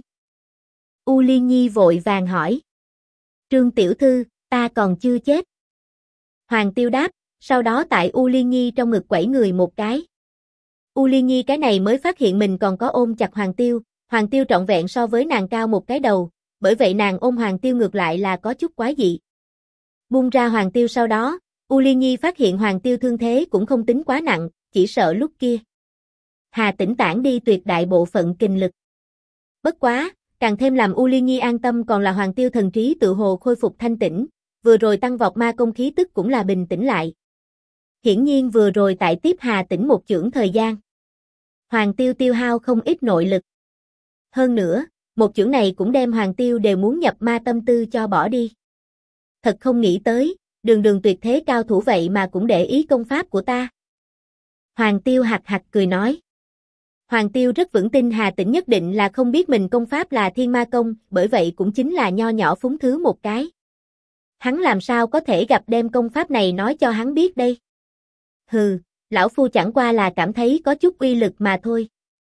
U Liên Nhi vội vàng hỏi. Trương tiểu thư, ta còn chưa chết. Hoàng Tiêu đáp, sau đó tại U Liên Nhi trong ngực quẩy người một cái. U Liên Nhi cái này mới phát hiện mình còn có ôm chặt Hoàng Tiêu trọn vẹn so với nàng cao một cái đầu, bởi vậy nàng ôm Hoàng Tiêu ngược lại là có chút quái dị. Buông ra Hoàng Tiêu sau đó, U Liên Nhi phát hiện Hoàng Tiêu thương thế cũng không tính quá nặng, chỉ sợ lúc kia Hà Tĩnh tản đi tuyệt đại bộ phận kình lực. Bất quá, càng thêm làm U Liên Nhi an tâm còn là Hoàng Tiêu thần trí tự hồ khôi phục thanh tĩnh, vừa rồi tăng vọt ma công khí tức cũng là bình tĩnh lại. Hiển nhiên vừa rồi tại tiếp Hà Tĩnh một chưởng thời gian. Hoàng Tiêu tiêu hao không ít nội lực. Hơn nữa, một chưởng này cũng đem Hoàng Tiêu đều muốn nhập ma tâm tư cho bỏ đi. Thật không nghĩ tới, đường đường tuyệt thế cao thủ vậy mà cũng để ý công pháp của ta. Hoàng Tiêu hạc hạc cười nói. Hoàng Tiêu rất vững tin Hà Tĩnh nhất định là không biết mình công pháp là Thiên Ma Công, bởi vậy cũng chính là nho nhỏ phúng thứ một cái. Hắn làm sao có thể gặp đem công pháp này nói cho hắn biết đây? Hừ, lão phu chẳng qua là cảm thấy có chút uy lực mà thôi.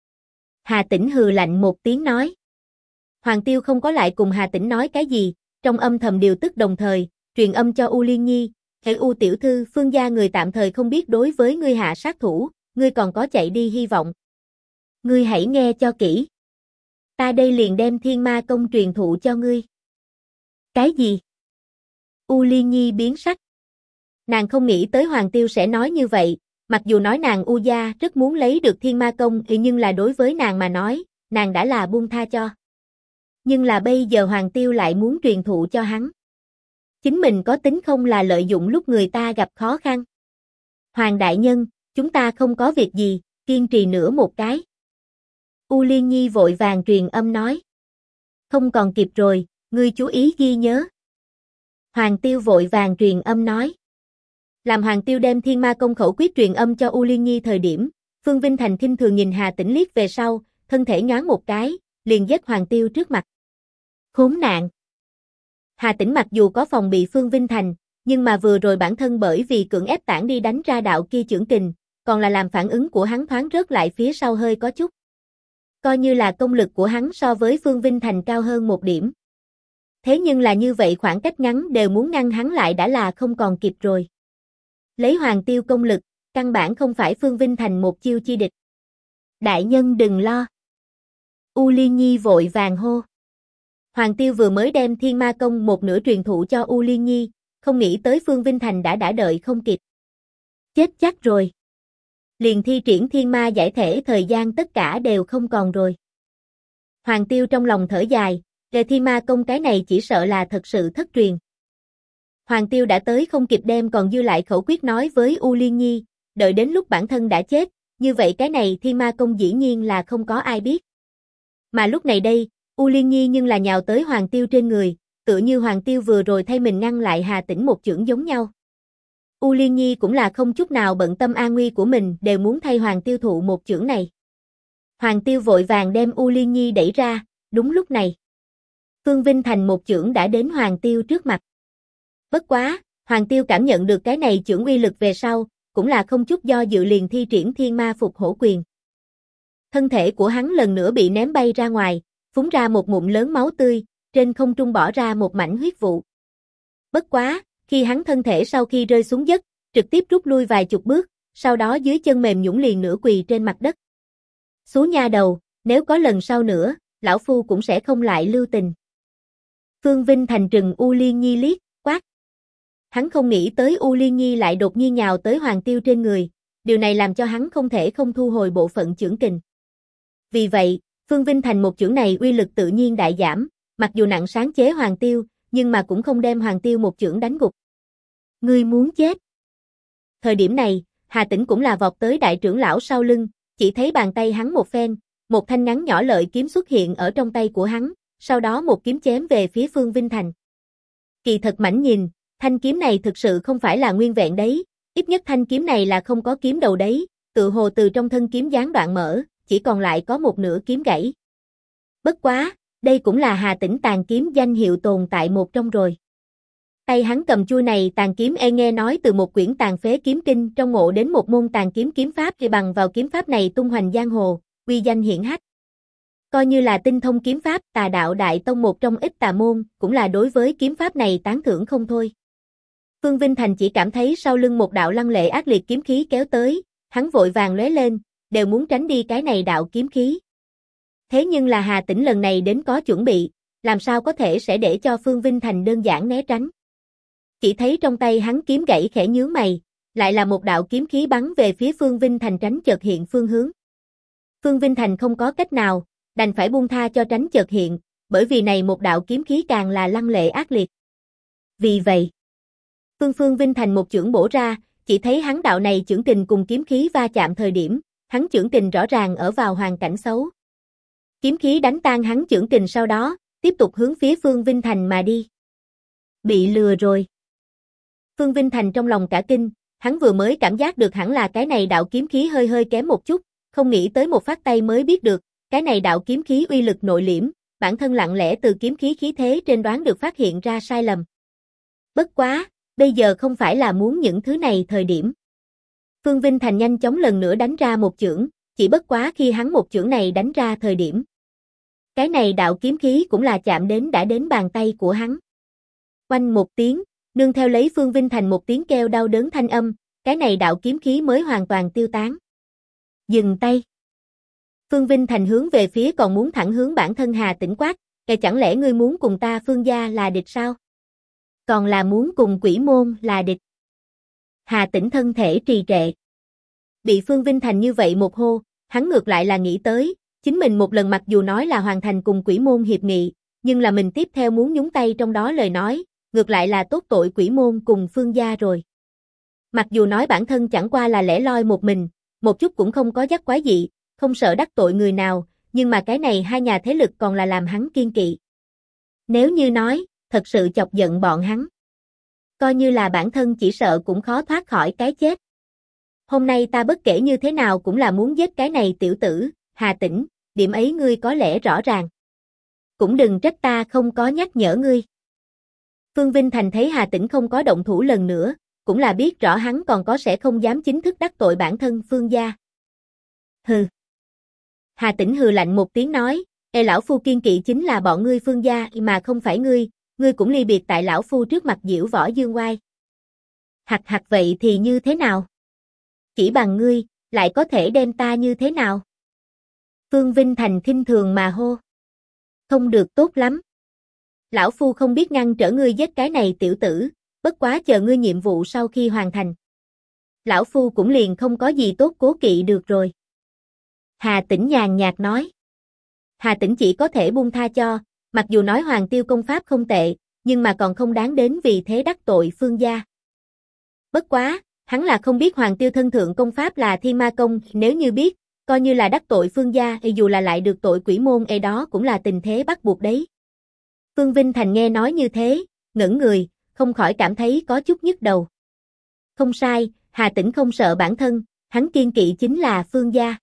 Hà Tĩnh hừ lạnh một tiếng nói. Hoàng Tiêu không có lại cùng Hà Tĩnh nói cái gì, trong âm thầm điều tức đồng thời, truyền âm cho U Liên Nhi, "Hễ U tiểu thư, Phương gia người tạm thời không biết đối với ngươi hạ sát thủ, ngươi còn có chạy đi hy vọng. Ngươi hãy nghe cho kỹ. Ta đây liền đem Thiên Ma Công truyền thụ cho ngươi." Cái gì? U Liên Nhi biến sắc. Nàng không nghĩ tới Hoàng Tiêu sẽ nói như vậy, mặc dù nói nàng U gia rất muốn lấy được Thiên Ma Công nhưng là đối với nàng mà nói, nàng đã là buông tha cho. Nhưng là bây giờ Hoàng Tiêu lại muốn truyền thụ cho hắn. Chính mình có tính không là lợi dụng lúc người ta gặp khó khăn. Hoàng đại nhân, chúng ta không có việc gì, kiên trì nữa một cái. U Liên Nhi vội vàng truyền âm nói. Không còn kịp rồi, ngươi chú ý ghi nhớ. Hoàng Tiêu vội vàng truyền âm nói. Làm Hoàng Tiêu đem Thiên Ma Công khẩu quyết truyền âm cho U Liên Nhi thời điểm, Phương Vinh Thành khinh thường nhìn Hà Tĩnh liếc về sau, thân thể nhoáng một cái, liền giết Hoàng Tiêu trước mặt. Khốn nạn! Hà Tĩnh mặc dù có phòng bị Phương Vinh Thành, nhưng mà vừa rồi bản thân bởi vì cưỡng ép tản đi đánh ra đạo kia chưởng kình, còn là làm phản ứng của hắn thoáng rớt lại phía sau hơi có chút. Coi như là công lực của hắn so với Phương Vinh Thành cao hơn một điểm. Thế nhưng là như vậy khoảng cách ngắn đều muốn ngăn hắn lại đã là không còn kịp rồi. Lấy Hoàng Tiêu công lực, căn bản không phải Phương Vinh Thành một chiêu chi địch. Đại nhân đừng lo. U Liên Nhi vội vàng hô. Hoàng Tiêu vừa mới đem Thiên Ma Công một nửa truyền thụ cho U Liên Nhi, không nghĩ tới Phương Vinh Thành đã đợi không kịp. Chết chắc rồi. Liền thi triển Thiên Ma giải thể thời gian tất cả đều không còn rồi. Hoàng Tiêu trong lòng thở dài, về Thiên Ma Công cái này chỉ sợ là thật sự thất truyền. Hoàng Tiêu đã tới không kịp đem còn dư lại khẩu quyết nói với U Liên Nhi, đợi đến lúc bản thân đã chết, như vậy cái này Thiên Ma Công dĩ nhiên là không có ai biết. Mà lúc này đây, U Liên Nhi nhưng là nhào tới Hoàng Tiêu trên người, tựa như Hoàng Tiêu vừa rồi thay mình ngăn lại Hà Tĩnh một chưởng giống nhau. U Liên Nhi cũng là không chút nào bận tâm an nguy của mình, đều muốn thay Hoàng Tiêu thụ một chưởng này. Hoàng Tiêu vội vàng đem U Liên Nhi đẩy ra, đúng lúc này. Phương Vinh Thành một chưởng đã đến Hoàng Tiêu trước mặt. Bất quá, Hoàng Tiêu cảm nhận được cái này chưởng uy lực về sau, cũng là không chút do dự liền thi triển Thiên Ma Phục Hổ Quyền. Thân thể của hắn lần nữa bị ném bay ra ngoài, phúng ra một ngụm lớn máu tươi, trên không trung bỏ ra một mảnh huyết vụ. Bất quá, khi hắn thân thể sau khi rơi xuống đất, trực tiếp rút lui vài chục bước, sau đó dưới chân mềm nhũn liền nửa quỳ trên mặt đất. Xú nha đầu, nếu có lần sau nữa, lão phu cũng sẽ không lại lưu tình. Phương Vinh Thành trừng U Liên Nhi liếc, quát. Hắn không nghĩ tới U Liên Nhi lại đột nhiên nhào tới Hoàng Tiêu trên người, điều này làm cho hắn không thể không thu hồi bộ phận chưởng kình. Vì vậy, Phương Vinh Thành một chưởng này uy lực tự nhiên đại giảm, mặc dù nặng sáng chế Hoàng Tiêu, nhưng mà cũng không đem Hoàng Tiêu một chưởng đánh gục. Ngươi muốn chết. Thời điểm này, Hà Tĩnh cũng là vọt tới đại trưởng lão sau lưng, chỉ thấy bàn tay hắn một phen, một thanh ngắn nhỏ lợi kiếm xuất hiện ở trong tay của hắn, sau đó một kiếm chém về phía Phương Vinh Thành. Kỳ thật mảnh nhìn, thanh kiếm này thực sự không phải là nguyên vẹn đấy, ít nhất thanh kiếm này là không có kiếm đầu đấy, tự hồ từ trong thân kiếm gián đoạn mở, chỉ còn lại có một nửa kiếm gãy. Bất quá, đây cũng là Hà Tĩnh tàn kiếm danh hiệu tồn tại một trong rồi. Tay hắn cầm chuôi này tàn kiếm nghe nói từ một quyển tàn phế kiếm kinh trong ngộ đến một môn tàn kiếm kiếm pháp thì bằng vào kiếm pháp này tung hoành giang hồ, uy danh hiển hách. Coi như là tinh thông kiếm pháp Tà Đạo Đại Tông một trong ít tà môn, cũng là đối với kiếm pháp này tán thưởng không thôi. Phương Vinh Thành chỉ cảm thấy sau lưng một đạo lăng lệ ác liệt kiếm khí kéo tới, hắn vội vàng lóe lên, đều muốn tránh đi cái này đạo kiếm khí. Thế nhưng là Hà Tĩnh lần này đến có chuẩn bị, làm sao có thể sẽ để cho Phương Vinh Thành đơn giản né tránh. Chỉ thấy trong tay hắn kiếm gãy khẽ nhướng mày, lại là một đạo kiếm khí bắn về phía Phương Vinh Thành tránh chợt hiện phương hướng. Phương Vinh Thành không có cách nào, đành phải buông tha cho tránh chợt hiện, bởi vì này một đạo kiếm khí càng là lăng lệ ác liệt. Vì vậy, Phương Vinh Thành một chưởng bổ ra, chỉ thấy hắn đạo này chưởng kình cùng kiếm khí va chạm thời điểm, hắn chưởng kình rõ ràng ở vào hoàn cảnh xấu. Kiếm khí đánh tan hắn chưởng kình sau đó, tiếp tục hướng phía Phương Vinh Thành mà đi. Bị lừa rồi. Phương Vinh Thành trong lòng cả kinh, hắn vừa mới cảm giác được hẳn là cái này đạo kiếm khí hơi hơi kém một chút, không nghĩ tới một phát tay mới biết được, cái này đạo kiếm khí uy lực nội liễm, bản thân lặng lẽ từ kiếm khí khí thế trên đoán được phát hiện ra sai lầm. Bất quá, bây giờ không phải là muốn những thứ này thời điểm. Phương Vinh Thành nhanh chóng lần nữa đánh ra một chưởng, chỉ bất quá khi hắn một chưởng này đánh ra thời điểm. Cái này đạo kiếm khí cũng là chạm đến đã đến bàn tay của hắn. Oanh một tiếng, nương theo lấy Phương Vinh Thành một tiếng kêu đau đớn thanh âm, cái này đạo kiếm khí mới hoàn toàn tiêu tán. Dừng tay. Phương Vinh Thành hướng về phía còn muốn thẳng hướng bản thân Hà Tĩnh quát, chẳng lẽ ngươi muốn cùng ta Phương gia là địch sao? Còn là muốn cùng Quỷ Môn là địch? Hà Tĩnh thân thể trì trệ. Bị Phương Vinh Thành như vậy một hô, hắn ngược lại là nghĩ tới, chính mình một lần mặc dù nói là hoàn thành cùng Quỷ Môn hiệp nghị, nhưng là mình tiếp theo muốn nhúng tay trong đó lời nói, ngược lại là tốt tội Quỷ Môn cùng Phương gia rồi. Mặc dù nói bản thân chẳng qua là lẻ loi một mình, một chút cũng không có dắt quái dị, không sợ đắc tội người nào, nhưng mà cái này hai nhà thế lực còn là làm hắn kiên kỵ. Nếu như nói, thật sự chọc giận bọn hắn, coi như là bản thân chỉ sợ cũng khó thoát khỏi cái chết. Hôm nay ta bất kể như thế nào cũng là muốn giết cái này tiểu tử, Hà Tĩnh, điểm ấy ngươi có lẽ rõ ràng. Cũng đừng trách ta không có nhắc nhở ngươi. Phương Vinh Thành thấy Hà Tĩnh không có động thủ lần nữa, cũng là biết rõ hắn còn có sẽ không dám chính thức đắc tội bản thân Phương gia. Hừ. Hà Tĩnh hừ lạnh một tiếng nói, lão phu kiên kỵ chính là bọn ngươi Phương gia mà không phải ngươi cũng ly biệt tại lão phu trước mặt diễu võ dương oai. Hặc hặc vậy thì như thế nào? Chỉ bằng ngươi, lại có thể đem ta như thế nào? Phương Vinh Thành khinh thường mà hô. Không được tốt lắm. Lão phu không biết ngăn trở ngươi giết cái này tiểu tử, bất quá chờ ngươi nhiệm vụ sau khi hoàn thành. Lão phu cũng liền không có gì tốt cố kỵ được rồi. Hà Tĩnh nhàn nhạt nói. Hà Tĩnh chỉ có thể buông tha cho, mặc dù nói Hoàng Tiêu công pháp không tệ, nhưng mà còn không đáng đến vì thế đắc tội Phương gia. Bất quá, hắn là không biết Hoàng Tiêu thân thượng công pháp là Thiên Ma công, nếu như biết, coi như là đắc tội Phương gia, dù là lại được tội Quỷ Môn đó cũng là tình thế bắt buộc đấy. Phương Vinh Thành nghe nói như thế, ngẩn người, không khỏi cảm thấy có chút nhức đầu. Không sai, Hà Tĩnh không sợ bản thân, hắn kiên kỵ chính là Phương gia.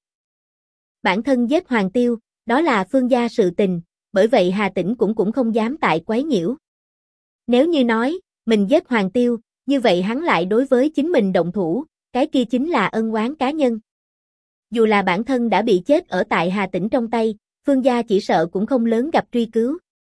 Bản thân giết Hoàng Tiêu, đó là Phương gia sự tình, bởi vậy Hà Tĩnh cũng không dám tại quấy nhiễu. Nếu như nói, mình giết Hoàng Tiêu, như vậy hắn lại đối với chính mình động thủ, cái kia chính là ân oán cá nhân. Dù là bản thân đã bị chết ở tại Hà Tĩnh trong tay, Phương gia chỉ sợ cũng không lớn gặp truy cứu.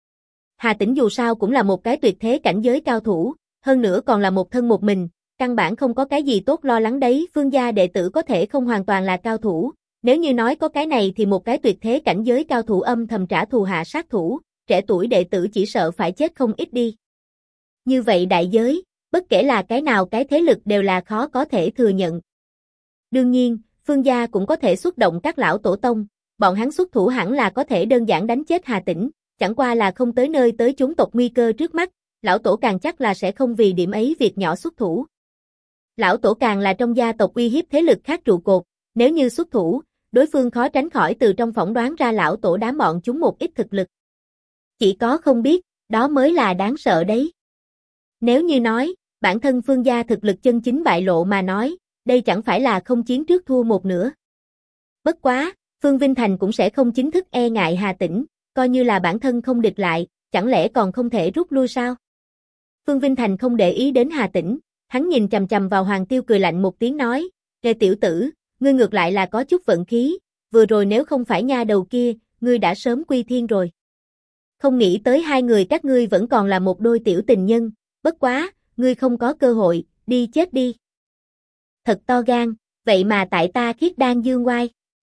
Hà Tĩnh dù sao cũng là một cái tuyệt thế cảnh giới cao thủ, hơn nữa còn là một thân một mình, căn bản không có cái gì tốt lo lắng đấy, Phương gia đệ tử có thể không hoàn toàn là cao thủ, nếu như nói có cái này thì một cái tuyệt thế cảnh giới cao thủ âm thầm trả thù hạ sát thủ, trẻ tuổi đệ tử chỉ sợ phải chết không ít đi. Như vậy đại giới, bất kể là cái nào cái thế lực đều là khó có thể thừa nhận. Đương nhiên, Phương gia cũng có thể xuất động các lão tổ tông, bọn hắn xuất thủ hẳn là có thể đơn giản đánh chết Hà Tĩnh, chẳng qua là không tới nơi tới chốn tộc nguy cơ trước mắt, lão tổ càng chắc là sẽ không vì điểm ấy việc nhỏ xuất thủ. Lão tổ càng là trong gia tộc uy hiếp thế lực khác trụ cột, nếu như xuất thủ, đối phương khó tránh khỏi từ trong phỏng đoán ra lão tổ đám bọn chúng một ít thực lực. Chỉ có không biết, đó mới là đáng sợ đấy. Nếu như nói, bản thân Phương gia thực lực chân chính bại lộ mà nói, đây chẳng phải là không chiến trước thua một nửa. Bất quá, Phương Vinh Thành cũng sẽ không chính thức e ngại Hà Tĩnh, coi như là bản thân không địch lại, chẳng lẽ còn không thể rút lui sao? Phương Vinh Thành không để ý đến Hà Tĩnh, hắn nhìn chằm chằm vào Hoàng Tiêu cười lạnh một tiếng nói, "Kề tiểu tử, ngươi ngược lại là có chút vận khí, vừa rồi nếu không phải nha đầu kia, ngươi đã sớm quy thiên rồi. Không nghĩ tới hai người các ngươi vẫn còn là một đôi tiểu tình nhân, bất quá, ngươi không có cơ hội, đi chết đi." Thật to gan, vậy mà tại ta Khiết Đan dương oai.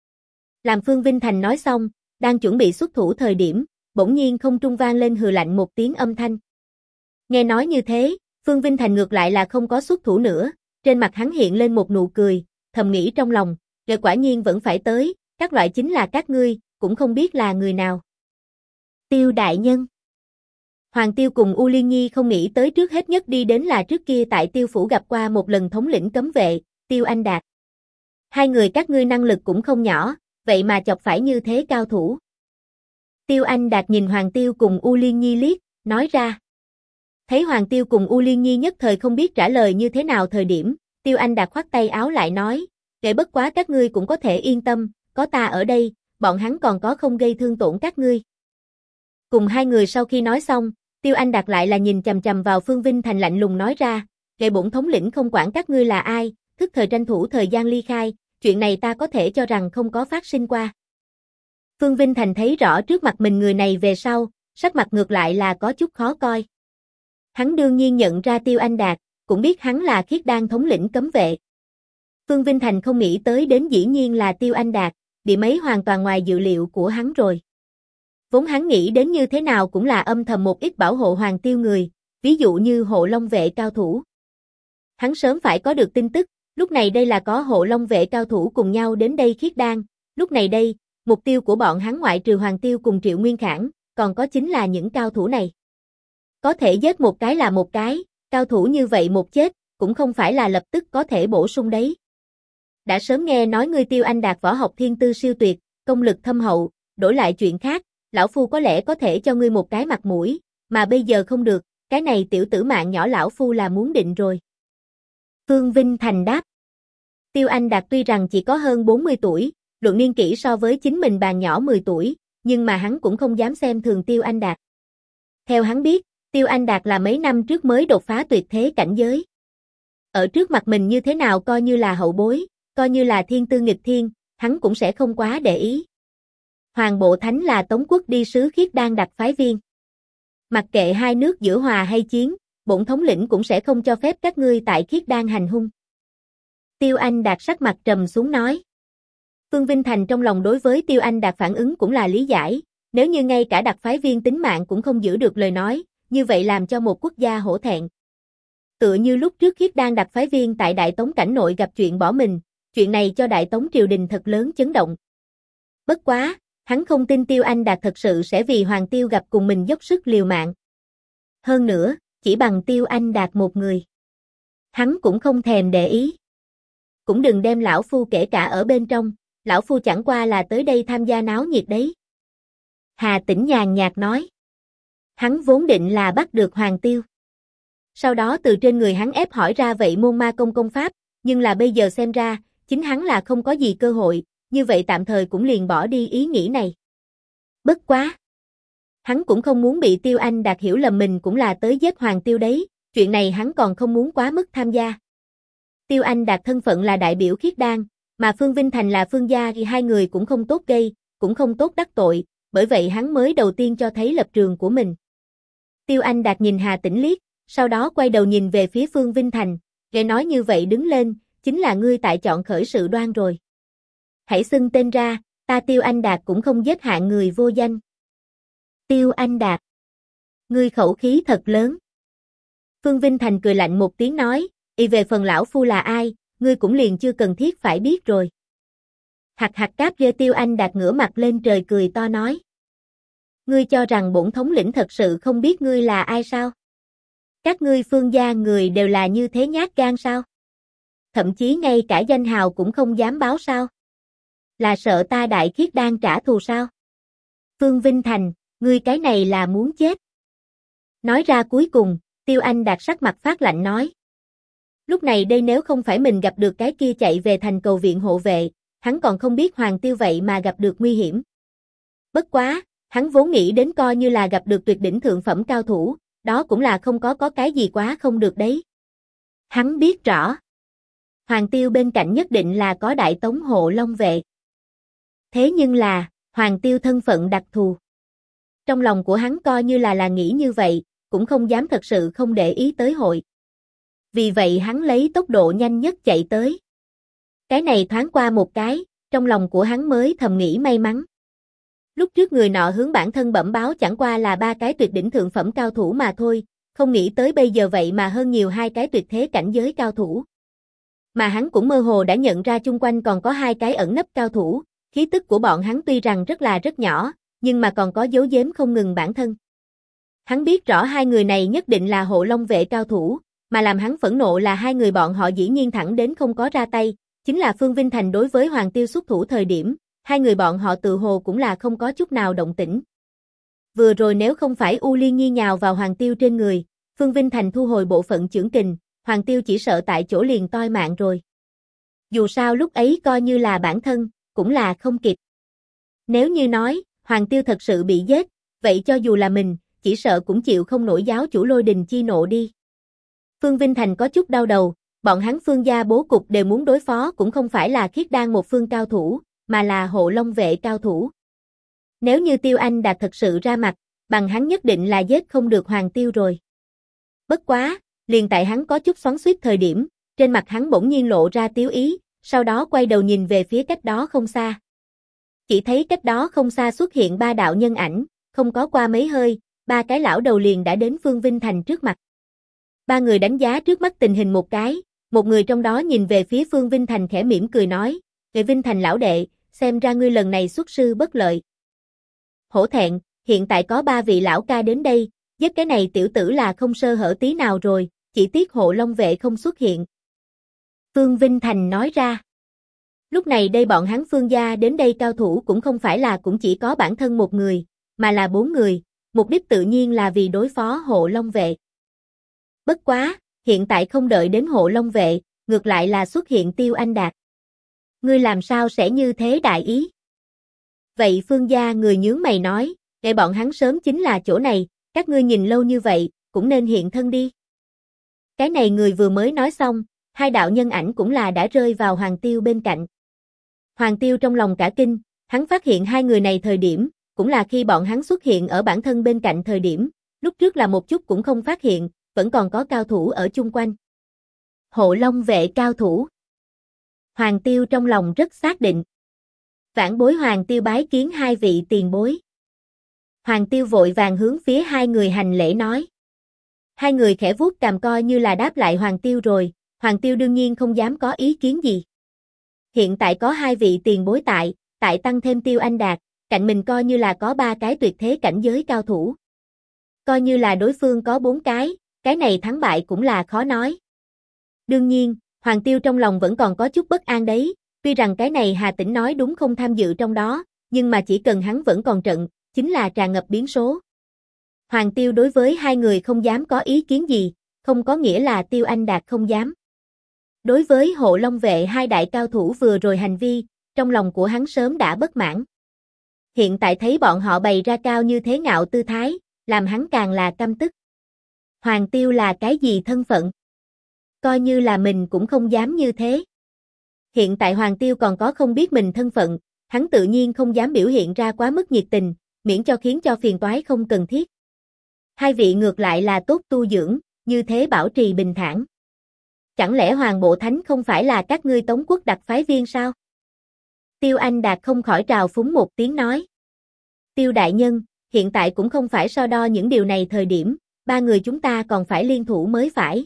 Làm Phương Vinh Thành nói xong, đang chuẩn bị xuất thủ thời điểm, bỗng nhiên không trung vang lên hừ lạnh một tiếng âm thanh. Nghe nói như thế, Phương Vinh Thành ngược lại là không có xuất thủ nữa, trên mặt hắn hiện lên một nụ cười, thầm nghĩ trong lòng, quả nhiên vẫn phải tới, các loại chính là các ngươi, cũng không biết là người nào. Tiêu đại nhân. Hoàng Tiêu cùng U Liên Nhi không nghĩ tới trước hết nhất đi đến là trước kia tại Tiêu phủ gặp qua một lần thống lĩnh cấm vệ, Tiêu Anh Đạt. Hai người các ngươi năng lực cũng không nhỏ, vậy mà chọc phải như thế cao thủ. Tiêu Anh Đạt nhìn Hoàng Tiêu cùng U Liên Nhi liếc, nói ra. Thấy Hoàng Tiêu cùng U Liên Nhi nhất thời không biết trả lời như thế nào thời điểm, Tiêu Anh Đạt khoát tay áo lại nói, kệ bất quá các ngươi cũng có thể yên tâm, có ta ở đây, bọn hắn còn có không gây thương tổn các ngươi. Cùng hai người sau khi nói xong, Tiêu Anh Đạt lại là nhìn chằm chằm vào Phương Vinh Thành lạnh lùng nói ra, kệ bổn thống lĩnh không quản các ngươi là ai, thức thời tranh thủ thời gian ly khai, chuyện này ta có thể cho rằng không có phát sinh qua. Phương Vinh Thành thấy rõ trước mặt mình người này về sau, sắc mặt ngược lại là có chút khó coi. Hắn đương nhiên nhận ra Tiêu Anh Đạt, cũng biết hắn là Khiết Đan thống lĩnh cấm vệ. Phương Vinh Thành không nghĩ tới đến dĩ nhiên là Tiêu Anh Đạt, điểm ấy hoàn toàn ngoài dự liệu của hắn rồi. Vốn hắn nghĩ đến như thế nào cũng là âm thầm một ít bảo hộ Hoàng Tiêu người, ví dụ như hộ long vệ cao thủ. Hắn sớm phải có được tin tức, lúc này đây là có hộ long vệ cao thủ cùng nhau đến đây Khiết Đan, lúc này đây, mục tiêu của bọn hắn ngoại trừ Hoàng Tiêu cùng Triệu Nguyên Khảng, còn có chính là những cao thủ này. Có thể giết một cái là một cái, cao thủ như vậy một chết, cũng không phải là lập tức có thể bổ sung đấy. Đã sớm nghe nói ngươi Tiêu Anh Đạt võ học thiên tư siêu tuyệt, công lực thâm hậu, đổi lại chuyện khác, lão phu có lẽ có thể cho ngươi một cái mặt mũi, mà bây giờ không được, cái này tiểu tử mạng nhỏ lão phu là muốn định rồi. Phương Vinh Thành đáp. Tiêu Anh Đạt tuy rằng chỉ có hơn 40 tuổi, luận niên kỷ so với chính mình bàn nhỏ 10 tuổi, nhưng mà hắn cũng không dám xem thường Tiêu Anh Đạt. Theo hắn biết, Tiêu Anh Đạt là mấy năm trước mới đột phá tuyệt thế cảnh giới. Ở trước mặt mình như thế nào coi như là hậu bối, coi như là thiên tư nghịch thiên, hắn cũng sẽ không quá để ý. Hoàng Bộ Thánh là Tống quốc đi sứ Khiết Đan đặc phái viên. Mặc kệ hai nước giữa hòa hay chiến, bổn thống lĩnh cũng sẽ không cho phép các ngươi tại Khiết Đan hành hung. Tiêu Anh Đạt sắc mặt trầm xuống nói. Phương Vinh Thành trong lòng đối với Tiêu Anh Đạt phản ứng cũng là lý giải, nếu như ngay cả đặc phái viên tính mạng cũng không giữ được lời nói, như vậy làm cho một quốc gia hổ thẹn. Tựa như lúc trước Khiết Đan đặc phái viên tại Đại Tống cảnh nội gặp chuyện bỏ mình, chuyện này cho Đại Tống triều đình thật lớn chấn động. Bất quá, hắn không tin Tiêu Anh Đạt thật sự sẽ vì Hoàng Tiêu gặp cùng mình dốc sức liều mạng. Hơn nữa, chỉ bằng Tiêu Anh Đạt một người, hắn cũng không thèm để ý. Cũng đừng đem lão phu kể cả ở bên trong, lão phu chẳng qua là tới đây tham gia náo nhiệt đấy. Hà Tĩnh nhàn nhạt nói. Hắn vốn định là bắt được Hoàng Tiêu. Sau đó từ trên người hắn ép hỏi ra vậy môn ma công công pháp, nhưng là bây giờ xem ra, chính hắn là không có gì cơ hội, như vậy tạm thời cũng liền bỏ đi ý nghĩ này. Bất quá. Hắn cũng không muốn bị Tiêu Anh Đạt hiểu lầm mình cũng là tới giết Hoàng Tiêu đấy, chuyện này hắn còn không muốn quá mức tham gia. Tiêu Anh Đạt thân phận là đại biểu Khiết Đan, mà Phương Vinh Thành là Phương gia thì hai người cũng không tốt gây, cũng không tốt đắc tội, bởi vậy hắn mới đầu tiên cho thấy lập trường của mình. Tiêu Anh Đạt nhìn Hà Tĩnh liếc, sau đó quay đầu nhìn về phía Phương Vinh Thành, nghe nói như vậy đứng lên, chính là ngươi tại chọn khởi sự đoan rồi. Hãy xưng tên ra, ta Tiêu Anh Đạt cũng không giết hạng người vô danh. Tiêu Anh Đạt, ngươi khẩu khí thật lớn. Phương Vinh Thành cười lạnh một tiếng nói, y về phần lão phu là ai, ngươi cũng liền chưa cần thiết phải biết rồi. Hạc hạc cáp dê Tiêu Anh Đạt ngửa mặt lên trời cười to nói. Ngươi cho rằng bổn thống lĩnh thật sự không biết ngươi là ai sao? Các ngươi Phương gia người đều là như thế nhát gan sao? Thậm chí ngay cả danh hào cũng không dám báo sao? Là sợ ta Đại Khiết Đan trả thù sao? Phương Vinh Thành, ngươi cái này là muốn chết. Nói ra cuối cùng, Tiêu Anh Đạt sắc mặt phát lạnh nói. Lúc này đây nếu không phải mình gặp được cái kia chạy về thành cầu viện hộ vệ, hắn còn không biết Hoàng Tiêu vậy mà gặp được nguy hiểm. Bất quá, hắn vốn nghĩ đến coi như là gặp được tuyệt đỉnh thượng phẩm cao thủ, đó cũng là không có cái gì quá không được đấy. Hắn biết rõ. Hoàng Tiêu bên cạnh nhất định là có Đại Tống hộ long vệ. Thế nhưng là, Hoàng Tiêu thân phận đặc thù. Trong lòng của hắn coi như là nghĩ như vậy, cũng không dám thật sự không để ý tới hội. Vì vậy hắn lấy tốc độ nhanh nhất chạy tới. Cái này thoáng qua một cái, trong lòng của hắn mới thầm nghĩ may mắn. Lúc trước người nọ hướng bản thân bẩm báo chẳng qua là 3 cái tuyệt đỉnh thượng phẩm cao thủ mà thôi, không nghĩ tới bây giờ vậy mà hơn nhiều 2 cái tuyệt thế cảnh giới cao thủ. Mà hắn cũng mơ hồ đã nhận ra chung quanh còn có 2 cái ẩn nấp cao thủ, khí tức của bọn hắn tuy rằng rất nhỏ, nhưng mà còn có giấu giếm không ngừng bản thân. Hắn biết rõ 2 người này nhất định là hộ long vệ cao thủ, mà làm hắn phẫn nộ là 2 người bọn họ dĩ nhiên thẳng đến không có ra tay, Chính là Phương Vinh Thành đối với Hoàng Tiêu xuất thủ thời điểm, hai người bọn họ tự hồ cũng là không có chút nào động tĩnh. Vừa rồi nếu không phải U Liên Nhi nhào vào Hoàng Tiêu trên người, Phương Vinh Thành thu hồi bộ phận chưởng kình, Hoàng Tiêu chỉ sợ tại chỗ liền toi mạng rồi. Dù sao lúc ấy coi như là bản thân, cũng là không kịp. Nếu như nói, Hoàng Tiêu thật sự bị giết, vậy cho dù là mình, chỉ sợ cũng chịu không nổi giáo chủ Lôi Đình chi nộ đi. Phương Vinh Thành có chút đau đầu, bọn hắn Phương gia bố cục đều muốn đối phó cũng không phải là Khiết Đan một phương cao thủ, mà là Hộ Long vệ cao thủ. Nếu như Tiêu Anh Đạt thật sự ra mặt, bằng hắn nhất định là giết không được Hoàng Tiêu rồi. Bất quá, liền tại hắn có chút xoắn xuýt thời điểm, trên mặt hắn bỗng nhiên lộ ra tiếu ý, sau đó quay đầu nhìn về phía cách đó không xa. Chỉ thấy cách đó không xa xuất hiện ba đạo nhân ảnh, không có qua mấy hơi, ba cái lão đầu liền đã đến Phương Vinh Thành trước mặt. Ba người đánh giá trước mắt tình hình một cái, một người trong đó nhìn về phía Phương Vinh Thành khẽ mỉm cười nói, "Về Vinh Thành lão đệ, xem ra ngươi lần này xuất sư bất lợi." Hổ thẹn, hiện tại có ba vị lão ca đến đây, giết cái này tiểu tử là không sơ hở tí nào rồi, chỉ tiếc Hộ Long vệ không xuất hiện. Phương Vinh Thành nói ra. Lúc này đây bọn hắn Phương gia đến đây cao thủ cũng không phải là cũng chỉ có bản thân một người, mà là 4 người, mục đích tự nhiên là vì đối phó Hộ Long vệ. Bất quá, hiện tại không đợi đến Hộ Long vệ, ngược lại là xuất hiện Tiêu Anh Đạt. Ngươi làm sao sẽ như thế đại ý? Vậy Phương gia người nhướng mày nói, để bọn hắn sớm chính là chỗ này, các ngươi nhìn lâu như vậy, cũng nên hiện thân đi. Cái này người vừa mới nói xong, hai đạo nhân ảnh cũng là đã rơi vào Hoàng Tiêu bên cạnh. Hoàng Tiêu trong lòng cả kinh, hắn phát hiện hai người này thời điểm, cũng là khi bọn hắn xuất hiện ở bản thân bên cạnh thời điểm, lúc trước là một chút cũng không phát hiện, vẫn còn có cao thủ ở chung quanh. Hộ Long vệ cao thủ. Hoàng Tiêu trong lòng rất xác định. Vãn bối Hoàng Tiêu bái kiến hai vị tiền bối. Hoàng Tiêu vội vàng hướng phía hai người hành lễ nói. Hai người khẽ vuốt cằm coi như là đáp lại Hoàng Tiêu rồi, Hoàng Tiêu đương nhiên không dám có ý kiến gì. Hiện tại có hai vị tiền bối tại tăng thêm Tiêu Anh Đạt, cạnh mình coi như là có ba cái tuyệt thế cảnh giới cao thủ. Coi như là đối phương có 4 cái này thắng bại cũng là khó nói. Đương nhiên, Hoàng Tiêu trong lòng vẫn còn có chút bất an đấy, tuy rằng cái này Hà Tĩnh nói đúng không tham dự trong đó, nhưng mà chỉ cần hắn vẫn còn trận, chính là tràn ngập biến số. Hoàng Tiêu đối với hai người không dám có ý kiến gì, không có nghĩa là Tiêu Anh Đạt không dám. Đối với Hộ Long vệ hai đại cao thủ vừa rồi hành vi, trong lòng của hắn sớm đã bất mãn. Hiện tại thấy bọn họ bày ra cao như thế ngạo tư thái, làm hắn càng là căm tức. Hoàng Tiêu là cái gì thân phận? Coi như là mình cũng không dám như thế. Hiện tại Hoàng Tiêu còn có không biết mình thân phận, hắn tự nhiên không dám biểu hiện ra quá mức nhiệt tình, miễn cho khiến cho phiền toái không cần thiết. Hai vị ngược lại là tốt tu dưỡng, như thế bảo trì bình thản. Chẳng lẽ Hoàng Bộ Thánh không phải là các ngươi Tống quốc đặc phái viên sao? Tiêu Anh Đạt không khỏi trào phúng một tiếng nói. Tiêu đại nhân, hiện tại cũng không phải so đo những điều này thời điểm, ba người chúng ta còn phải liên thủ mới phải.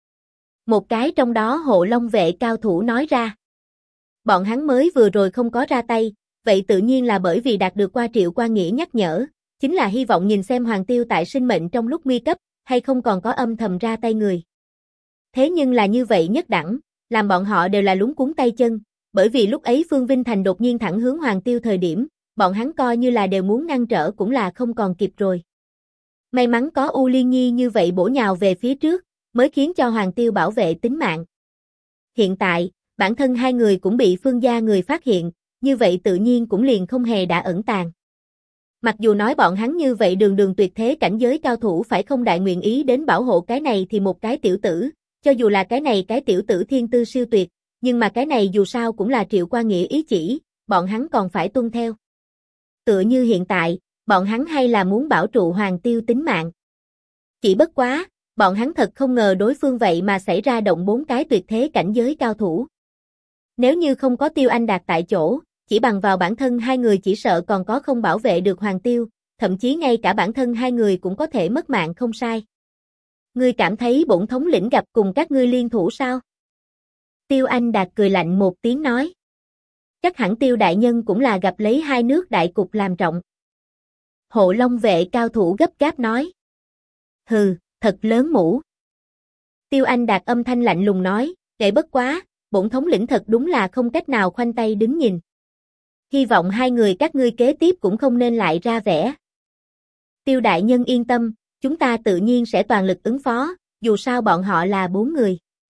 Một cái trong đó Hộ Long vệ cao thủ nói ra. Bọn hắn mới vừa rồi không có ra tay, vậy tự nhiên là bởi vì đạt được qua Triệu Quan Nghĩa nhắc nhở, chính là hy vọng nhìn xem Hoàng Tiêu tại sinh mệnh trong lúc nguy cấp, hay không còn có âm thầm ra tay người. Thế nhưng là như vậy nhất đẳng, làm bọn họ đều là lúng cuống tay chân, bởi vì lúc ấy Phương Vinh Thành đột nhiên thẳng hướng Hoàng Tiêu thời điểm, bọn hắn coi như là đều muốn ngăn trở cũng là không còn kịp rồi. May mắn có U Liên Nhi như vậy bổ nhào về phía trước, mới khiến cho Hoàng Tiêu bảo vệ tính mạng. Hiện tại, bản thân hai người cũng bị Phương gia người phát hiện, như vậy tự nhiên cũng liền không hề đã ẩn tàng. Mặc dù nói bọn hắn như vậy đường đường tuyệt thế cảnh giới cao thủ phải không đại nguyện ý đến bảo hộ cái này thì một cái tiểu tử, cho dù là cái này cái tiểu tử thiên tư siêu tuyệt, nhưng mà cái này dù sao cũng là Triệu Quan Nghĩa ý chỉ, bọn hắn còn phải tuân theo. Tựa như hiện tại, bọn hắn hay là muốn bảo trụ Hoàng Tiêu tính mạng. Chỉ bất quá, bọn hắn thật không ngờ đối phương vậy mà xảy ra động 4 cái tuyệt thế cảnh giới cao thủ. Nếu như không có Tiêu Anh Đạt tại chỗ, chỉ bằng vào bản thân hai người chỉ sợ còn có không bảo vệ được Hoàng Tiêu, thậm chí ngay cả bản thân hai người cũng có thể mất mạng không sai. Ngươi cảm thấy bổn thống lĩnh gặp cùng các ngươi liên thủ sao? Tiêu Anh Đạt cười lạnh một tiếng nói. Chắc hẳn Tiêu đại nhân cũng là gặp lấy hai nước đại cục làm trọng. Hộ Long vệ cao thủ gấp gáp nói. Hừ, thật lớn mũ. Tiêu Anh Đạt âm thanh lạnh lùng nói, để bất quá, bổn thống lĩnh thật đúng là không cách nào khoanh tay đứng nhìn. Hy vọng hai người các ngươi kế tiếp cũng không nên lại ra vẻ. Tiêu đại nhân yên tâm, chúng ta tự nhiên sẽ toàn lực ứng phó, dù sao bọn họ là 4 người.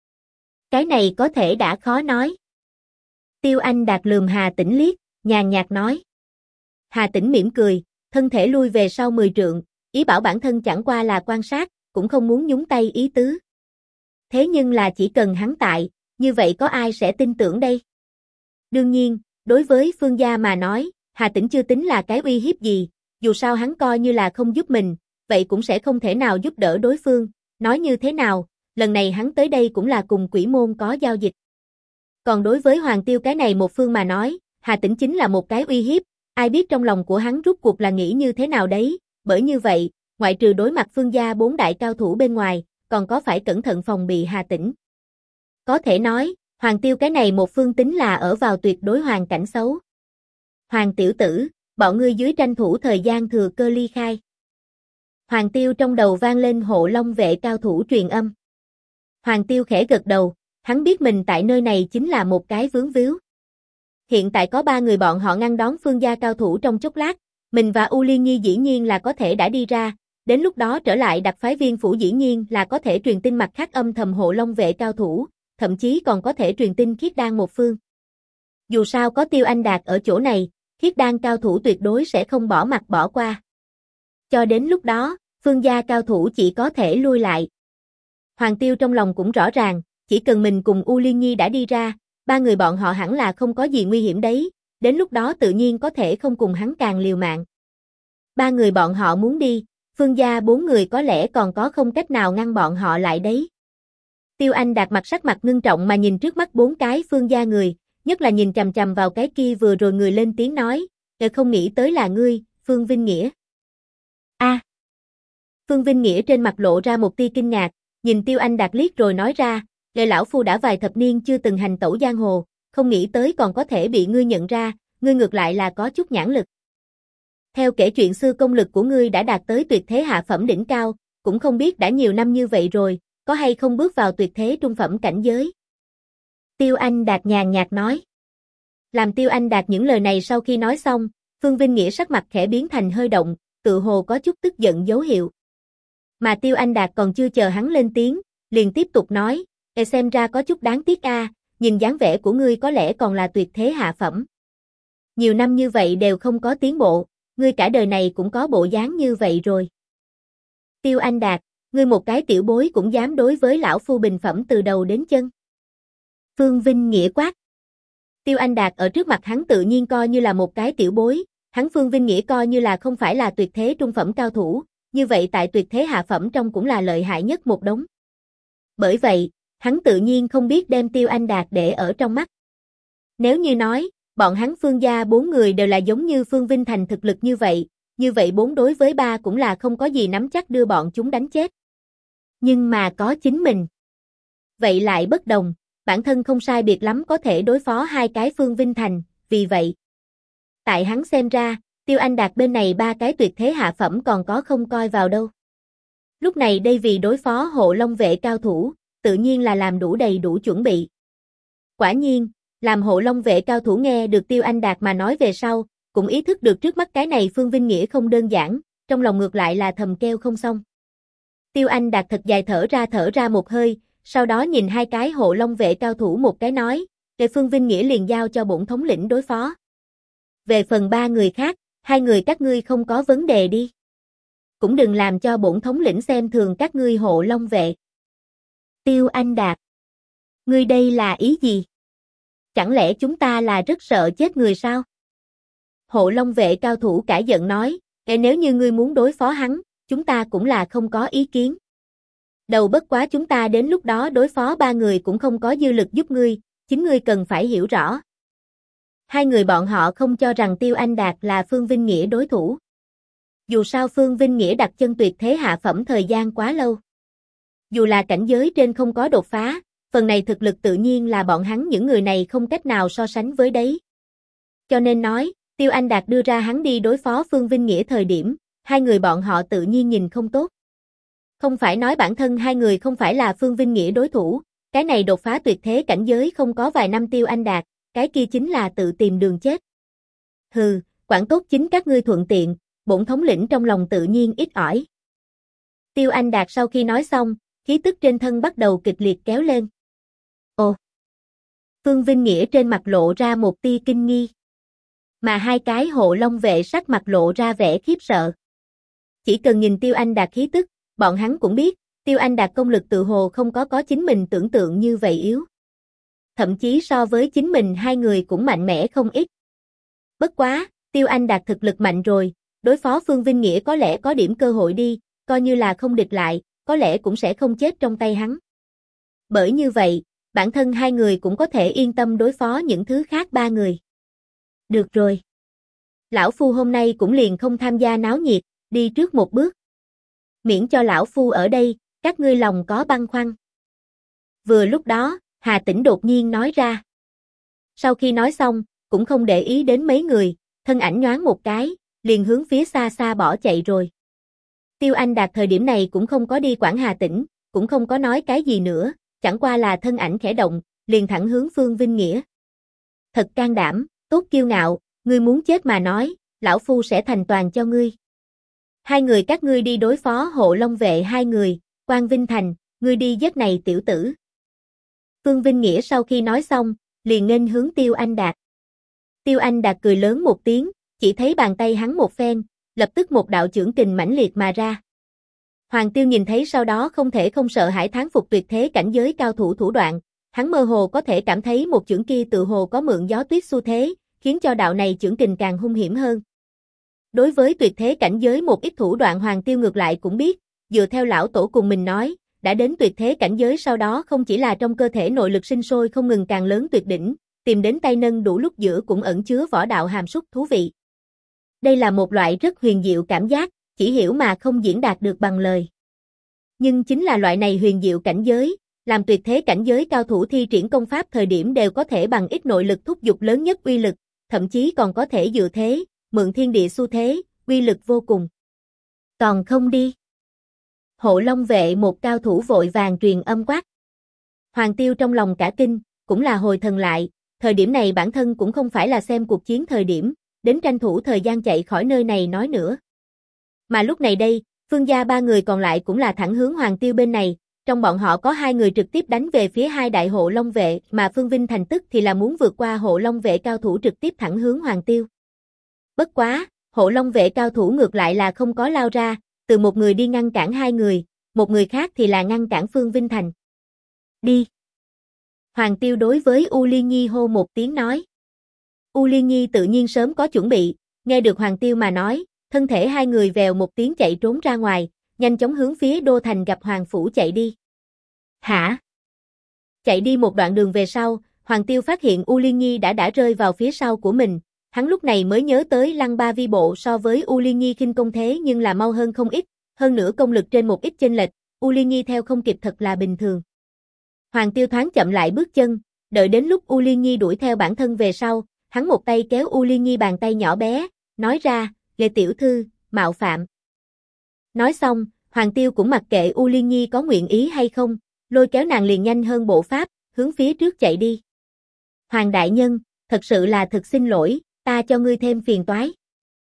Cái này có thể đã khó nói. Tiêu Anh Đạt lườm Hà Tĩnh liếc, nhàn nhạt nói. Hà Tĩnh mỉm cười, thân thể lui về sau 10 trượng, ý bảo bản thân chẳng qua là quan sát, cũng không muốn nhúng tay ý tứ. Thế nhưng là chỉ cần hắn tại, như vậy có ai sẽ tin tưởng đây? Đương nhiên, đối với Phương gia mà nói, Hà Tĩnh chưa tính là cái uy hiếp gì, dù sao hắn coi như là không giúp mình, vậy cũng sẽ không thể nào giúp đỡ đối phương, nói như thế nào, lần này hắn tới đây cũng là cùng Quỷ Môn có giao dịch. Còn đối với Hoàng Tiêu cái này một phương mà nói, Hà Tĩnh chính là một cái uy hiếp, ai biết trong lòng của hắn rút cuộc là nghĩ như thế nào đấy, bởi như vậy, ngoại trừ đối mặt Phương gia 4 đại cao thủ bên ngoài, còn có phải cẩn thận phòng bị Hà Tĩnh. Có thể nói, Hoàng Tiêu cái này một phương tính là ở vào tuyệt đối hoàn cảnh xấu. Hoàng tiểu tử, bọn ngươi dưới tranh thủ thời gian thừa cơ ly khai. Hoàng Tiêu trong đầu vang lên Hộ Long vệ cao thủ truyền âm. Hoàng Tiêu khẽ gật đầu, hắn biết mình tại nơi này chính là một cái vướng víu. Hiện tại có 3 người bọn họ ngăn đón Phương gia cao thủ trong chốc lát, mình và U Liên Nhi dĩ nhiên là có thể đã đi ra, đến lúc đó trở lại đặc phái viên phủ dĩ nhiên là có thể truyền tin mặt khác âm thầm Hộ Long vệ cao thủ, thậm chí còn có thể truyền tin Khiết Đan một phương. Dù sao có Tiêu Anh Đạt ở chỗ này, Khiết Đan cao thủ tuyệt đối sẽ không bỏ mặt bỏ qua. Cho đến lúc đó, Phương gia cao thủ chỉ có thể lui lại. Hoàng Tiêu trong lòng cũng rõ ràng, chỉ cần mình cùng U Liên Nhi đã đi ra, 3 người bọn họ hẳn là không có gì nguy hiểm đấy, đến lúc đó tự nhiên có thể không cùng hắn càng liều mạng. 3 người bọn họ muốn đi, Phương gia 4 người có lẽ còn có không cách nào ngăn bọn họ lại đấy. Tiêu Anh Đạt sắc mặt ngưng trọng mà nhìn trước mắt 4 cái Phương gia người, nhất là nhìn chằm chằm vào cái kia vừa rồi người lên tiếng nói, không nghĩ tới là ngươi, Phương Vinh Nghĩa. A. Phương Vinh Nghĩa trên mặt lộ ra một tia kinh ngạc, nhìn Tiêu Anh Đạt liếc rồi nói ra, lão phu đã vài thập niên chưa từng hành tẩu giang hồ, không nghĩ tới còn có thể bị ngươi nhận ra, ngươi ngược lại là có chút nhãn lực. Theo kể chuyện xưa công lực của ngươi đã đạt tới tuyệt thế hạ phẩm đỉnh cao, cũng không biết đã nhiều năm như vậy rồi, có hay không bước vào tuyệt thế trung phẩm cảnh giới. Tiêu Anh Đạt nhàn nhạt nói. Làm Tiêu Anh Đạt những lời này sau khi nói xong, Phương Vinh Nghĩa sắc mặt khẽ biến thành hơi động, tự hồ có chút tức giận dấu hiệu. Mà Tiêu Anh Đạt còn chưa chờ hắn lên tiếng, liền tiếp tục nói, xem ra có chút đáng tiếc a, nhìn dáng vẻ của ngươi có lẽ còn là tuyệt thế hạ phẩm. Nhiều năm như vậy đều không có tiến bộ, ngươi cả đời này cũng có bộ dáng như vậy rồi. Tiêu Anh Đạt, ngươi một cái tiểu bối cũng dám đối với lão phu bình phẩm từ đầu đến chân. Phương Vinh Nghĩa quát. Tiêu Anh Đạt ở trước mặt hắn tự nhiên coi như là một cái tiểu bối, hắn Phương Vinh Nghĩa coi như là không phải là tuyệt thế trung phẩm cao thủ, như vậy tại tuyệt thế hạ phẩm trong cũng là lợi hại nhất một đống. Bởi vậy, hắn tự nhiên không biết đem Tiêu Anh Đạt để ở trong mắt. Nếu như nói, bọn hắn Phương gia 4 người đều là giống như Phương Vinh Thành thực lực như vậy 4 đối với 3 cũng là không có gì nắm chắc đưa bọn chúng đánh chết. Nhưng mà có chính mình. Vậy lại bất đồng, bản thân không sai biệt lắm có thể đối phó 2 cái Phương Vinh Thành, vì vậy. Tại hắn xem ra, Tiêu Anh Đạt bên này 3 cái tuyệt thế hạ phẩm còn có không coi vào đâu. Lúc này đây vì đối phó Hộ Long vệ cao thủ, tự nhiên là làm đủ đầy đủ chuẩn bị. Quả nhiên, làm Hộ Long vệ cao thủ nghe được Tiêu Anh Đạt mà nói về sau, cũng ý thức được trước mắt cái này Phương Vinh Nghĩa không đơn giản, trong lòng ngược lại là thầm kêu không xong. Tiêu Anh Đạt thật dài thở ra một hơi, sau đó nhìn 2 cái Hộ Long vệ cao thủ một cái nói, để Phương Vinh Nghĩa liền giao cho bổn thống lĩnh đối phó. Về phần 3 người khác, 2 người các ngươi không có vấn đề đi. Cũng đừng làm cho bổn thống lĩnh xem thường các ngươi Hộ Long vệ. Tiêu Anh Đạt, ngươi đây là ý gì? Chẳng lẽ chúng ta là rất sợ chết người sao? Hộ Long vệ cao thủ cả giận nói, nếu như ngươi muốn đối phó hắn, chúng ta cũng là không có ý kiến. Đầu bất quá chúng ta đến lúc đó đối phó 3 người cũng không có dư lực giúp ngươi, chính ngươi cần phải hiểu rõ. 2 người bọn họ không cho rằng Tiêu Anh Đạt là Phương Vinh Nghĩa đối thủ. Dù sao Phương Vinh Nghĩa đặt chân tuyệt thế hạ phẩm thời gian quá lâu. Dù là cảnh giới trên không có đột phá, phần này thực lực tự nhiên là bọn hắn những người này không cách nào so sánh với đấy. Cho nên nói, Tiêu Anh Đạt đưa ra hắn đi đối phó Phương Vinh Nghĩa thời điểm, 2 người bọn họ tự nhiên nhìn không tốt. Không phải nói bản thân 2 người không phải là Phương Vinh Nghĩa đối thủ, Cái này đột phá tuyệt thế cảnh giới không có vài năm Tiêu Anh Đạt, cái kia chính là tự tìm đường chết. Hừ, quản tốt chính các ngươi thuận tiện, bổn thống lĩnh trong lòng tự nhiên ít ỏi. Tiêu Anh Đạt sau khi nói xong, khí tức trên thân bắt đầu kịch liệt kéo lên. Ồ! Phương Vinh Nghĩa trên mặt lộ ra một tia kinh nghi. Mà hai cái hộ long vệ sắc mặt lộ ra vẻ khiếp sợ. Chỉ cần nhìn Tiêu Anh Đạt khí tức, bọn hắn cũng biết, Tiêu Anh Đạt công lực tự hồ không có chính mình tưởng tượng như vậy yếu. Thậm chí so với chính mình hai người cũng mạnh mẽ không ít. Bất quá, Tiêu Anh Đạt thực lực mạnh rồi, đối phó Phương Vinh Nghĩa có lẽ có điểm cơ hội đi, coi như là không địch lại, có lẽ cũng sẽ không chết trong tay hắn. Bởi như vậy, bản thân hai người cũng có thể yên tâm đối phó những thứ khác ba người. Được rồi. Lão Phu hôm nay cũng liền không tham gia náo nhiệt, đi trước một bước. Miễn cho Lão Phu ở đây, các ngươi lòng có băn khoăn. Vừa lúc đó, Hà Tĩnh đột nhiên nói ra. Sau khi nói xong, cũng không để ý đến mấy người, thân ảnh nhoáng một cái, liền hướng phía xa xa bỏ chạy rồi. Tiêu Anh Đạt thời điểm này cũng không có đi quản Hà Tĩnh, cũng không có nói cái gì nữa, chẳng qua là thân ảnh khẽ động, liền thẳng hướng Phương Vinh Nghĩa. Thật can đảm, tốt kiêu ngạo, ngươi muốn chết mà nói, lão phu sẽ thành toàn cho ngươi. Hai người các ngươi đi đối phó hộ long vệ hai người, Quan Vinh Thành, ngươi đi giết này tiểu tử. Phương Vinh Nghĩa sau khi nói xong, liền nghênh hướng Tiêu Anh Đạt. Tiêu Anh Đạt cười lớn một tiếng, chỉ thấy bàn tay hắn một phen, lập tức một đạo chưởng kình mãnh liệt mà ra. Hoàng Tiêu nhìn thấy sau đó không thể không sợ hãi thán phục tuyệt thế cảnh giới cao thủ thủ đoạn, hắn mơ hồ có thể cảm thấy một chưởng kia tự hồ có mượn gió tuyết xu thế, khiến cho đạo này chưởng kình càng hung hiểm hơn. Đối với tuyệt thế cảnh giới một ít thủ đoạn Hoàng Tiêu ngược lại cũng biết, dựa theo lão tổ cùng mình nói, đã đến tuyệt thế cảnh giới sau đó không chỉ là trong cơ thể nội lực sinh sôi không ngừng càng lớn tuyệt đỉnh, tìm đến tay nâng đủ lúc giữa cũng ẩn chứa võ đạo hàm súc thú vị. Đây là một loại rất huyền diệu cảm giác, chỉ hiểu mà không diễn đạt được bằng lời. Nhưng chính là loại này huyền diệu cảnh giới, làm tuyệt thế cảnh giới cao thủ thi triển công pháp thời điểm đều có thể bằng ít nội lực thúc giục lớn nhất uy lực, thậm chí còn có thể dựa thế, mượn thiên địa xu thế, uy lực vô cùng. Còn không đi. Hộ Long vệ một cao thủ vội vàng truyền âm quát. Hoàng Tiêu trong lòng cả kinh, cũng là hồi thần lại, thời điểm này bản thân cũng không phải là xem cuộc chiến thời điểm, đến tranh thủ thời gian chạy khỏi nơi này nói nữa. Mà lúc này đây, Phương gia ba người còn lại cũng là thẳng hướng Hoàng Tiêu bên này, trong bọn họ có hai người trực tiếp đánh về phía hai đại hộ long vệ, mà Phương Vinh Thành tức thì là muốn vượt qua hộ long vệ cao thủ trực tiếp thẳng hướng Hoàng Tiêu. Bất quá, hộ long vệ cao thủ ngược lại là không có lao ra, từ một người đi ngăn cản hai người, một người khác thì là ngăn cản Phương Vinh Thành. Đi! Hoàng Tiêu đối với U Liên Nhi hô một tiếng nói. U Liên Nhi tự nhiên sớm có chuẩn bị, nghe được Hoàng Tiêu mà nói, thân thể hai người vèo một tiếng chạy trốn ra ngoài, nhanh chóng hướng phía đô thành gặp Hoàng Phủ chạy đi. Hả? Chạy đi một đoạn đường về sau, Hoàng Tiêu phát hiện U Liên Nhi đã rơi vào phía sau của mình, hắn lúc này mới nhớ tới Lăng Ba Vi bộ so với U Liên Nhi khinh công thế nhưng là mau hơn không ít, hơn nữa công lực trên một ít chênh lệch, U Liên Nhi theo không kịp thật là bình thường. Hoàng Tiêu thoáng chậm lại bước chân, đợi đến lúc U Liên Nhi đuổi theo bản thân về sau, hắn một tay kéo U Liên Nhi bàn tay nhỏ bé, nói ra, Lê tiểu thư, mạo phạm. Nói xong, Hoàng Tiêu cũng mặc kệ U Liên Nhi có nguyện ý hay không, lôi kéo nàng liền nhanh hơn bộ pháp, hướng phía trước chạy đi. Hoàng đại nhân, thật sự là thực xin lỗi, ta cho ngươi thêm phiền toái.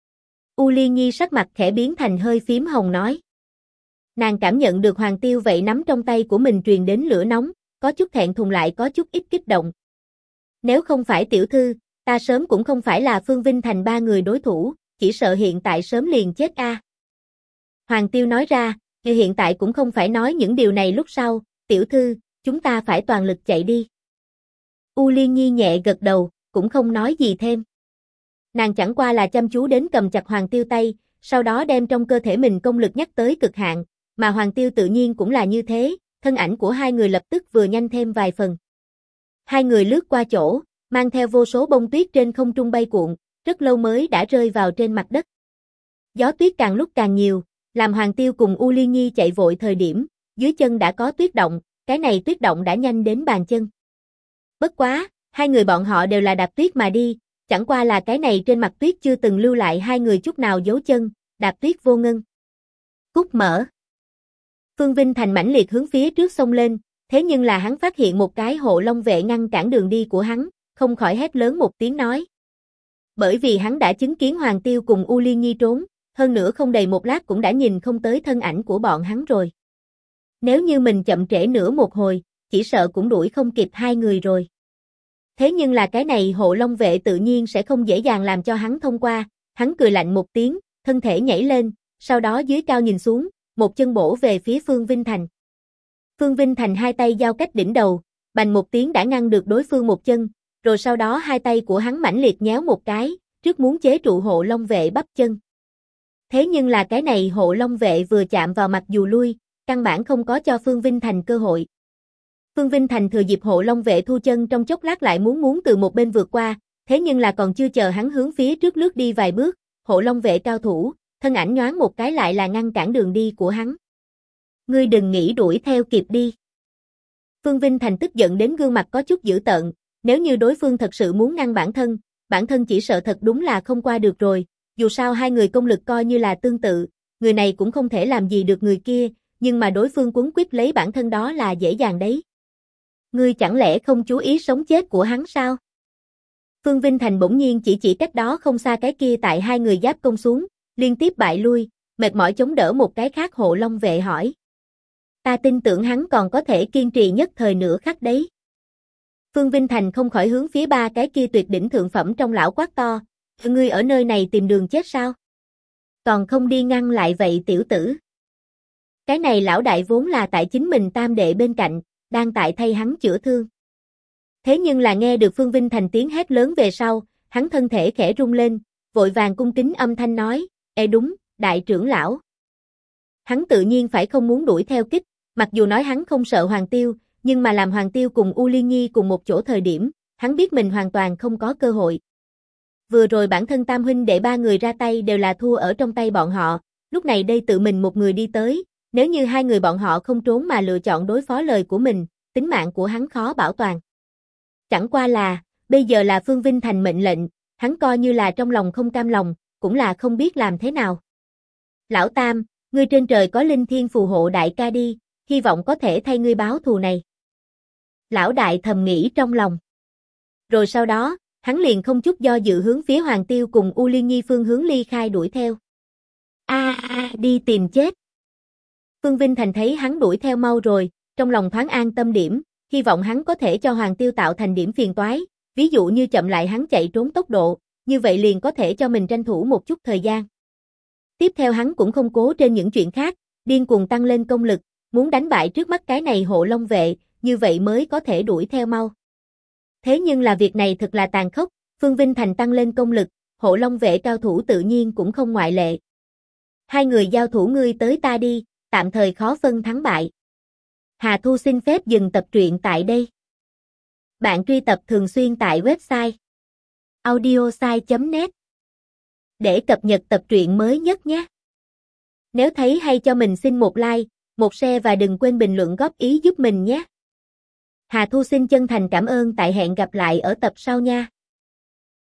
U Liên Nhi sắc mặt khẽ biến thành hơi phím hồng nói. Nàng cảm nhận được Hoàng Tiêu vậy nắm trong tay của mình truyền đến lửa nóng, có chút thẹn thùng lại có chút ít kích động. Nếu không phải tiểu thư, ta sớm cũng không phải là Phương Vinh Thành ba người đối thủ, chỉ sợ hiện tại sớm liền chết a. Hoàng Tiêu nói ra, hiện tại cũng không phải nói những điều này lúc sau, tiểu thư, chúng ta phải toàn lực chạy đi. U Liên Nhi nhẹ gật đầu, cũng không nói gì thêm. Nàng chẳng qua là chăm chú đến cầm chặt Hoàng Tiêu tay, sau đó đem trong cơ thể mình công lực nhắc tới cực hạn, mà Hoàng Tiêu tự nhiên cũng là như thế, thân ảnh của hai người lập tức vừa nhanh thêm vài phần. Hai người lướt qua chỗ, mang theo vô số bông tuyết trên không trung bay cuộn, rất lâu mới đã rơi vào trên mặt đất. Gió tuyết càng lúc càng nhiều, làm Hoàng Tiêu cùng U Liên Nhi chạy vội thời điểm, dưới chân đã có tuyết động, cái này tuyết động đã nhanh đến bàn chân. Bất quá, hai người bọn họ đều là đạp tuyết mà đi, chẳng qua là cái này trên mặt tuyết chưa từng lưu lại hai người chút nào dấu chân, đạp tuyết vô ngân. Cút mở. Phương Vinh Thành mãnh liệt hướng phía trước xông lên, Thế nhưng là hắn phát hiện một cái hộ long vệ ngăn cản đường đi của hắn, không khỏi hét lớn một tiếng nói. Bởi vì hắn đã chứng kiến Hoàng Tiêu cùng U Liên Nhi trốn, hơn nữa không đầy một lát cũng đã nhìn không tới thân ảnh của bọn hắn rồi. Nếu như mình chậm trễ nữa một hồi, chỉ sợ cũng đuổi không kịp hai người rồi. Thế nhưng là cái này hộ long vệ tự nhiên sẽ không dễ dàng làm cho hắn thông qua, hắn cười lạnh một tiếng, thân thể nhảy lên, sau đó dưới cao nhìn xuống, một chân bổ về phía Phương Vinh Thành. Phương Vinh Thành hai tay giao cách đỉnh đầu, bành một tiếng đã ngăn được đối phương một chân, rồi sau đó hai tay của hắn mãnh liệt nhéo một cái, trước muốn chế trụ hộ long vệ bắp chân. Thế nhưng là cái này hộ long vệ vừa chạm vào mặc dù lui, căn bản không có cho Phương Vinh Thành cơ hội. Phương Vinh Thành thừa dịp hộ long vệ thu chân trong chốc lát lại muốn từ một bên vượt qua, thế nhưng là còn chưa chờ hắn hướng phía trước lướt đi vài bước, hộ long vệ cao thủ, thân ảnh nhoáng một cái lại là ngăn cản đường đi của hắn. Ngươi đừng nghĩ đuổi theo kịp đi. Phương Vinh Thành tức giận đến gương mặt có chút dữ tợn, nếu như đối phương thật sự muốn ngăn bản thân chỉ sợ thật đúng là không qua được rồi, dù sao hai người công lực coi như là tương tự, người này cũng không thể làm gì được người kia, nhưng mà đối phương quấn quýt lấy bản thân đó là dễ dàng đấy. Ngươi chẳng lẽ không chú ý sống chết của hắn sao? Phương Vinh Thành bỗng nhiên chỉ cách đó không xa cái kia tại hai người giáp công xuống, liên tiếp bại lui, mệt mỏi chống đỡ một cái khác hộ long vệ hỏi. Ta tin tưởng hắn còn có thể kiên trì nhất thời nửa khắc đấy. Phương Vinh Thành không khỏi hướng phía ba cái kia tuyệt đỉnh thượng phẩm trong lão quát to, ngươi ở nơi này tìm đường chết sao? Còn không đi ngăn lại vậy tiểu tử. Cái này lão đại vốn là tại chính mình tam đệ bên cạnh, đang tại thay hắn chữa thương. Thế nhưng là nghe được Phương Vinh Thành tiếng hét lớn về sau, hắn thân thể khẽ rung lên, vội vàng cung kính âm thanh nói, ê đúng, đại trưởng lão. Hắn tự nhiên phải không muốn đuổi theo kích, mặc dù nói hắn không sợ Hoàng Tiêu, nhưng mà làm Hoàng Tiêu cùng U Liên Nhi cùng một chỗ thời điểm, hắn biết mình hoàn toàn không có cơ hội. Vừa rồi bản thân tam huynh đệ ba người ra tay đều là thua ở trong tay bọn họ, lúc này đây tự mình một người đi tới, nếu như hai người bọn họ không trốn mà lựa chọn đối phó lời của mình, tính mạng của hắn khó bảo toàn. Chẳng qua là, bây giờ là Phương Vinh Thành mệnh lệnh, hắn coi như là trong lòng không cam lòng, cũng là không biết làm thế nào. Lão Tam, ngươi trên trời có linh thiên phù hộ đại ca đi, hy vọng có thể thay ngươi báo thù này. Lão đại thầm nghĩ trong lòng. Rồi sau đó, hắn liền không chút do dự hướng phía Hoàng Tiêu cùng U Liên Nhi phương hướng ly khai đuổi theo. Đi tìm chết. Phương Vinh Thành thấy hắn đuổi theo mau rồi, trong lòng thoáng an tâm điểm, hy vọng hắn có thể cho Hoàng Tiêu tạo thành điểm phiền toái, ví dụ như chậm lại hắn chạy trốn tốc độ, như vậy liền có thể cho mình tranh thủ một chút thời gian. Tiếp theo hắn cũng không cố trên những chuyện khác, điên cuồng tăng lên công lực, muốn đánh bại trước mắt cái này hộ long vệ, như vậy mới có thể đuổi theo mau. Thế nhưng là việc này thật là tàn khốc, Phương Vinh Thành tăng lên công lực, hộ long vệ cao thủ tự nhiên cũng không ngoại lệ. Hai người giao thủ ngươi tới ta đi, tạm thời khó phân thắng bại. Hà Thu xin phép dừng tập truyện tại đây. Bạn truy tập thường xuyên tại website audiosai.net để cập nhật tập truyện mới nhất nhé. Nếu thấy hay cho mình xin một like, một share và đừng quên bình luận góp ý giúp mình nhé. Hà Thu xin chân thành cảm ơn, tại hẹn gặp lại ở tập sau nha.